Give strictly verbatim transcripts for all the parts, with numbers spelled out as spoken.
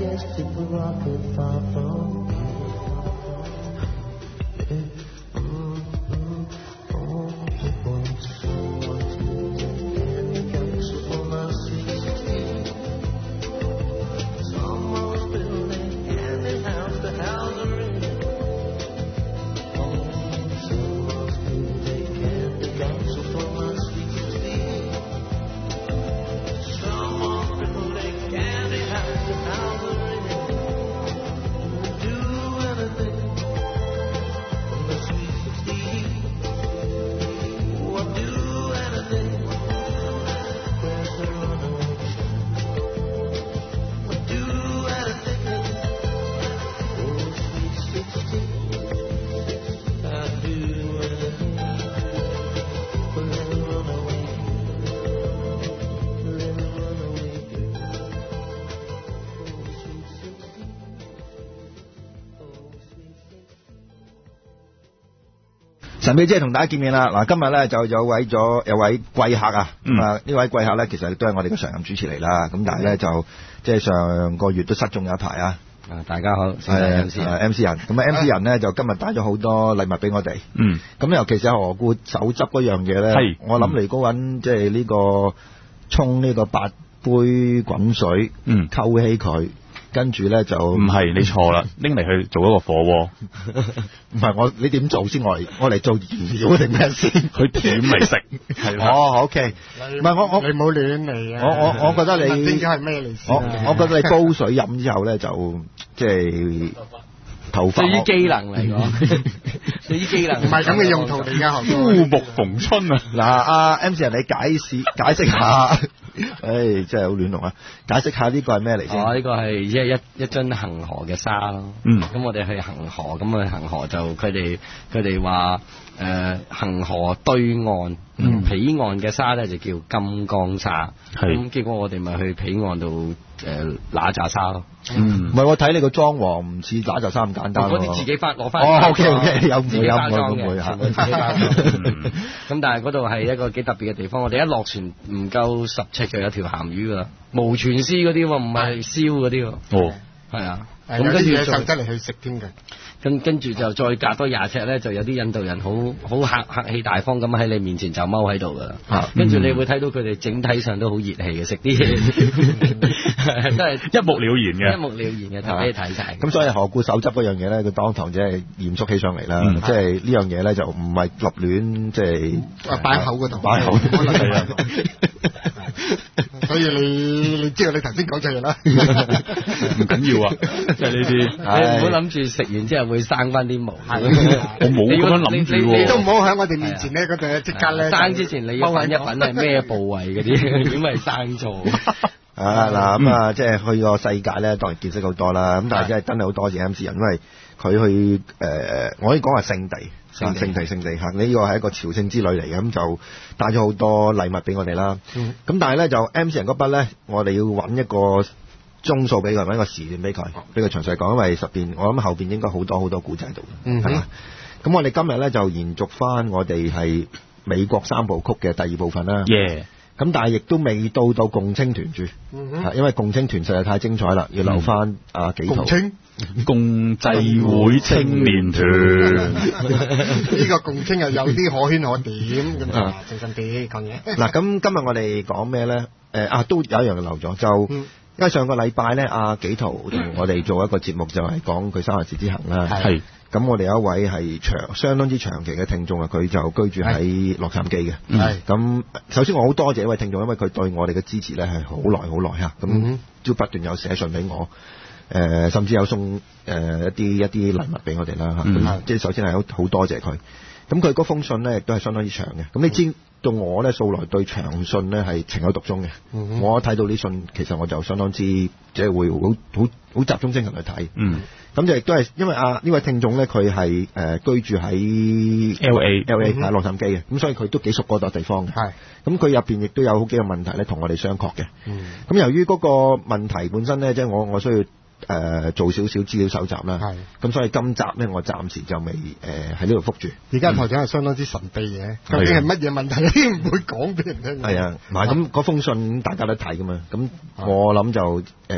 神秘即係同大家見面啦！嗱，今日咧就有位咗有位貴客啊，咁啊呢位貴客咧其實都係我哋嘅常任主持嚟啦，咁但係咧就即係上個月都失蹤有一排啊！ 啊，大家好，係 M C 人 ，M C 人，咁啊 M C 人咧就今日帶咗好多禮物俾我哋，嗯，咁尤其是何故手執嗰樣嘢咧，係我諗嚟高揾即係呢個沖呢個八杯滾水，嗯，溝起佢。跟住咧就唔係，你錯啦，拎嚟去做一個火鍋。 唔係我你點做先？我嚟我嚟做燃料定咩先？ 佢點嚟食？係啦。 哦 OK，唔係我我你冇亂嚟啊！ 我我我覺得你點解係咩嚟先？ 我我覺得你煲水飲之後咧就即係頭髮。 對於機能嚟講，對於機能唔係咁嘅用途嚟㗎， 枯木逢春啊！ 嗱，阿 M C 人你解釋解釋下。誒、哎，真係好亂龍啊！解釋下呢個係咩嚟先？ 哦，呢、這個係即係一一樽恒河嘅沙咯。嗯，咁我哋去恒河，咁去恒河就佢哋佢哋話誒恒河對岸、嗯、彼岸嘅沙咧就叫金剛沙。係咁，結果我哋咪去彼岸度誒揦炸沙咯。 嗯，唔係我睇你個裝潢唔似揦炸沙咁簡單。 嗰啲自己翻攞翻。 哦 ，OK OK，有唔會有唔會唔會嚇。 咁但係嗰度係一個幾特別嘅地方。我哋一落船唔夠十尺就有條鹹魚噶啦，無全絲嗰啲喎，唔係燒嗰啲喎。哦，係啊。 咁跟住就得嚟去食添嘅。 跟跟住就再隔多廿尺咧，就有啲印度人好好客客氣大方咁喺你面前就踎喺度噶啦。跟住你會睇到佢哋整體上都好熱氣嘅，食啲嘢都係一目了然嘅， 一目了然嘅，睇俾你睇晒。 咁所以何故手執嗰樣嘢咧，佢當堂即係嚴肅起上嚟啦。即係呢樣嘢咧就唔係立亂，即係擺喺口嗰度， 擺喺口嗰度。 所以你你知道你頭先講咗嘢啦， 唔緊要啊，即係呢啲， 你唔好諗住食完之後會生翻啲毛。 我冇咁樣諗住喎。 你都唔好喺我哋面前咧嗰度即刻咧。 生之前你要品一品係咩部位嗰啲，點係生錯。 啊嗱咁啊，即係去個世界咧，當然見識好多啦。咁但係真係真係好多謝 M C 人，因為佢去誒、呃，我可以講係聖地。聖聖地聖地嚇，呢個係一個朝聖之旅嚟嘅，咁就帶咗好多禮物俾我哋啦。咁、嗯、但係咧就 M C 人嗰筆咧，我哋要揾一個鐘數俾佢，揾一個時段俾佢，俾佢詳細講，因為實邊我諗後邊應該好多好多古仔度嘅，係嘛？咁我哋今日咧就延續翻我哋係美國三部曲嘅第二部分啦。耶！咁但係亦都未到到共青團住、嗯，因為共青團實在太精彩啦，要留翻啊幾套。共青共濟會青年團呢個共青又有啲可圈可點咁啊，正心啲講嘢。 嗱，咁今日我哋講咩咧？誒啊，都有一樣嘅漏咗，就、嗯、因為上個禮拜咧，阿紀陶同我哋做一個節目，就係講佢三藩市之行啦。係。咁我哋有一位係長相當之長期嘅聽眾啊，佢就居住喺洛杉磯嘅。係。咁首先我好多謝一位聽眾，因為佢對我哋嘅支持咧係好耐好耐嚇，咁都不斷有寫信俾我。誒、呃，甚至有送誒、呃、一啲一啲禮物俾我哋啦嚇，咁、嗯、即係首先係好好多謝佢。咁佢嗰封信咧亦都係相當之長嘅。咁你知道我咧素來對長信咧係情有獨鍾嘅、嗯。我睇到啲信，其實我就相當之即係會好好好集中精神去睇。嗯。咁就亦都係因為啊呢位聽眾咧，佢係誒居住喺 L A L A 喺洛杉磯嘅，咁、嗯、所以佢都幾熟嗰笪地方嘅。係。咁佢入邊亦都有好幾個問題咧，同我哋相確嘅。嗯。咁由於嗰個問題本身咧，即係我我需要。誒、呃、做少少資料搜集啦，係咁，所以今集咧我暫時就未誒喺呢度覆住。而家台長係相當之神秘嘅，究竟係乜嘢問題咧？唔會講俾人聽。係啊，嗱咁嗰封信大家都睇噶嘛，咁我諗就誒、呃、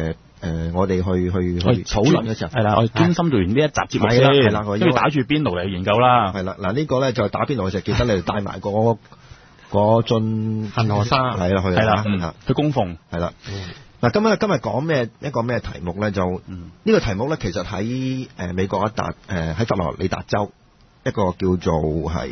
誒我哋去去去討論嘅時候，係啦，我哋專心做完呢一集節目先，係啦，跟住打住邊爐嚟研究啦。 係啦，嗱呢個咧就打邊爐嘅時候，記得你哋帶埋個嗰樽恆河沙， 係啦，去係啦，去供奉， 係啦。嗱，今日今日講咩一個咩題目咧？就呢、嗯、個題目咧，其實喺誒美國一笪誒喺佛羅里達州一個叫做係誒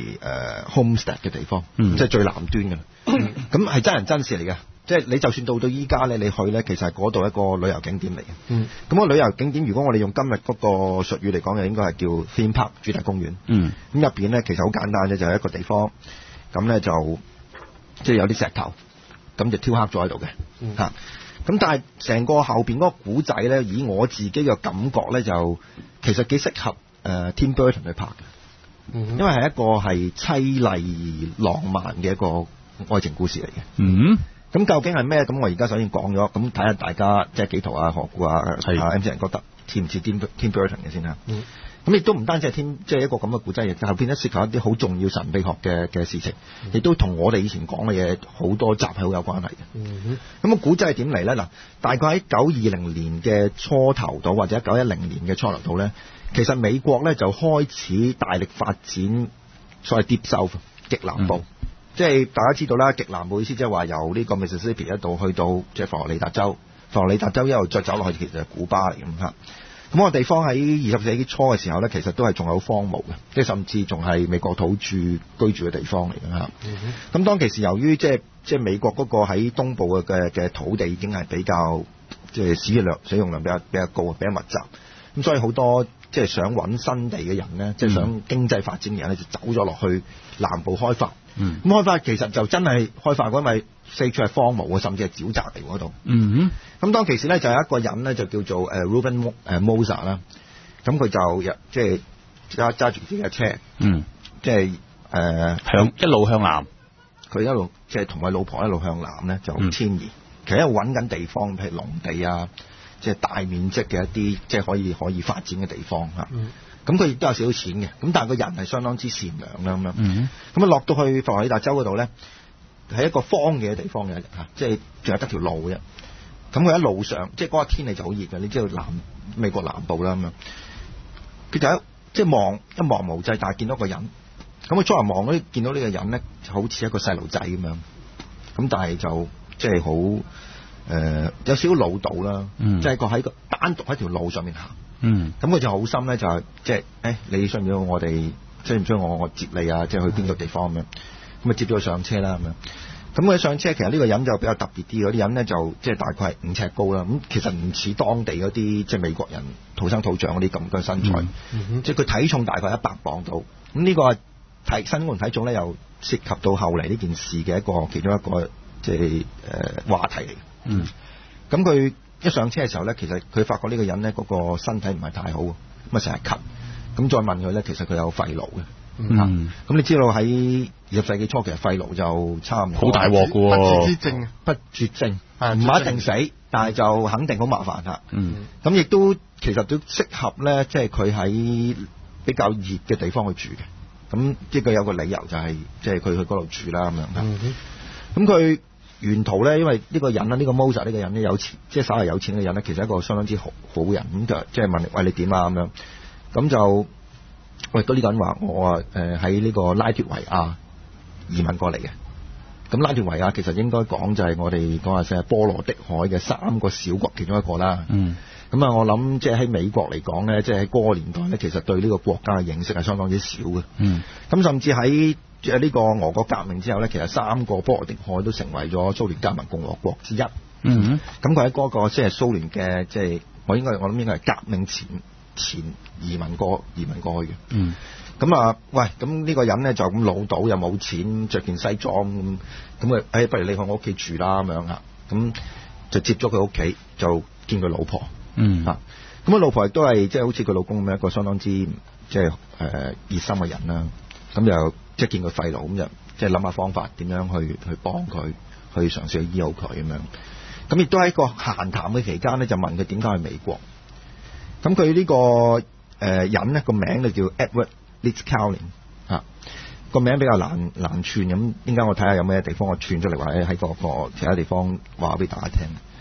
Homestead 嘅地方，嗯、即係最南端嘅。咁係、嗯、真人真事嚟嘅，即係你就算到到依家咧，你去咧，其實係嗰度一個旅遊景點嚟嘅。咁、嗯、個旅遊景點，如果我哋用今日嗰個術語嚟講，就應該係叫 Theme Park 主題公園。咁入邊咧，其實好簡單嘅，就係、是、一個地方，咁咧就即係有啲石頭，咁就雕刻咗喺度嘅嚇。嗯咁但係成個後邊嗰個古仔咧，以我自己嘅感覺咧，就其實幾適合誒、呃、Tim Burton 去拍嘅，嗯、因為係一個係淒厲浪漫嘅一個愛情故事嚟嘅。嗯，咁究竟係咩？咁我而家首先講咗，咁睇下大家即係幾圖啊、何故啊、啊 M C 人覺得似唔似 Tim Tim Burton 嘅先啦。嗯。咁亦都唔單止係天，即係一個咁嘅古仔，亦後邊咧涉及一啲好重要神秘學嘅嘅事情，亦都同我哋以前講嘅嘢好多集係好有關係嘅。咁、嗯、哼個古仔係點嚟咧？嗱，大概喺九二零年嘅初頭度，或者九一零年嘅初頭度咧，其實美國咧就開始大力發展所謂 Deep South 極南部，嗯、即係大家知道啦，極南部意思即係話由呢個 Mississippi 一度去到即係佛羅里達州，佛羅里達州一路再走落去，其實係古巴嚟咁嚇。咁個地方喺二十世紀初嘅時候咧，其實都係仲有荒蕪嘅，即係甚至仲係美國土著居住嘅地方嚟嘅嚇。咁、嗯、哼當其時由於即係即係美國嗰個喺東部嘅嘅嘅土地已經係比較即係使用量使用量比較比較高，比較密集，咁所以好多即係想揾新地嘅人咧，即係、嗯、想經濟發展嘅人咧，就走咗落去南部開發。咁、嗯、開發其實就真係開發，因為四處係荒蕪嘅，甚至係沼澤嚟嗰度。嗯咁當其時咧就有一個人咧就叫做誒 Reuben 誒 Moser 啦，咁佢就即係揸揸住自己嘅車，嗯，即係誒向一路向南， 佢一路即係同佢老婆一路向南咧就遷移，嗯、其實一路揾緊地方，譬如農地啊，即係大面積嘅一啲即係可以可以發展嘅地方嚇。咁佢亦都有少少錢嘅，咁但係個人係相當之善良啦咁樣。嗯，咁啊落到去佛羅里達州嗰度咧，係一個荒野嘅地方嘅嚇，即係仲有得條路嘅。咁佢喺路上，即係嗰個天氣就好熱嘅，你知道南美國南部啦咁樣。佢就一即係望一望無際，但係見到個人。咁佢初頭望嗰啲見到呢個人咧，就好似一個細路仔咁樣。咁但係就即係好誒有少少老道啦，嗯、即係個喺個單獨喺條路上面行。嗯，咁佢就好心咧，就係即係誒，你需唔需要我哋，需唔需要我我接你啊？即係去邊個地方咁樣？咁啊接咗佢上車啦咁樣。咁佢上車，其實呢個人就比較特別啲，嗰啲人咧就即係大概係五尺高啦。咁其實唔似當地嗰啲即係美國人土生土長嗰啲咁嘅身材，嗯嗯、即係佢體重大概一百磅到。咁呢個體身高體重咧，又涉及到後嚟呢件事嘅一個其中一個即係誒、呃、話題嚟。嗯，咁佢一上車嘅時候咧，其實佢發覺呢個人咧嗰、嗰個身體唔係太好，咁啊成日咳。咁再問佢咧，其實佢有肺癆嘅。嗯，咁、嗯、你知道喺二十世紀初其實肺癆就差唔多好大鑊嘅喎， 不治之症， 不絕症，唔係一定死，但係就肯定好麻煩嚇。嗯，咁亦都其實都適合咧，即係佢喺比較熱嘅地方去住嘅。咁即係佢有個理由就係、是，即係佢去嗰度住啦咁樣。嗯，咁佢沿途咧，因為呢個人啊，呢、這個 Moser 呢個人咧有錢，即係稍為有錢嘅人咧，其實係一個相當之好好人。咁就即係問你喂，你點啊咁樣，咁就。喂，嗰呢個人話我啊，誒喺呢個拉脫維亞移民過嚟嘅。咁拉脫維亞其實應該講就係我哋講下，係波羅的海嘅三個小國其中一個啦。嗯。咁啊，我諗即係喺美國嚟講咧，即係喺嗰個年代咧，其實對呢個國家嘅認識係相當之少嘅。嗯。咁甚至喺誒呢個俄國革命之後咧，其實三個波羅的海都成為咗蘇聯加盟共和國之一。嗯。咁佢喺嗰個即係蘇聯嘅，即係我應該我諗應該係革命前。前移民過移民過去嘅，嗯，咁啊，喂，咁呢個人咧就咁老到又冇錢，着件西裝咁，咁啊，誒，不如你去我屋企住啦咁樣嚇，咁就接咗佢屋企，就見佢老婆，嗯嚇，咁啊，老婆亦都係即係好似佢老公咁樣一個相當之即係誒熱心嘅人啦，咁就即係見佢肺癆咁就即係諗下方法點樣去去幫佢，去嘗試去醫好佢咁樣，咁亦都喺個閒談嘅期間咧，就問佢點解去美國。咁佢呢個誒人咧個名就叫 Edward Litzcalning 嚇，個名比較難難串咁。點解我睇下有咩地方我串出嚟，或者喺個個其他地方話俾大家聽。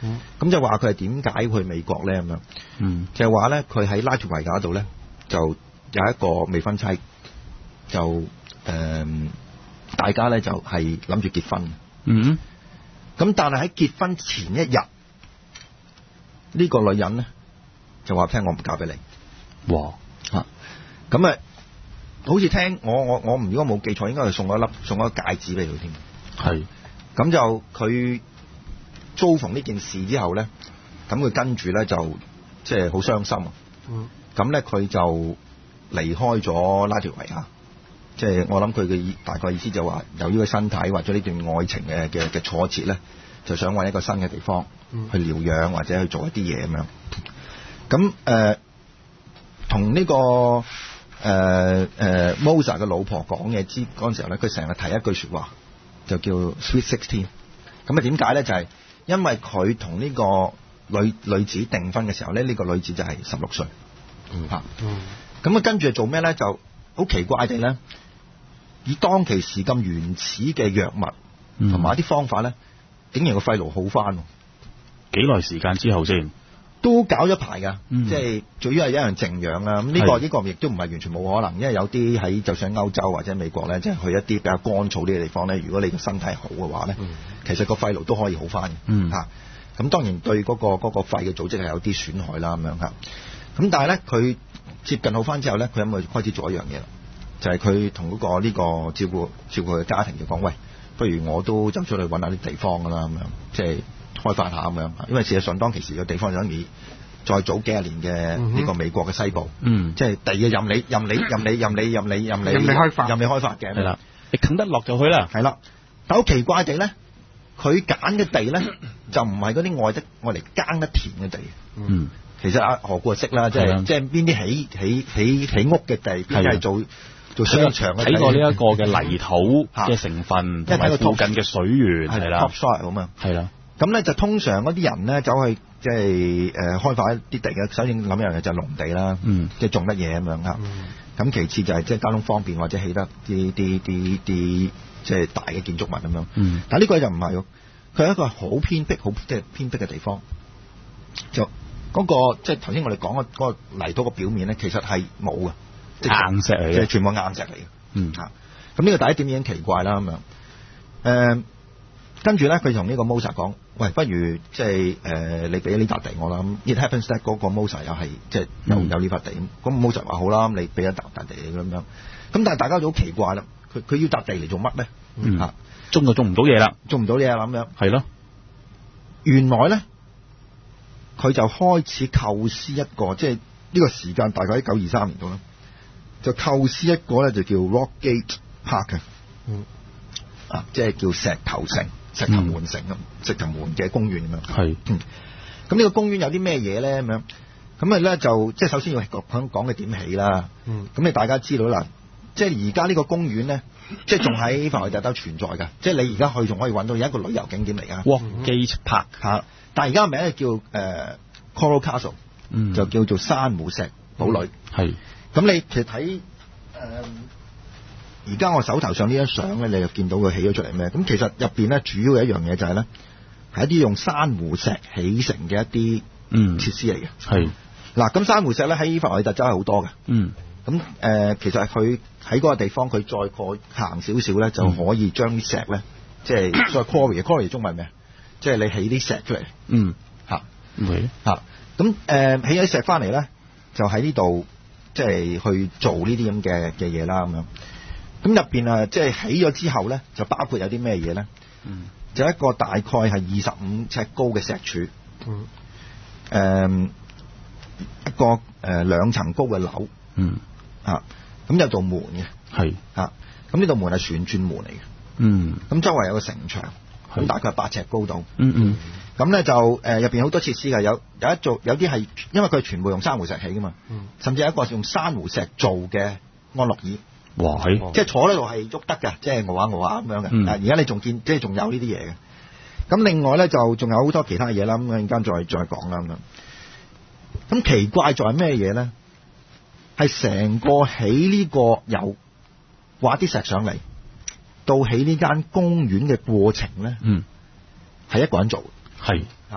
咁、嗯、就話佢係點解去美國咧咁樣？嗯，就係話咧佢喺拉脫維亞度咧就有一個未婚妻，就誒、呃、大家咧就係諗住結婚。嗯，咁但係喺結婚前一日，呢、呢個女人咧就話聽我唔嫁俾你。哇！嚇咁啊！好似聽我我我唔如果冇記錯，應該係送咗粒送咗個戒指俾佢添。係咁就佢遭逢呢件事之後咧，咁佢跟住咧就即係好傷心啊。嗯。咁咧佢就離開咗拉脫維亞。即係我諗佢嘅大概意思就話，由於佢身體或者呢段愛情嘅嘅嘅挫折咧，就想揾一個新嘅地方去療養或者去做一啲嘢咁樣。咁誒同呢個。誒、呃、誒、呃、Mozart 嘅老婆講嘢之嗰陣時候咧，佢成日提一句説話，就叫 Sweet Sixteen。咁啊點解咧？就係、是、因為佢同呢個女女子訂婚嘅時候咧，呢、這個女子就係十六歲。嗯嚇。嗯。咁啊跟住做咩咧？就好奇怪地咧，以當其時咁原始嘅藥物同埋一啲方法咧，竟然個肺癆好翻。 幾耐時間之後先？ 都搞咗排㗎，即係主要係一樣靜養啦。咁呢個呢個亦都唔係完全冇可能，因為有啲喺就算歐洲或者美國咧，即係去一啲比較乾燥啲嘅地方咧，如果你個身體好嘅話咧、嗯，其實個肺癆都可以好翻嘅。嗯，嚇咁當然對嗰個嗰個肺嘅組織係有啲損害啦，咁樣嚇。咁但係咧，佢接近好翻之後咧，佢咁咪開始做一樣嘢啦，就係佢同嗰個呢個照顧照顧佢嘅家庭就講：喂，不如我都走出去揾下啲地方㗎啦，咁樣即係。開發下咁樣，因為事實上當其時嘅地方就等於再早幾十年嘅呢個美國嘅西部，嗯，即係地嘅任你任你任你任你任你任你任你開發，任你開發嘅，係啦， 你啃得落就去啦， 係啦。但好奇怪地咧，佢揀嘅地咧就唔係嗰啲愛的愛嚟耕得田嘅地，嗯，其實阿何故就識啦，即係即係邊啲起起起起屋嘅地，邊啲係做做商場嘅地， 睇過呢一個嘅泥土嘅成分，同埋附近嘅水源係啦 ，topsoil 咁啊， 係啦。 咁咧就通常嗰啲人咧走去即係誒開發一啲地嘅，首先諗一樣嘢就係農地啦，嗯，即係種得嘢咁樣嚇。咁、嗯、其次就係即係交通方便或者起得啲啲啲啲即係大嘅建築物咁樣。嗯，但係呢個就唔係喎，佢係一個好偏僻、好即係偏僻嘅地方。就嗰、嗰個即係頭先我哋講嘅嗰個泥土嘅表面咧，其實係冇嘅， 硬石嚟嘅， 即係全部硬石嚟嘅。嗯，嚇。咁呢個第一點已經奇怪啦咁樣。誒、呃。跟住咧，佢同呢個 Mozart 講：喂，不如即係誒，你俾呢笪地我啦。咁 It happens that 嗰個 Mozart 又係即係有有呢塊地。咁 Mozart 話好啦，你俾一笪笪地咁樣。咁但係大家都好奇怪啦，佢佢要笪地嚟做乜咧？嗯，嚇， 種就種唔到嘢啦， 種唔到嘢啦咁樣。 係咯。原來咧，佢就開始構思一個，即係呢個時間大概喺九二三年度啦，就構思一個咧就叫 Rockgate Park 嘅。嗯。啊，即係叫石頭城。石頭門城咁、嗯，石頭門嘅公園咁樣。係，嗯，咁呢個公園有啲咩嘢咧？咁樣，咁啊咧就即係首先要講講嘅點起啦。嗯，咁你大家知道啦，即係而家呢個公園咧，即係仲喺佛羅里達州存在㗎。即係你而家去仲可以揾到有一個旅遊景點嚟㗎。 Rockgate Park 嚇，但係而家個名叫誒、呃、Coral Castle，嗯，就叫做珊瑚石堡壘。係、嗯，咁你其實睇誒。呃而家我手頭上呢張相咧，你就見到佢起咗出嚟咩？咁其實入邊咧，主要嘅一樣嘢就係咧，係一啲用珊瑚石起成嘅一啲嗯設施嚟嘅。係嗱，咁珊瑚石咧喺佛羅里達州係好多嘅。嗯，咁誒、呃，其實佢喺嗰個地方，佢再過行少少咧，就可以將啲石咧，即係再 quarry，quarry 中文咩？即係你起啲石出嚟。嗯，嚇，係嚇，咁誒起咗石翻嚟咧，就喺呢度即係去做呢啲咁嘅嘅嘢啦，咁樣。咁入邊啊，即係起咗之後咧，就包括有啲咩嘢咧？嗯，就一個大概係二十五尺高嘅石柱。嗯。誒、呃，一個誒、呃、兩層高嘅樓。嗯。啊，咁有道門嘅。係。啊，咁呢道門係旋轉門嚟嘅。嗯。咁周圍有個城牆，咁大概係八尺高度。嗯嗯。咁咧就誒入邊好多設施㗎，有有一做有啲係因為佢係全部用珊瑚石起㗎嘛。嗯。甚至有一個用珊瑚石做嘅安樂椅。哇！即係坐喺度係喐得嘅，即係我話我話咁樣嘅。嗯。而家你仲見，即係仲有呢啲嘢嘅。咁另外咧就仲有好多其他嘢啦。咁陣間再再講啦咁樣。咁奇怪在係咩嘢咧？係成個起呢個由挖啲石上嚟到起呢間公園嘅過程咧，嗯，係一個人做嘅。係啊，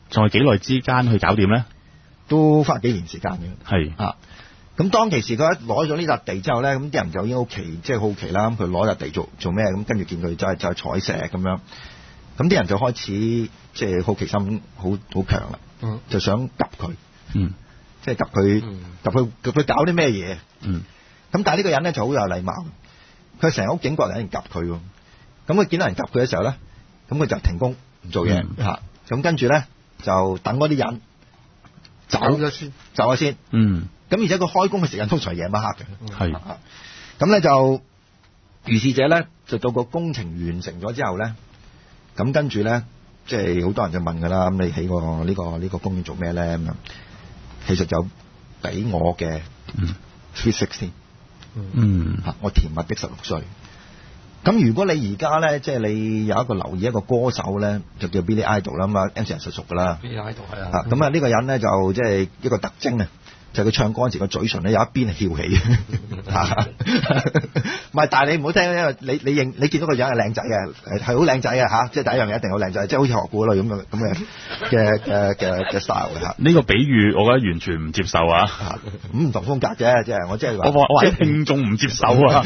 仲係幾耐之間去搞掂咧？ 都花幾年時間嘅。 係啊，咁當其時佢一攞咗呢笪地之後咧，咁啲人就已經好奇，即係好奇啦。咁佢攞笪地做做咩？咁跟住見佢就係就係採石咁樣，咁啲人就開始即係好奇心好好強啦。嗯，就想及佢。嗯，即係及佢及佢及佢搞啲咩嘢？嗯，咁但係呢個人咧就好有禮貌，佢成日屋警過嚟有人及佢喎。咁佢見到人及佢嘅時候咧，咁佢就停工唔做嘢嚇。咁跟住咧就等嗰啲人走咗先，走咗先。嗯。咁而且佢開工嘅時間通常係夜晚黑嘅。係。咁咧就如是者咧，就到個工程完成咗之後咧，咁跟住咧，即係好多人就問㗎啦。咁你起個呢個呢個公園做咩咧？咁樣其實就俾我嘅 Sweet Sixteen。嗯。嚇！我甜蜜的十六歲。咁如果你而家咧，即係你有一個留意一個歌手咧，就叫 Billy Idol 啦，咁啊 M C 人實熟㗎啦。Billy Idol 係啊。咁啊呢個人咧就即係一個特徵啊，就係佢唱歌嗰陣時個嘴唇咧有一邊係翹起。唔係，但係你唔好聽，因為你你認你見到個樣係靚仔嘅，係好靚仔嘅嚇，即係第一樣嘢一定好靚仔，即係好似何故類咁嘅咁嘅嘅嘅嘅嘅 style 嘅嚇。 呢個比喻我覺得完全唔接受啊！ 咁唔同風格嘅，即係我即係話， 我我係聽眾唔接受啊！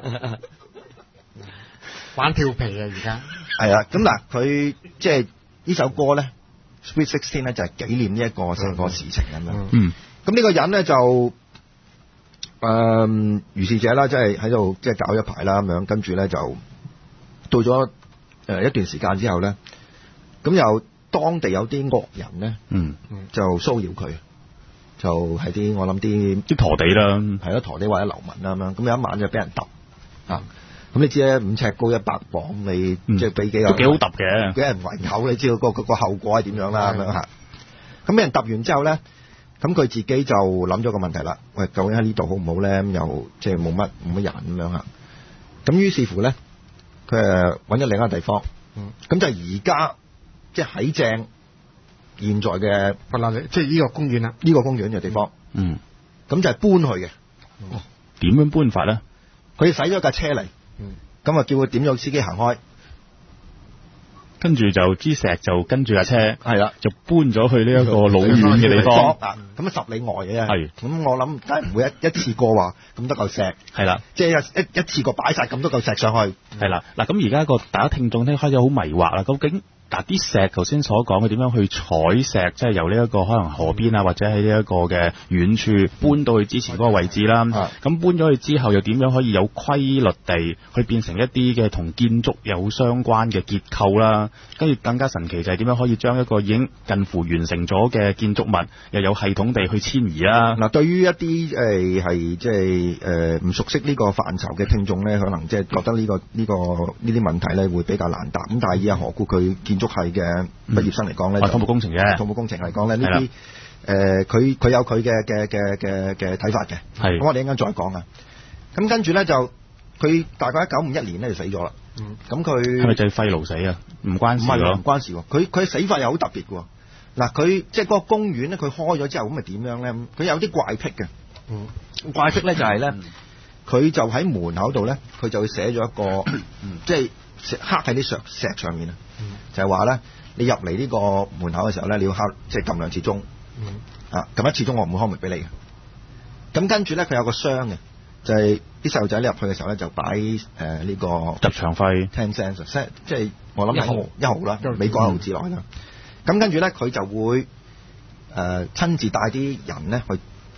玩跳皮啊！而家係啊，咁嗱，佢即係呢首歌咧 ，Sweet Sixteen 咧就係紀念呢一個成個事情咁樣。嗯，咁呢個人咧就誒、呃、如是者啦，即係喺度即係搞一排啦咁樣，跟住咧就到咗誒一段時間之後咧，咁有當地有啲惡人咧，嗯，就騷擾佢，就係啲我諗啲啲陀地啦， 係咯，陀地或者流民啦咁樣，咁有一晚就俾人揼啊！咁你知咧，五尺高一百磅，你即係俾幾個都幾好揼嘅， 俾人圍毆，你知道個個後果係點樣啦咁樣嚇。咁俾人揼完之後咧，咁佢自己就諗咗個問題啦。喂，究竟喺呢度好唔好咧？咁又即係冇乜冇乜人咁樣嚇。咁於是乎咧，佢誒揾咗另一個地方。嗯。咁就而家即係喺正現在嘅不啦，即係呢個公園啦， 呢個公園嘅地方。嗯。咁就係搬去嘅。 哦。點樣搬法咧？ 佢使咗架車嚟。嗯，咁啊叫佢點咗司機行開， 跟住就支石就跟住架車， 係啦， 就搬咗去呢一個老遠嘅地方， 啊，咁啊十里外嘅啫，係，咁我諗梗係唔會一一次過話咁多嚿石，係啦，即係一一一次過擺晒咁多嚿石上去， 係啦，嗱咁而家個大家聽眾咧開始好迷惑啦，究竟嗱啲石頭先所講嘅點樣去採石，即係由呢一個可能河邊啊，或者喺呢一個嘅遠處搬到去之前嗰個位置啦。咁、啊、搬咗去之後，又點樣可以有規律地去變成一啲嘅同建築有相關嘅結構啦？跟住更加神奇就係點樣可以將一個已經近乎完成咗嘅建築物，又有系統地去遷移啦？ 嗱、啊，對於一啲誒係即係誒唔熟悉呢個範疇嘅聽眾咧，可能即係覺得呢、呢個呢、呢個呢啲問題咧會比較難答。咁但係以阿何故佢建築系嘅畢業生嚟講咧， 土木工程嘅土木工程嚟講咧，呢啲誒佢佢有佢嘅嘅嘅嘅嘅睇法嘅。係，咁我哋一陣間再講啊。咁跟住咧就佢大概一九五一年咧就死咗啦。嗯，咁佢係咪就係肺癆死啊？唔關事咯， 唔關事喎。佢佢死法又好特別嘅。嗱，佢即係嗰個公園咧，佢開咗之後咁咪點樣咧？佢有啲怪癖嘅。嗯，怪癖咧就係咧，佢就喺門口度咧，佢就會寫咗一個，即係刻喺啲石石上面啊。嗯、就係話咧，你入嚟呢個門口嘅時候咧，你要敲即係撳兩次鐘，嗯、啊撳一次鐘我唔會開門俾你嘅。咁跟住咧，佢有個箱嘅，就係啲細路仔入去嘅時候咧，就擺誒呢個入場費 ten cents，即係我諗一毫一毫啦，美國一毫子內啦。咁跟住咧，佢就會誒、呃、親自帶啲人咧去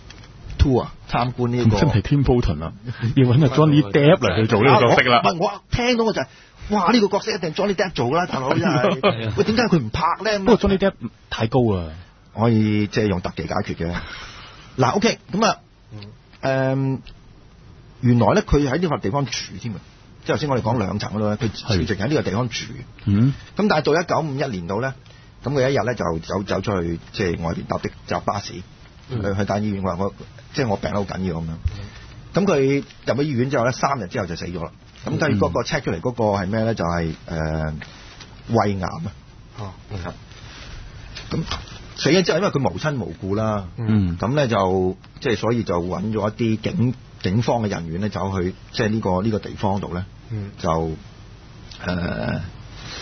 tour 參觀呢、這個。 真係 Tim Burton 啊！要揾阿 Johnny Depp 嚟去做呢個角色啦。 唔係我聽到嘅就係、是。哇！呢、這個角色一定 Johnny Depp 做啦，大佬真係。喂，點解佢唔拍咧？ 不過 Johnny Depp 太高啊， 可以即係用特技解決嘅。嗱，OK，咁啊，誒，原來咧佢喺呢個地方住添啊，即係頭先我哋講兩層嗰度咧，佢直情喺呢個地方住。嗯。咁但係到一九五一年度咧，咁佢一日咧就走走出去，即係外邊搭的搭巴士、嗯、去去間醫院，話我即係我病得好緊要咁樣。咁佢入咗醫院之後咧，三日之後就死咗啦。咁跟住嗰個 check 出嚟嗰個係咩咧？就係、是、誒、呃、胃癌啊！哦，咁死咗之後，因為佢無親無故啦，嗯，咁咧就即係所以就揾咗一啲警警方嘅人員咧，走去即係呢個呢、這個地方度咧，嗯，就誒、呃、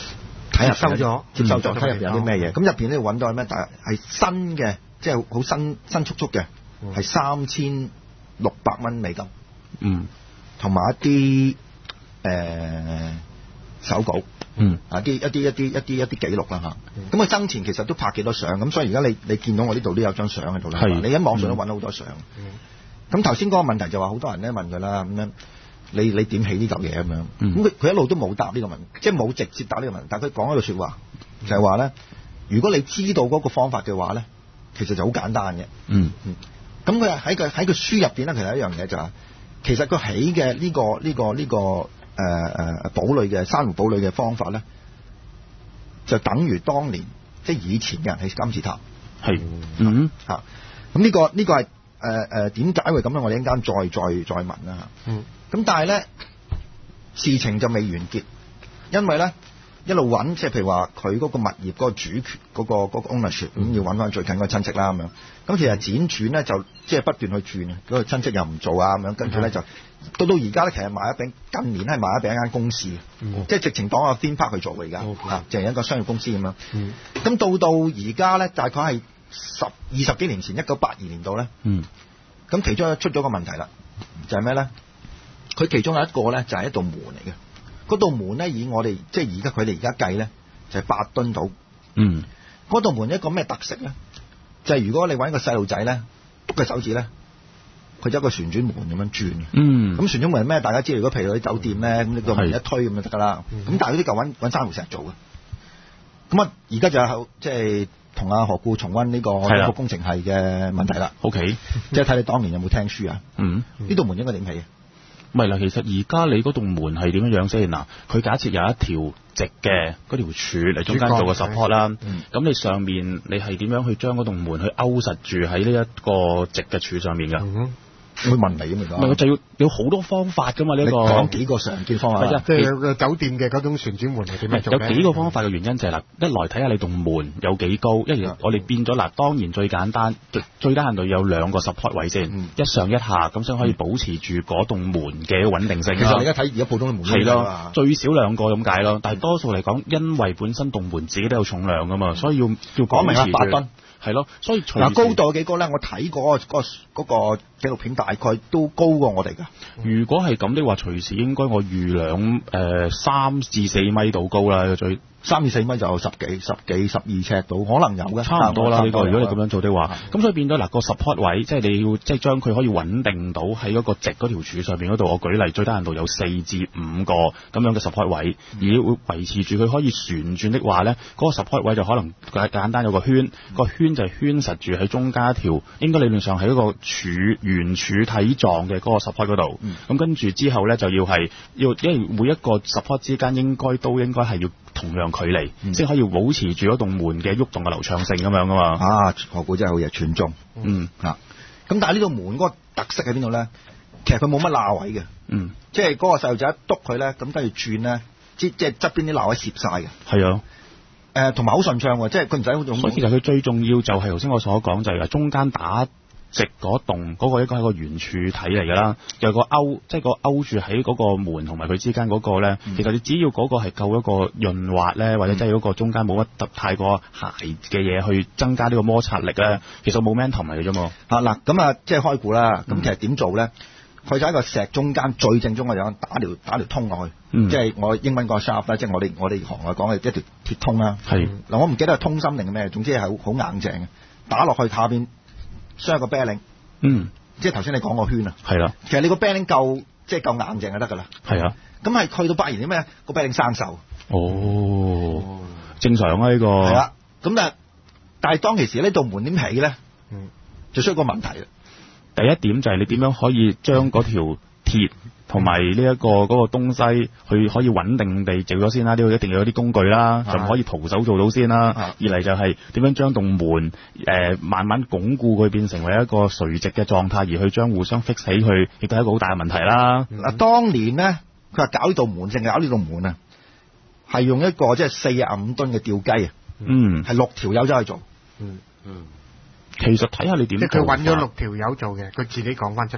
睇下收咗， 接收咗，睇入邊有啲咩嘢。咁入邊咧揾到係咩？但係係新嘅，即係好新新速速嘅，係三千六百蚊美金。 嗯， 同埋一啲誒、呃、手稿。嗯，啊啲一啲一啲一啲一啲記錄啦嚇。咁佢生前其實都拍幾多相，咁所以而家你你見到我呢度都有張相喺度啦。你喺網上都揾到好多相。咁頭先嗰個問題就話好多人咧問佢啦，咁樣你你點起呢嚿嘢咁樣？咁佢佢一路都冇答呢個問題，即係冇直接答呢個問題。但係佢講一句説話，就係話咧，如果你知道嗰個方法嘅話咧，其實就好簡單嘅。嗯嗯。咁佢喺佢喺佢書入邊咧，其實一樣嘢就係、是，其實佢起嘅呢、這個呢、這個呢、這個誒誒堡壘嘅珊瑚堡壘嘅方法咧，就等於當年即係以前嘅人起金字塔。係嗯嚇。咁、啊、呢、這個呢、這個係誒誒點解會咁樣？我哋一陣間再再再問啦嚇。嗯。咁但係咧，事情就未完結，因為咧一路揾，即係譬如話佢嗰個物業嗰個主權嗰、那個嗰、那個 ownership，咁、嗯、要揾翻最近嗰個親戚啦咁樣。咁其實輾轉咧就即係不斷去轉，嗰、那個親戚又唔做啊咁樣，跟住咧就到到而家咧，其實賣咗俾近年係賣咗俾一間公司，嗯、即係直情當個 theme park 去做嘅而家，啊，就係、是、一個商業公司咁樣。咁、嗯、到到而家咧，大概係十二十幾年前，一九八二年度咧，咁、嗯、其中出咗個問題啦，就係咩咧？佢其中有一個咧，就係一道門嚟嘅。嗰道門咧，以我哋即係而家佢哋而家計咧，就係八噸到。嗯。嗰道門一個咩特色咧？就係、是、如果你揾個細路仔咧，篤個手指咧，佢就一個旋轉門咁樣轉。嗯。咁旋轉門係咩？大家知道，如果譬如喺酒店咧，咁你個門一推咁就得㗎啦。咁、嗯、但係嗰啲舊揾揾珊瑚石做嘅。咁啊，而家就係即係同阿何故重溫呢個土木工程系嘅問題啦。O K。即係睇你當年有冇聽書啊？嗯。呢道門應該點起？ 唔係啦，其實而家你嗰棟門係點樣樣先嗱？佢假設有一條直嘅嗰條柱嚟中間做個 support 啦，咁、嗯、你上面你係點樣去將嗰棟門去勾實住喺呢一個直嘅柱上面㗎？嗯會問你咁嚟講， 唔係，就要有好多方法噶嘛呢、這個。 講幾個常見方法， 即係酒店嘅嗰種旋轉門係點樣做咧？ 有幾個方法嘅原因就係、是、嗱，一來睇下你棟門有幾高，一嚟我哋變咗嗱，當然最簡單，最低限度有兩個 support 位先、嗯，一上一下咁先可以保持住嗰棟門嘅穩定性。 其實你而家睇而家普通嘅門係咯，最少兩個咁解咯。但係多數嚟講，因為本身棟門自己都有重量噶嘛，所以要要講明係八噸。係咯，所以嗱高度有幾高咧？我睇過嗰、嗰個嗰、嗰個紀錄片，大概都高過我哋㗎。 如果係咁的話，隨時應該我預兩誒三至四米度高啦，最三至四米就十幾、十幾、十二尺度，可能有嘅。 差唔多啦，呢、呢個如果你咁樣做的話，咁所以變咗嗱、個 support 位，即係你要即係將佢可以穩定到喺嗰個直嗰條柱上邊嗰度。我舉例，最低限度有四至五個咁樣嘅 support 位，嗯、而會維持住佢可以旋轉的話咧，嗰、嗰個 support 位就可能簡單有個圈，嗯、個圈就係圈實住喺中間一條，應該理論上係一個柱圓柱體狀嘅嗰個 support 嗰度。咁、嗯、跟住之後咧就要係要，因為每一個 support 之間應該都應該係要同樣距離，先、嗯、可以保持住嗰棟門嘅喐動嘅流暢性咁樣噶嘛。 啊，何故真係好嘢，全中。嗯啊，咁但係呢度門嗰個特色喺邊度咧？其實佢冇乜罅位嘅。嗯，即係嗰個細路仔一篤佢咧，咁跟住轉咧，即即係側邊啲罅位攝晒嘅。係啊。誒，同埋好順暢喎，即係佢唔使好用。 所以其實佢最重要就係頭先我所講，就係話中間打直嗰棟嗰個一個係個圓柱體嚟㗎啦，有個勾，即係個勾住喺嗰個門同埋佢之間嗰個咧、嗯。其實你只要嗰個係夠一個潤滑咧，或者即係嗰個中間冇乜特太過鞋嘅嘢去增加呢個摩擦力咧、嗯，其實冇 momentum 嚟嘅啫嘛。 啊嗱，咁啊即係開估啦。咁其實點做咧？佢就喺個石中間最正宗嘅地方打條打條通落去，嗯、即係我英文講 shaft 啦，即係我哋我哋行內講嘅一條鐵通啦。係嗱，我唔記得係通心定係咩，總之係好好硬淨嘅，打落去下邊鑲一個 bearing。嗯，即係頭先你講個圈啊。係啦，其實你個 bearing 夠即係夠硬淨就得㗎啦。係啊，咁係去到八二年咩？個 bearing 生鏽。 哦，正常啊呢、呢個。係啦，咁但係但係當其時呢道門點起咧？嗯，就需要個問題啦。 第一點就係你點樣可以將嗰條鐵同埋呢一個嗰、嗰個東西去可以穩定地做咗先啦，呢個一定要有啲工具啦，就唔可以徒手做到先啦。二嚟就係點樣將棟門誒、呃、慢慢鞏固佢變成為一個垂直嘅狀態，而去將互相 fix 起佢，亦都係一個好大嘅問題啦。 嗱、嗯，當年咧佢話搞呢道門，淨係搞呢道門啊，係用一個即係四十五噸嘅吊機啊，嗯，係六條友走去做，嗯嗯。 其實睇下你點， 即係佢揾咗六條友做嘅，佢自己講翻出嚟。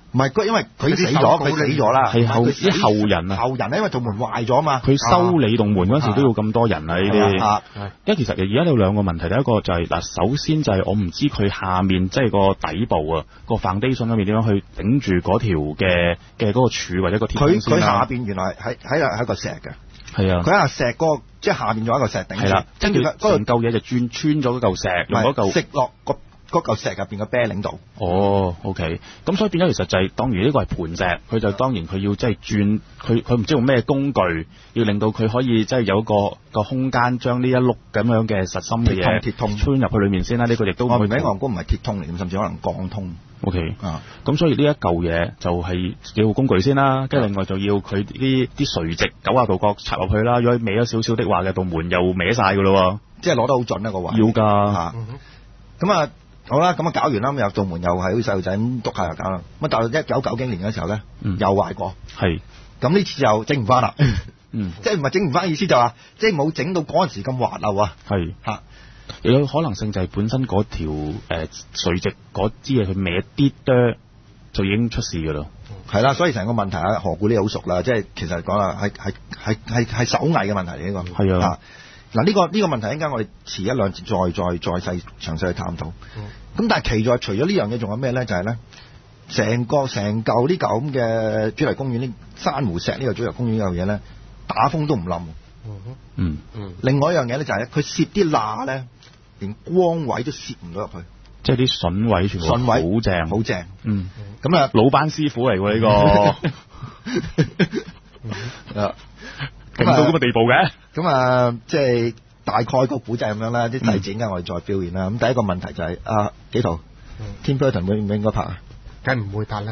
唔係，因為佢死咗，佢死咗啦， 係後啲後人啊， 後人咧，因為道門壞咗嘛， 佢修理道門嗰陣時都要咁多人啊呢啲。 啊， 因為其實而家有兩個問題，第一個就係、是、嗱，首先就係我唔知佢下面即係個底部啊，個 foundation 嗰邊點樣去頂住嗰條嘅嘅嗰個柱或者個鐵線先。佢佢下邊原來喺喺喺個石嘅。係啊，佢喺石嗰、那個即係下面仲有一個石頂住。係啦，跟住嗰嚿嘢就轉穿咗嗰嚿石，用嗰嚿食落個。嗰嚿石入邊嘅啤領度。哦 ，OK，咁所以變咗其實就係、是、當然呢個係盤石，佢就當然佢要即係轉，佢佢唔知用咩工具，要令到佢可以即係有個個空間將呢一碌咁樣嘅實心嘅嘢鐵通穿入去裏面先啦。呢、這個亦都唔係鋼管，唔係鐵通嚟，甚至可能鋼通。OK，啊，咁所以呢一嚿嘢就係叫工具先啦，跟住另外就要佢啲啲垂直九十度角插入去啦。如果歪咗少少的話嘅道門又歪晒㗎咯，即係攞得好準啊個位。要㗎嚇，咁啊。好啦，咁啊搞完啦，咁又道門又係好似細路仔咁篤下又搞啦。咁但係一九九幾年嘅時候咧、嗯，又壞過。係。咁呢次又整唔翻啦。嗯。即係唔係整唔翻意思就話，即係冇整到嗰陣時咁滑溜啊。係。嚇。有可能性就係本身嗰條誒、呃、垂直嗰支嘢佢歪啲多，就已經出事㗎啦。係啦，所以成個問題啊，何故呢好熟啦？即係其實講啦，係係係係係手藝嘅問題嚟呢個。係啊。嗱、這、呢個呢、這個問題一陣間我哋遲一兩節再再再細詳細去探討。咁、嗯、但係其在除咗呢樣嘢，仲有咩咧？就係、是、咧，成個成嚿呢嚿咁嘅主題公園呢，珊瑚石呢個主題公園有嘢咧，打風都唔冧。嗯嗯。另外一樣嘢咧就係、是、佢攝啲罅咧，連光位都攝唔到入去。即係啲筍位全部筍位好正，好正。嗯。咁啊，老班師傅嚟喎呢個。啊。勁到咁嘅地步嘅，咁啊，即係大概個古仔咁樣啦，啲細節嘅我哋再表現啦。咁第一個問題就係、是、啊，紀陶 Tim Burton 會唔會應該拍啊？梗唔會拍啦，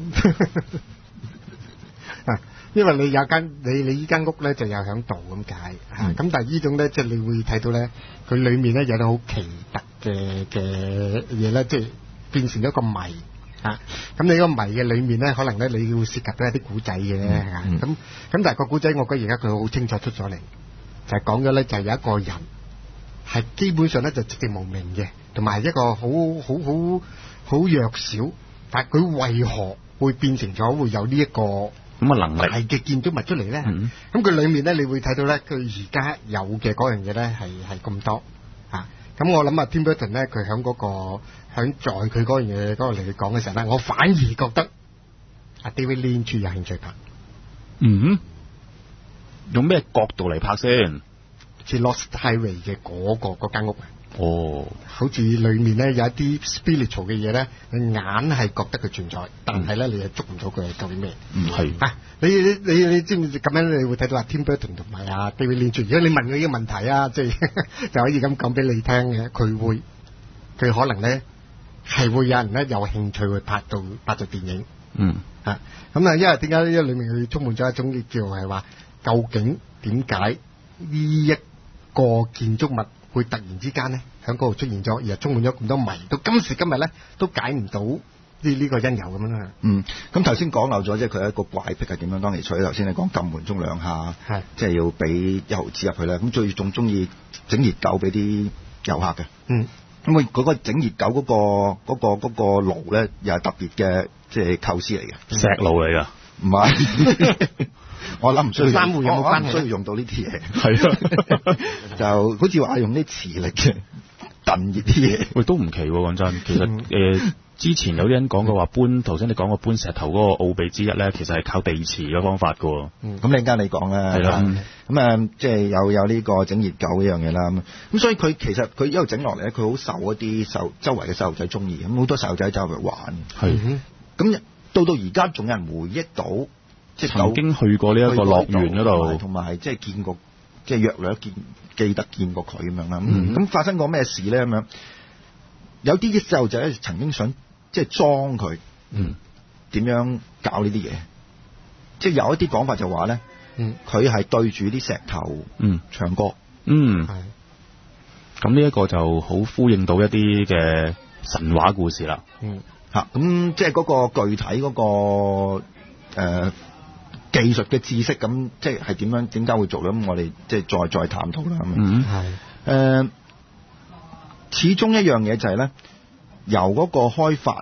啊，因為你有間你你依間屋咧就有響度咁解，嚇、嗯。咁但係呢種咧，即係你會睇到咧，佢裡面咧有啲好奇特嘅嘅嘢咧，即係變成咗個謎。啊！咁你個謎嘅裏面咧，可能咧你要涉及到一啲古仔嘅，嚇咁咁，但係個古仔，我覺得而家佢好清楚出咗嚟，就係講咗咧，就係有一個人係基本上咧就寂寂無名嘅，同埋一個好好好好弱小，但係佢為何會變成咗會有呢一個咁嘅能力大嘅建築物出嚟咧？咁佢裏面咧，你會睇到咧，佢而家有嘅嗰樣嘢咧係係咁多嚇。咁我諗啊，Tim Burton 咧，佢喺嗰個。喺在佢嗰樣嘢嗰度嚟講嘅時候咧，我反而覺得阿 David Lynch 有興趣拍。嗯，用咩角度嚟拍先？似 Lost Highway 嘅嗰、嗰個嗰間屋。哦，好似裏面咧有一啲 spiritual 嘅嘢咧，你硬係覺得佢存在，但係咧你又捉唔到佢係究竟咩？唔係啊！你你你你知唔知咁樣你會睇到阿 Tim Burton 同埋阿 David Lynch？如果你問佢呢個問題啊，即係就可以咁講俾你聽嘅，佢會佢可能咧。係會有人咧有興趣去拍到拍做電影，嗯啊咁啊，因為點解呢？裏面佢充滿咗一種叫係話，究竟點解呢一個建築物會突然之間咧喺嗰度出現咗，而係充滿咗咁多謎，到今時今日咧都解唔到呢呢個因由咁樣啊。嗯，咁頭先講漏咗，即係佢一個怪癖係點樣？當其除頭先你講撳門鐘兩下，係即係要俾一毫子入去咧。咁最仲中意整熱狗俾啲遊客嘅，嗯。咁佢嗰個整熱狗嗰、嗰個嗰、嗰個嗰、嗰個爐咧，又係特別嘅，即係構思嚟嘅，石爐嚟噶，唔係。我諗唔需要，珊瑚有冇關係？唔需要用到呢啲嘢，係啊，就好似話用啲磁力嘅燉熱啲嘢。喂，都唔奇喎，講真。其實誒、呃，之前有啲人講過話搬，頭先你講過搬石頭嗰個奧秘之一咧，其實係靠地磁嘅方法㗎。嗯，咁你陣間你講啦，係啦。咁啊、嗯，即係有有呢個整熱狗呢樣嘢啦。咁咁所以佢其實佢一路整落嚟咧，佢好受一啲受周圍嘅細路仔中意。咁好多細路仔走去玩。係。咁到到而家仲有人回憶到，即係曾經去過呢一個樂園嗰度，同埋係即係見過，即係約略見記得見過佢咁樣啦。咁、嗯嗯、發生過咩事咧？咁樣有啲啲細路仔咧曾經想即係裝佢，嗯，點樣搞呢啲嘢？即係有一啲講法就話咧。嗯，佢係對住啲石頭，嗯，唱歌，嗯，係，咁呢一個就好呼應到一啲嘅神話故事啦，嗯，吓，咁即係嗰個具體嗰、嗰個誒、呃、技術嘅知識，咁即係係點樣點解會做咧？咁我哋即係再再探討啦，咁嗯，係，誒、呃，始終一樣嘢就係咧，由嗰個開發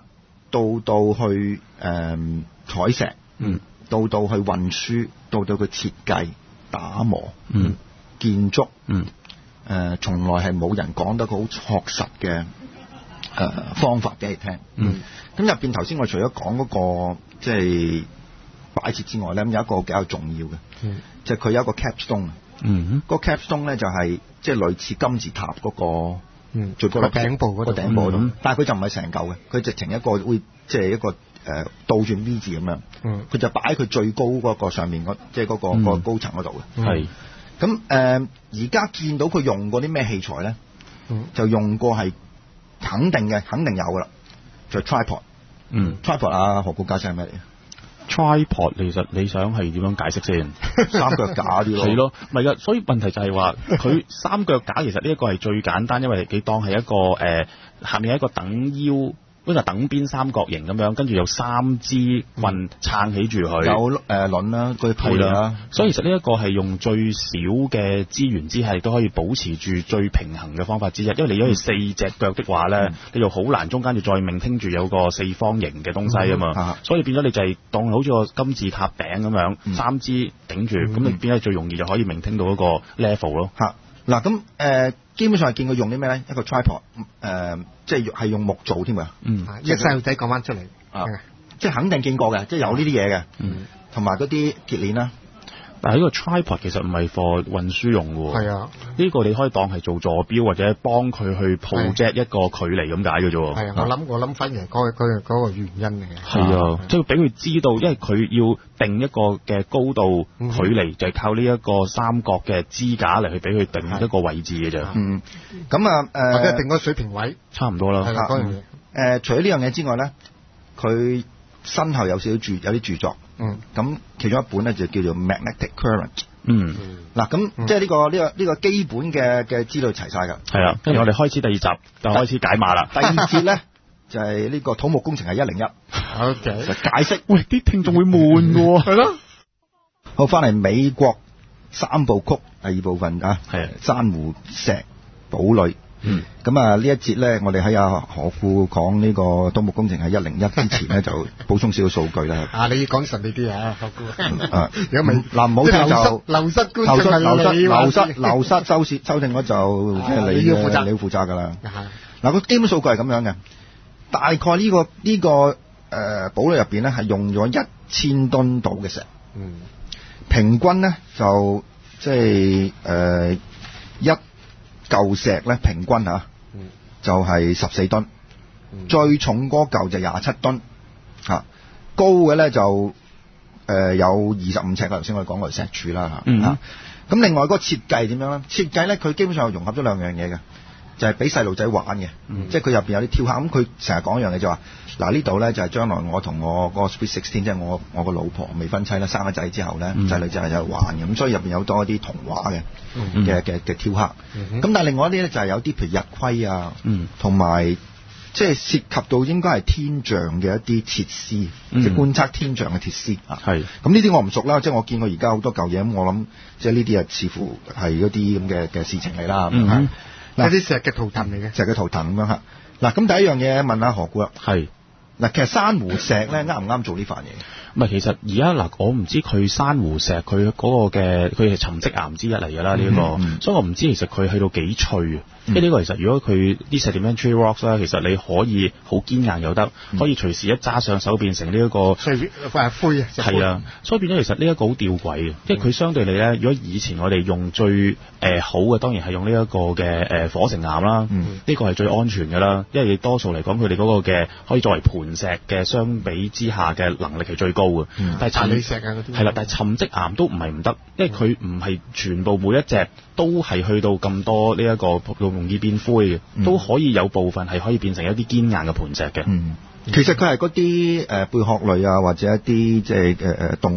到到去誒、呃、採石， 嗯， 到到去運輸，到到佢設計、打磨、 嗯， 建築， 嗯， 誒、呃，從來係冇人講得好確實嘅誒、呃、方法俾你聽。 嗯， 咁入邊頭先我除咗講嗰個即係擺設之外咧，咁有一個比較重要嘅， 嗯， 就係佢有一個 capstone。 嗯， 嗰個 capstone 咧就係即係類似金字塔嗰、嗰個。 嗯， 最高個頂部嗰度， 個頂部嗰度， 嗯、 但係佢就唔係成嚿嘅，佢直情一個會即係一個誒、呃、倒轉 V 字咁樣， 嗯， 佢就擺喺佢最高嗰個上面即係嗰個、嗯、個高層嗰度嘅。 係、嗯， 咁誒而家見到佢用過啲咩器材咧？ 嗯，就用過係肯定嘅，肯定有噶啦，就係、tripod。 嗯 tripod 啊，何故解釋係咩嚟 ？tripod 其實你想係點樣解釋先？ 三腳架啲咯， 係咯，唔係噶，所以問題就係話佢三腳架其實呢一個係最簡單，因為你當係一個誒、呃、下面係一個等腰。嗰個等邊三角形咁樣，跟住有三支棍撐起住佢， 有誒輪啦，佢配啦。 所以其實呢一個係用最少嘅資源之下，亦都可以保持住最平衡嘅方法之一。因為你如果係四隻腳的話咧、嗯，你就好難中間要再命聽住有個四方形嘅東西啊嘛、嗯。所以變咗你就係當好似個金字塔頂咁樣，嗯、三支頂住，咁、嗯、你變咗最容易就可以命聽到一個 level 咯。 嚇嗱咁誒，基本上係見佢用啲咩咧？一個 tripod 誒、呃，即係係用木做添㗎。 嗯，一細路仔講翻出嚟啊， 即係肯定見過嘅，即係有呢啲嘢嘅。嗯，同埋嗰啲鐵鏈啦。 但係呢個 tripod 其實唔係 for 運輸用嘅喎。 係啊， 呢個你可以當係做坐標或者幫佢去 project 一個距離咁解嘅啫。 係啊，我諗我諗反而係嗰個嗰個嗰個原因嚟嘅。 係啊，即係俾佢知道，因為佢要定一個嘅高度距離，就係靠呢一個三角嘅支架嚟去俾佢定一個位置嘅啫。 嗯，咁啊誒， 或者定個水平位， 差唔多啦。 係啦，嗰樣嘢。 誒，除咗呢樣嘢之外咧，佢身後有少少著有啲著作。嗯，咁其中一本咧就叫做 Magnetic Current。嗯，嗱咁、嗯、即係呢、呢個呢、呢個呢、呢個基本嘅嘅資料齊晒㗎。係啊，跟住我哋開始第二集就開始解碼啦。 第二節咧就係、是、呢個土木工程係一零一。 O K。 就解釋。 喂，啲聽眾會悶㗎喎。係咯。 好，翻嚟美國三部曲第二部分啊， 係珊瑚石堡壘。嗯，咁啊呢一節咧，我哋喺阿何富講呢個土木工程係一零一之前咧，就補充少少數據啦。 啊，你要講神秘啲啊，何富。 啊， 如果未嗱唔好聽就流失觀眾係你流失流失收視收聽嗰就即係你要負責， 你要負責㗎啦。嗱個基本數據係咁樣嘅，大概呢、呢個呢、呢個誒堡壘入邊咧係用咗一千噸度嘅石。嗯，平均咧就即係誒一。舊石咧平均嚇、嗯，就係十四噸，最重嗰嚿就廿七噸，嚇高嘅咧就誒、呃、有二十五尺啦。頭先我哋講過石柱啦嚇，咁、嗯、另外嗰個設計點樣咧？設計咧佢基本上融合咗兩樣嘢嘅，就係俾細路仔玩嘅、嗯，即係佢入邊有啲跳下。咁佢成日講一樣嘢就話，嗱呢度咧就係將來我同我嗰個 Sweet Sixteen，即係我我個老婆未婚妻啦，生咗仔之後咧，仔女仔係有玩嘅，咁所以入邊有多一啲童話嘅嘅嘅嘅雕刻。咁、嗯、但係另外一啲咧就係有啲譬如日晷啊，同埋即係涉及到應該係天象嘅一啲設施，嗯、即係觀測天象嘅設施啊。係咁呢啲我唔熟啦，即係我見過而家好多舊嘢，咁我諗即係呢啲啊似乎係嗰啲咁嘅嘅事情嚟啦。 嗯嗱，啲石嘅圖騰嚟嘅， 石嘅圖騰咁樣嚇。嗱，咁第一樣嘢問下何故啦。係嗱，其實珊瑚石咧啱唔啱做呢份嘢？ 唔係，其實而家嗱，我唔知佢珊瑚石佢嗰個嘅，佢係沉積岩之一嚟㗎啦，呢、嗯、一個、嗯，所以我唔知其實佢去到幾脆啊。即係呢個其實如果佢啲 sedimentary rocks 咧，其實你可以好堅硬又得、嗯，可以隨時一揸上手變成呢、這、一個碎灰啊。係啊，所以變咗其實呢一個好吊詭嘅，即係佢相對嚟咧，如果以前我哋用最誒、呃、好嘅，當然係用呢一個嘅誒、呃、火成岩啦，呢、嗯這個係最安全㗎啦，因為多數嚟講佢哋嗰個嘅可以作為盤石嘅相比之下嘅能力係最高嘅、嗯。但係沉石啊嗰啲係啦，但係沉積岩都唔係唔得，因為佢唔係全部每一隻都係去到咁多呢、這、一個容易變灰嘅、嗯，都可以有部分係可以變成一啲堅硬嘅盤石嘅。 嗯，其實佢係嗰啲誒貝殼類啊，或者一啲即係誒誒動物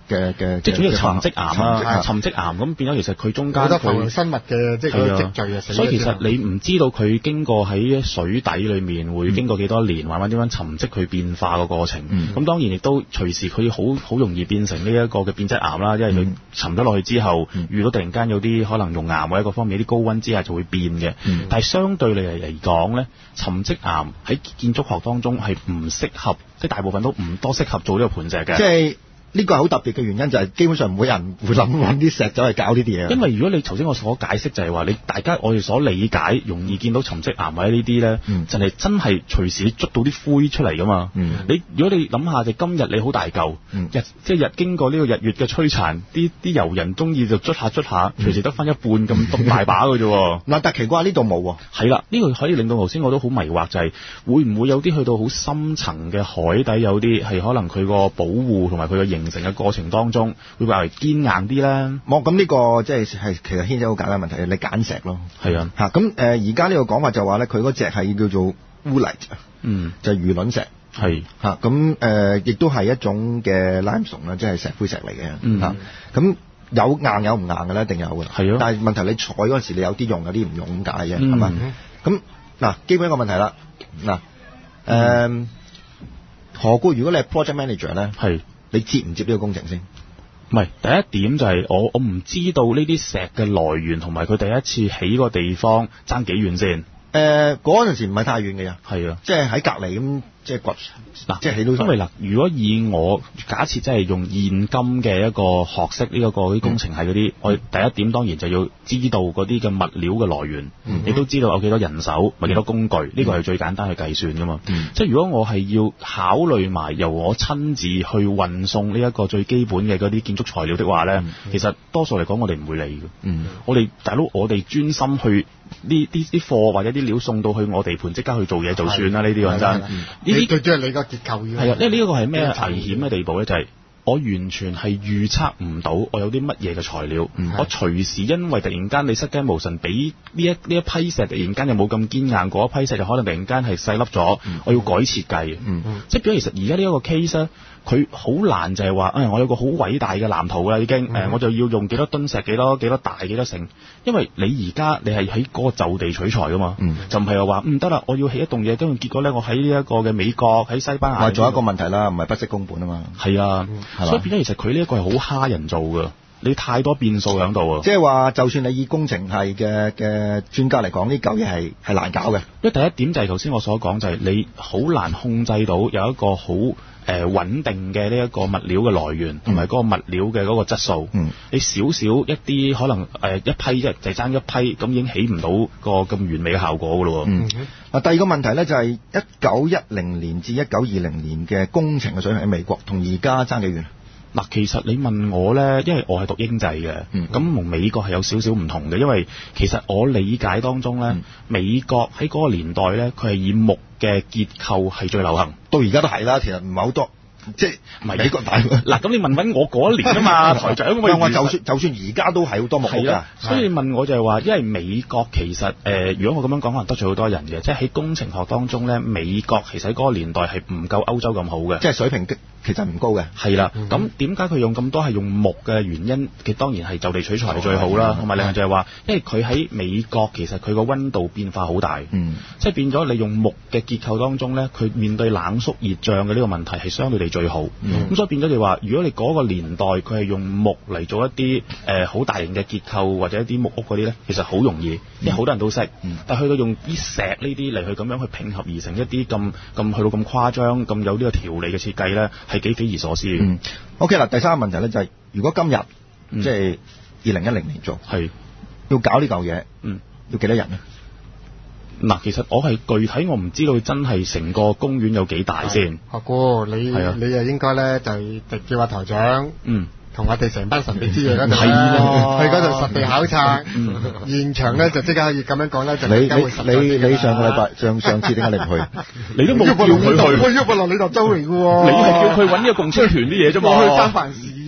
嘅嘅， 即係總之沉積岩啦，沉積岩咁變咗，其實佢中間好多浮游生物嘅即係嗰啲積聚啊， 所以其實你唔知道佢經過喺水底裏面會經過幾多年，慢慢點樣沉積佢變化個過程。咁、嗯、當然亦都隨時佢好好容易變成呢一個嘅變質岩啦，因為佢沉咗落去之後，嗯、遇到突然間有啲可能熔岩或者各方面有啲高溫之下就會變嘅。嗯、但係相對嚟嚟講咧，沉積岩喺建築學當中係唔適合，即係大部分都唔多適合做呢個盤石嘅。 即係呢個係好特別嘅原因，就係基本上冇人會諗揾啲石走去搞呢啲嘢。 因為如果你頭先我所解釋就係話，你大家我哋所理解容易見到沉積岩或者呢啲咧，嗯、就係真係隨時捉到啲灰出嚟噶嘛。嗯、你如果你諗下，就今日你好大嚿，嗯、日即係日經過呢個日月嘅摧殘，啲啲遊人中意就捽下捽下，隨時得翻一半咁咁大把嘅啫。 嗱，但奇怪呢度冇喎。 係啦，呢、呢個可以令到頭先我都好迷惑，就係、係、會唔會有啲去到好深層嘅海底有啲係可能佢個保護同埋佢個形成嘅過程當中會話為堅硬啲咧？ 冇咁呢個即係係其實牽扯好簡單問題，你揀石咯。 係啊， 嚇咁誒而家呢個講法就話咧，佢嗰隻係叫做烏泥，嗯，就係魚卵石。係嚇咁誒，亦都係一種嘅 limestone 啦，即係石灰石嚟嘅。嗯嚇咁有硬有唔硬嘅咧，一定有嘅。係啊，但係問題你採嗰陣時，你有啲用有啲唔用咁解嘅，係嘛？咁嗱，基本一個問題啦。嗱誒，何故如果你係 project manager 咧，係。你接唔接呢個工程先？唔係，第一點就係我我唔知道呢啲石嘅來源同埋佢第一次起個地方爭幾遠先。誒嗰陣時唔係太遠嘅呀，係啊，即係喺隔離咁，即係掘嗱，即係起到。因為嗱，如果以我假設即係用現今嘅一個學識呢一個啲工程系嗰啲，嗯、我第一點當然就要知道嗰啲嘅物料嘅來源，嗯、你都知道有幾多人手，咪幾、嗯、多工具，呢、嗯、個係最簡單去計算噶嘛。嗯、即係如果我係要考慮埋由我親自去運送呢一個最基本嘅嗰啲建築材料的話咧，嗯、其實多數嚟講我哋唔會理嘅。嗯、我哋大佬，我哋專心去。呢啲啲貨或者啲料送到去我地盤，即刻去做嘢就算啦。呢啲講真，呢啲最主要係你個結構要係啊。因為呢一個係咩危險嘅地步咧？就係、是、我完全係預測唔到我有啲乜嘢嘅材料，嗯、我隨時因為突然間你失驚無神，俾呢一呢一批石突然間又冇咁堅硬，嗰一批石就可能突然間係細粒咗，嗯、我要改設計。嗯嗯、即係比如其實而家呢一個 case 咧。佢好難就係話，誒、哎，我有個好偉大嘅藍圖啦，已經，誒、嗯，我就要用幾多噸石，幾多幾多大，幾多成，因為你而家你係喺嗰個就地取材噶嘛，嗯、就唔係話唔得啦，我要起一棟嘢，跟住結果咧，我喺呢一個嘅美國，喺西班牙，仲有一個問題啦，唔係不惜工本啊嘛，係啊，嗯、所以變咗其實佢呢一個係好蝦人做噶，你太多變數喺度啊，即係話，就算你以工程系嘅嘅專家嚟講，呢嚿嘢係係難搞嘅，因為第一點就係頭先我所講，就係你好難控制到有一個好。誒、呃、穩定嘅呢一個物料嘅來源，同埋嗰個物料嘅嗰個質素，嗯、你少少一啲可能誒、呃、一批一就爭一批，咁已經起唔到個咁完美嘅效果㗎咯。嗯，嗱第二個問題咧就係一九一零年至一九二零年嘅工程嘅水平喺美國，同而家爭幾遠？嗱，其實你問我咧，因為我係讀英制嘅，咁同、嗯、美國係有少少唔同嘅，因為其實我理解當中咧，嗯、美國喺嗰個年代咧，佢係以木嘅結構係最流行，到而家都係啦，其實唔係好多。即係唔係美國大嗱？咁你問緊我嗰一年啊嘛，台長咁啊，就算就算而家都係好多木屋㗎。所以你問我就係話，因為美國其實誒、呃，如果我咁樣講，可能得罪好多人嘅，即係喺工程學當中咧，美國其實喺嗰個年代係唔夠歐洲咁好嘅，即係水平其實唔高嘅。係啦，咁點解佢用咁多係用木嘅原因？佢當然係就地取材係最好啦。同埋另外就係話，因為佢喺美國其實佢個溫度變化好大，嗯、即係變咗你用木嘅結構當中咧，佢面對冷縮熱脹嘅呢個問題係相對地最好。咁、嗯、所以變咗你話，如果你嗰個年代佢係用木嚟做一啲誒好大型嘅結構或者一啲木屋嗰啲咧，其實好容易，因為好多人都識。嗯、但係去到用啲石呢啲嚟去咁樣去拼合而成一啲咁咁去到咁誇張、咁有呢個條理嘅設計咧，係幾匪夷所思嘅。嗯、OK 啦，第三個問題咧就係、是，如果今日、嗯、即係二零一零年做，係是要搞呢嚿嘢，嗯，要幾多人咧？嗱，其實我係具體我唔知道真係成個公園有幾大先。阿哥，你係啊，你又應該咧就直叫阿台長，嗯，同我哋成班神秘之夜嗰度咧，去嗰度實地考察，現場咧就即刻可以咁樣講咧，就你你你你上個禮拜上上次點解你唔去？你都冇叫佢去，我喐落你度周嚟嘅喎。你係叫佢揾呢個共青團啲嘢啫嘛。我去三藩市。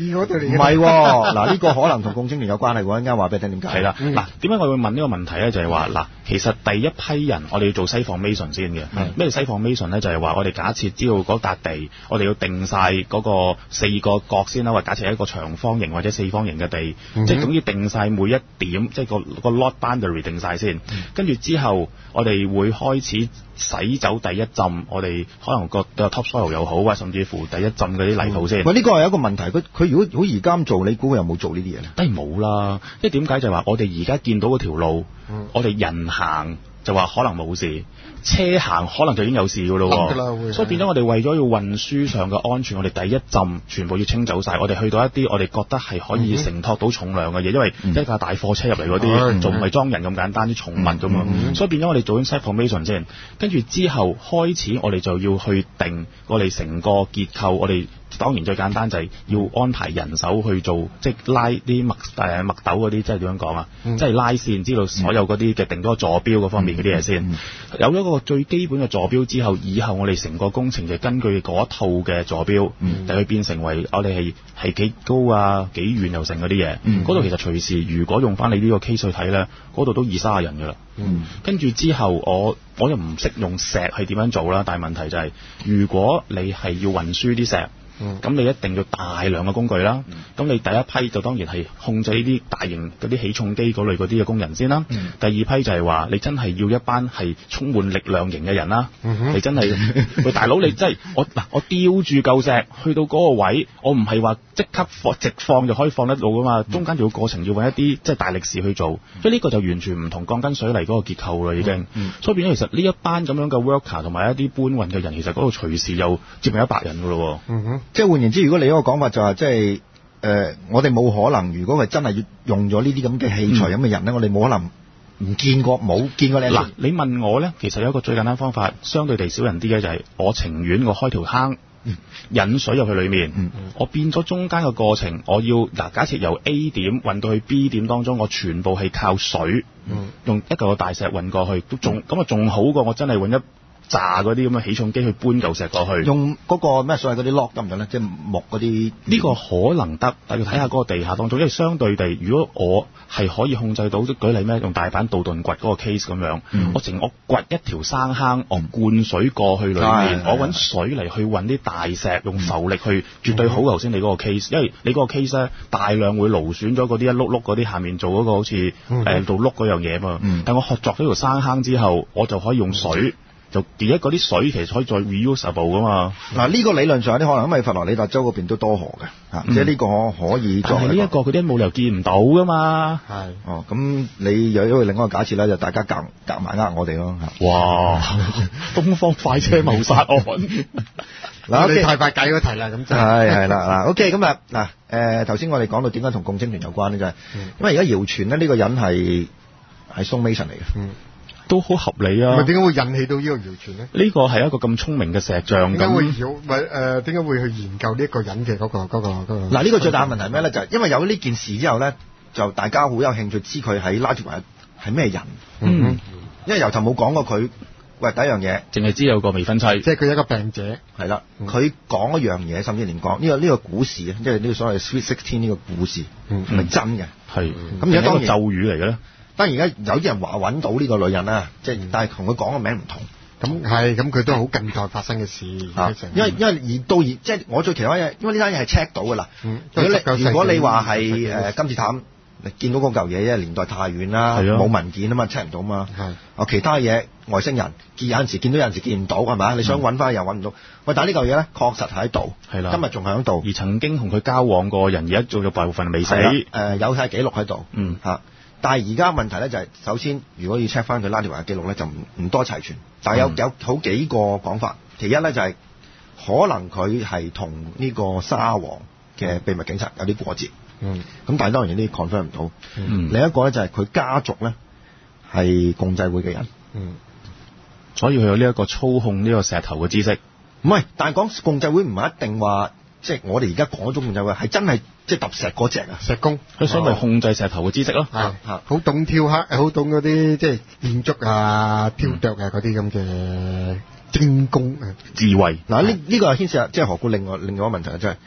嗰度嚟嘅。 唔係喎，嗱呢個可能同共青團有關係喎，一陣間話俾你聽點解。 係啦，嗱點解我會問呢個問題咧？就係話嗱，其實第一批人我哋要做西 formation 先嘅。咩西 formation 咧？就係話我哋假設知道嗰笪地，我哋要定晒嗰個四個角先啦，或者假設係一個長方形或者四方形嘅地，嗯、即係總之定晒每一點，即係個個 lot boundary 定晒先。跟住、嗯、之後，我哋會開始洗走第一浸，我哋可能個 top soil 又好，或甚至乎第一浸嗰啲泥土先。 喂、嗯，呢個係一個問題。佢佢如果好而家咁做，你估佢有冇做呢啲嘢咧？ 當然冇啦。因為點解就係話我哋而家見到嗰條路，嗯、我哋人行就話可能冇事。車行可能就已經有事㗎咯，所以變咗我哋為咗要運輸上嘅安全，我哋第一浸全部要清走晒。我哋去到一啲我哋覺得係可以承托到重量嘅嘢，因為一架大貨車入嚟嗰啲，仲唔係裝人咁簡單，啲重物㗎嘛。所以變咗我哋做緊 site formation 先，跟住之後開始我哋就要去定我哋成個結構，我哋。當然最簡單就係要安排人手去做，即係拉啲麥誒麥豆嗰啲，即係點樣講啊？嗯、即係拉線，知道所有嗰啲嘅定咗個坐標嗰方面嗰啲嘢先。嗯嗯、有咗個最基本嘅坐標之後，以後我哋成個工程就根據嗰一套嘅坐標，嗯、就去變成為我哋係係幾高啊、幾遠又成嗰啲嘢。嗰度、嗯、其實隨時如果用翻你呢個 case 去睇咧，嗰度都二三十人㗎啦。嗯、跟住之後我我又唔識用石係點樣做啦，但係問題就係、是、如果你係要運輸啲石。咁、嗯、你一定要大量嘅工具啦。咁、嗯、你第一批就當然係控制呢啲大型嗰啲起重機嗰類嗰啲嘅工人先啦。嗯、第二批就係話你真係要一班係充滿力量型嘅人啦。嗯、哼你真係喂大佬，你真係我嗱我吊住嚿石去到嗰個位，我唔係話即刻放直放就可以放得到噶嘛。中間仲要過程要揾一啲即係大力士去做，所以呢個就完全唔同鋼筋水泥嗰個結構啦已經。嗯嗯、所以變咗其實呢一班咁樣嘅 worker 同埋一啲搬運嘅人，其實嗰度隨時又接近一百人噶咯。嗯哼即係換言之，如果你嗰個講法就係即係誒，我哋冇可能，如果佢真係要用咗呢啲咁嘅器材咁嘅人咧，嗯、我哋冇可能唔見過冇見過你。嗱， 你問我咧，其實有一個最簡單方法，相對地少人啲嘅就係、是、我情願我開條坑，嗯、引水入去裡面，嗯、我變咗中間嘅過程，我要嗱假設由 A 點運到去 B 點當中，我全部係靠水，嗯、用一嚿大石運過去，都仲咁啊，仲好過我真係揾一炸嗰啲咁嘅起重機去搬嚿石過去， 用嗰個咩所謂嗰啲 lock 得唔得咧？即係木嗰啲， 呢個可能得，但要睇下嗰個地下當中，因為相對地，如果我係可以控制到，即舉例咩，用大板導盾掘嗰個 case 咁樣，嗯、我淨我掘一條生坑，我灌水過去裏面，嗯、我揾水嚟去運啲大石，用浮力去，絕對好頭先你嗰個 case，因為你嗰個 case 咧大量會勞損咗嗰啲一碌碌嗰啲下面做嗰個好似誒做碌嗰樣嘢嘛，嗯、但我學鑿咗條生坑之後，我就可以用水。就而家嗰啲水其實可以再 reusable 噶嘛？ 嗱，呢個理論上有啲可能，因為佛羅里達州嗰邊都多河嘅，嚇、嗯，即係呢個可以做。但係呢一個佢啲冇理由見唔到噶嘛？係是。哦，咁你有一個另外一個假設咧，就大家夾夾埋呃我哋咯嚇。 哇！東方快車謀殺案。 嗱，你太快計嗰題啦，咁就係係啦嗱。OK，咁啊嗱誒，頭先我哋講到點解同共青團有關咧，就係、嗯、因為而家謠傳咧，呢個人係係 Stonemason 嚟嘅。嗯都好合理啊！ 咪點解會引起到呢個謠傳咧？ 呢個係一個咁聰明嘅石像， 點解會曉？咪誒點解會去研究呢一個人嘅嗰個嗰個嗰個？ 嗱，呢個最大嘅問題係咩咧？就係因為有呢件事之後咧，就大家好有興趣知佢喺拉脫維係咩人。嗯，因為由頭冇講過佢。喂，第一樣嘢， 淨係知有個未婚妻， 即係佢一個病者。 係啦，佢講一樣嘢，甚至連講呢個呢個故事啊，即係呢個所謂 Sweet Sixteen 呢個故事，係咪真嘅？係。咁而家當然咒語嚟嘅咧。 當然而家有啲人話揾到呢個女人啦，即係但係同佢講嘅名唔同。 咁係，咁佢都係好近代發生嘅事。 因為因為而到而即係我最奇怪嘅，因為呢單嘢係 check 到㗎啦。如果你如果你話係誒金字塔，你見到嗰嚿嘢，因為年代太遠啦，冇文件啊嘛 check 唔到嘛。係。啊，其他嘢外星人見有陣時見到，有陣時見唔到，係咪？你想揾翻又揾唔到。喂，但係呢嚿嘢咧確實喺度，係啦，今日仲喺度。而曾經同佢交往過人，而家做咗大部分未死。誒，有晒記錄喺度。嗯。嚇。但係而家問題咧就係，首先如果要 check 翻佢拉脫維亞記錄咧，就唔唔多齊全。但係有有好幾個講法。其一咧就係可能佢係同呢個沙皇嘅秘密警察有啲過節。嗯。咁但係當然呢啲 confirm 唔到。嗯。另一個咧就係佢家族咧係共濟會嘅人。嗯。 所以佢有呢一個操控呢個石頭嘅知識。 唔係，但係講共濟會唔係一定話。即係我哋而家講嗰種共濟會係真係即係揼石嗰隻啊， 石工， 佢所謂控制石頭嘅知識咯， 係係好懂雕刻，好懂嗰啲即係建築啊、雕琢啊嗰啲咁嘅精工啊、 智慧。 嗱呢呢個係牽涉即係何故另外另外一個問題啊，即係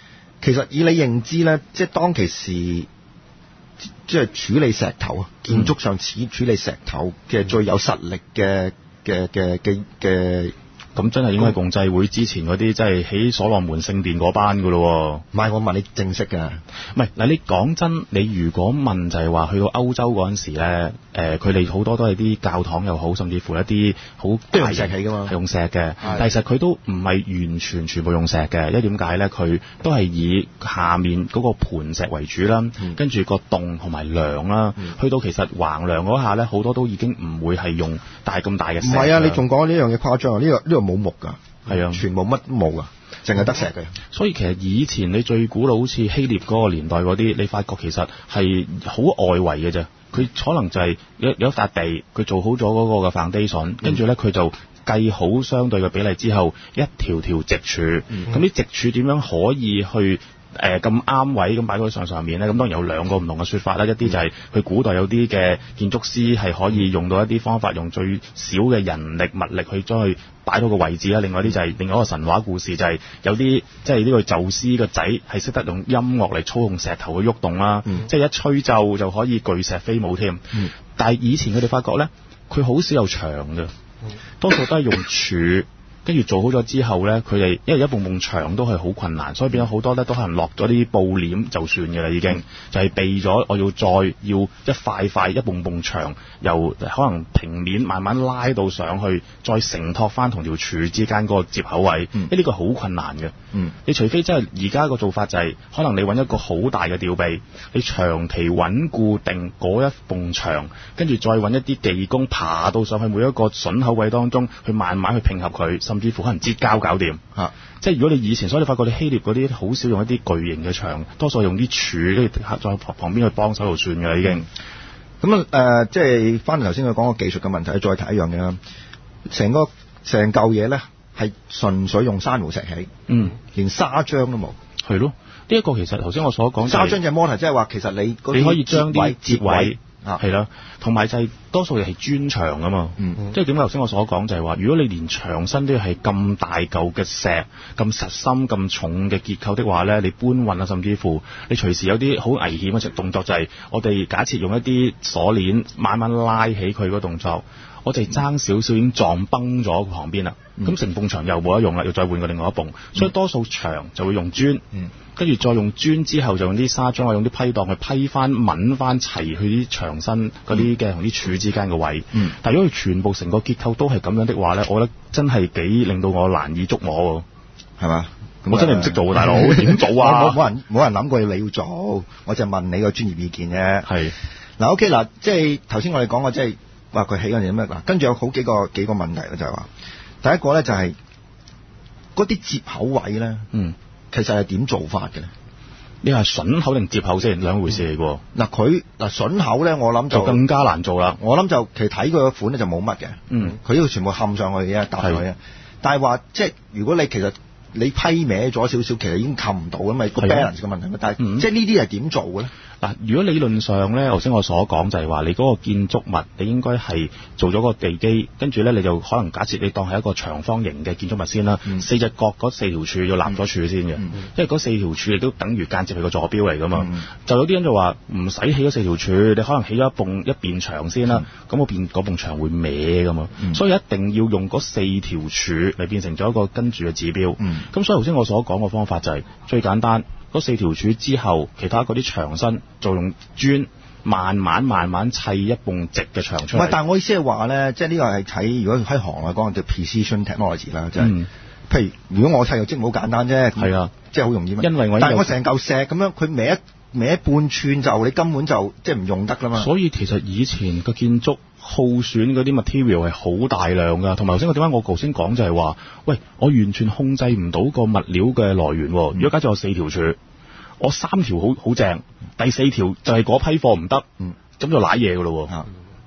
其實以你認知咧，即係當其時，即係處理石頭啊，建築上處處理石頭嘅最有實力嘅嘅嘅嘅嘅。 咁真係應該係共濟會之前嗰啲，即係喺所羅門聖殿嗰班噶咯。 唔係，我問你正式㗎。 唔係嗱，你講真，你如果問就係話去到歐洲嗰陣時咧，誒佢哋好多都係啲教堂又好，甚至乎一啲好都用石起㗎嘛， 係用石嘅。但係其實佢都唔係完全全部用石嘅，因為點解咧？佢都係以下面嗰個盤石為主啦，嗯、跟住個洞同埋梁啦，嗯、去到其實橫梁嗰下咧，好多都已經唔會係用大咁大嘅石。唔係啊，你仲講呢樣嘢誇張啊？呢、呢個呢、呢個冇木㗎， 係啊， 全部乜都冇㗎，淨係得石嘅。 所以其實以前你最古老好似希臘嗰個年代嗰啲，你發覺其實係好外圍嘅啫。佢可能就係有有一笪地，佢做好咗嗰個嘅 foundation，跟住咧佢就計好相對嘅比例之後，一條條直柱。咁啲、嗯、直柱點樣可以去誒咁啱位咁擺喺上上面咧？咁當然有兩個唔同嘅說法啦。一啲就係佢古代有啲嘅建築師係可以用到一啲方法，用最少嘅人力物力去將佢擺到個位置啦。另外一啲就係另外一個神話故事，就係有啲即係呢個宙斯個仔係識得用音樂嚟操控石頭去喐動啦。嗯、即係一吹奏就可以巨石飛舞添。嗯、但係以前佢哋發覺咧，佢好少有牆嘅，多數都係用柱。跟住做好咗之後咧，佢哋因為一埲埲牆都係好困難，所以變咗好多咧都可能落咗啲布簾就算嘅啦，已經、嗯、就係避咗我要再要一塊塊一埲埲牆，由可能平面慢慢拉到上去，再承托翻同條柱之間嗰個接口位，嗯、因為呢個好困難嘅。嗯，你除非真係而家個做法就係、是，可能你揾一個好大嘅吊臂，你長期穩固定嗰一埲牆，跟住再揾一啲技工爬到上去每一個榫口位當中，去慢慢去拼合佢。甚至乎可能接膠搞掂嚇，啊、即係如果你以前，所以你發覺你希臘嗰啲好少用一啲巨型嘅牆，多數用啲柱，跟住再旁邊去幫手就算嘅啦已經。 咁啊誒，即係翻嚟頭先佢講個技術嘅問題，再睇一樣嘢啦。成個成嚿嘢咧係純粹用珊瑚石起，嗯，連砂漿都冇。 係咯，呢、這、一個其實頭先我所講、就是，沙漿就係 mortar，即係話其實你你可以將啲接位。 啊， 係啦，同埋就係多數係磚牆啊嘛，嗯嗯、即係點解頭先我所講就係話，如果你連牆身都係咁大嚿嘅石、咁實心、咁重嘅結構的話咧，你搬運啊，甚至乎你隨時有啲好危險嘅隻動作，就係我哋假設用一啲鎖鏈慢慢拉起佢嗰動作，我哋爭少少已經撞崩咗旁邊啦，咁成埲牆又冇得用啦，要再換過另外一埲，所以多數牆就會用磚。嗯跟住再用磚之後，就用啲砂漿啊，用啲批檔去批翻、抿翻齊佢啲牆身嗰啲嘅同啲柱之間嘅位。嗯。但係如果佢全部成個結構都係咁樣的話咧，我覺得真係幾令到我難以捉摸喎，係嘛？我真係唔識做，大佬點做啊？ 冇冇人冇人諗過你要做，我就問你個專業意見啫。係是。 嗱 OK 嗱，即係頭先我哋講過，即係話佢起嗰陣咩嗱，跟住有好幾個幾個問題咧，就係話第一個咧就係嗰啲接口位咧。嗯。其實係點做法嘅咧？ 你係榫口定接口先兩回事嚟嘅。 嗱佢嗱榫口咧，我諗就， 就更加難做啦。 我諗就其實睇佢個款咧就冇乜嘅。嗯，佢呢個全部冚上去嘅，搭上去嘅。是但係話即係如果你其實你批歪咗少少，其實已經冚唔到咁咪個 balance 嘅問題。的但係、嗯、即係呢啲係點做嘅咧？ 嗱，如果理論上咧，頭先我所講就係話，你嗰個建築物，你應該係做咗個地基，跟住咧你就可能假設你當係一個長方形嘅建築物先啦。嗯、四隻角嗰四條柱要立咗柱先嘅，嗯嗯、因為嗰四條柱亦都等於間接係個坐標嚟噶嘛。嗯、就有啲人就話唔使起嗰四條柱，你可能起咗一埲一邊牆先啦，咁嗰邊嗰埲牆會歪噶嘛。嗯、所以一定要用嗰四條柱嚟變成咗一個跟住嘅指標。咁、嗯、所以頭先我所講嘅方法就係、是、最簡單。嗰四條柱之後，其他嗰啲牆身就用磚慢慢慢慢砌一埲直嘅牆出嚟。唔係，但係我意思係話咧，即係呢個係睇如果喺行內講叫 precision technology 啦，即係、嗯、譬如如果我砌個積木好簡單啫，係啊，即係好容易。因為我但係我成嚿石咁樣，佢歪一歪一半寸就你根本就即係唔用得啦嘛。所以其實以前個建築耗損嗰啲 material 係好大量㗎，同埋頭先我點解我頭先講就係話，喂，我完全控制唔到個物料嘅來源。嗯、如果假設有四條柱，我三條好好正，第四條就係嗰批貨唔得，咁、嗯、就瀨嘢㗎咯。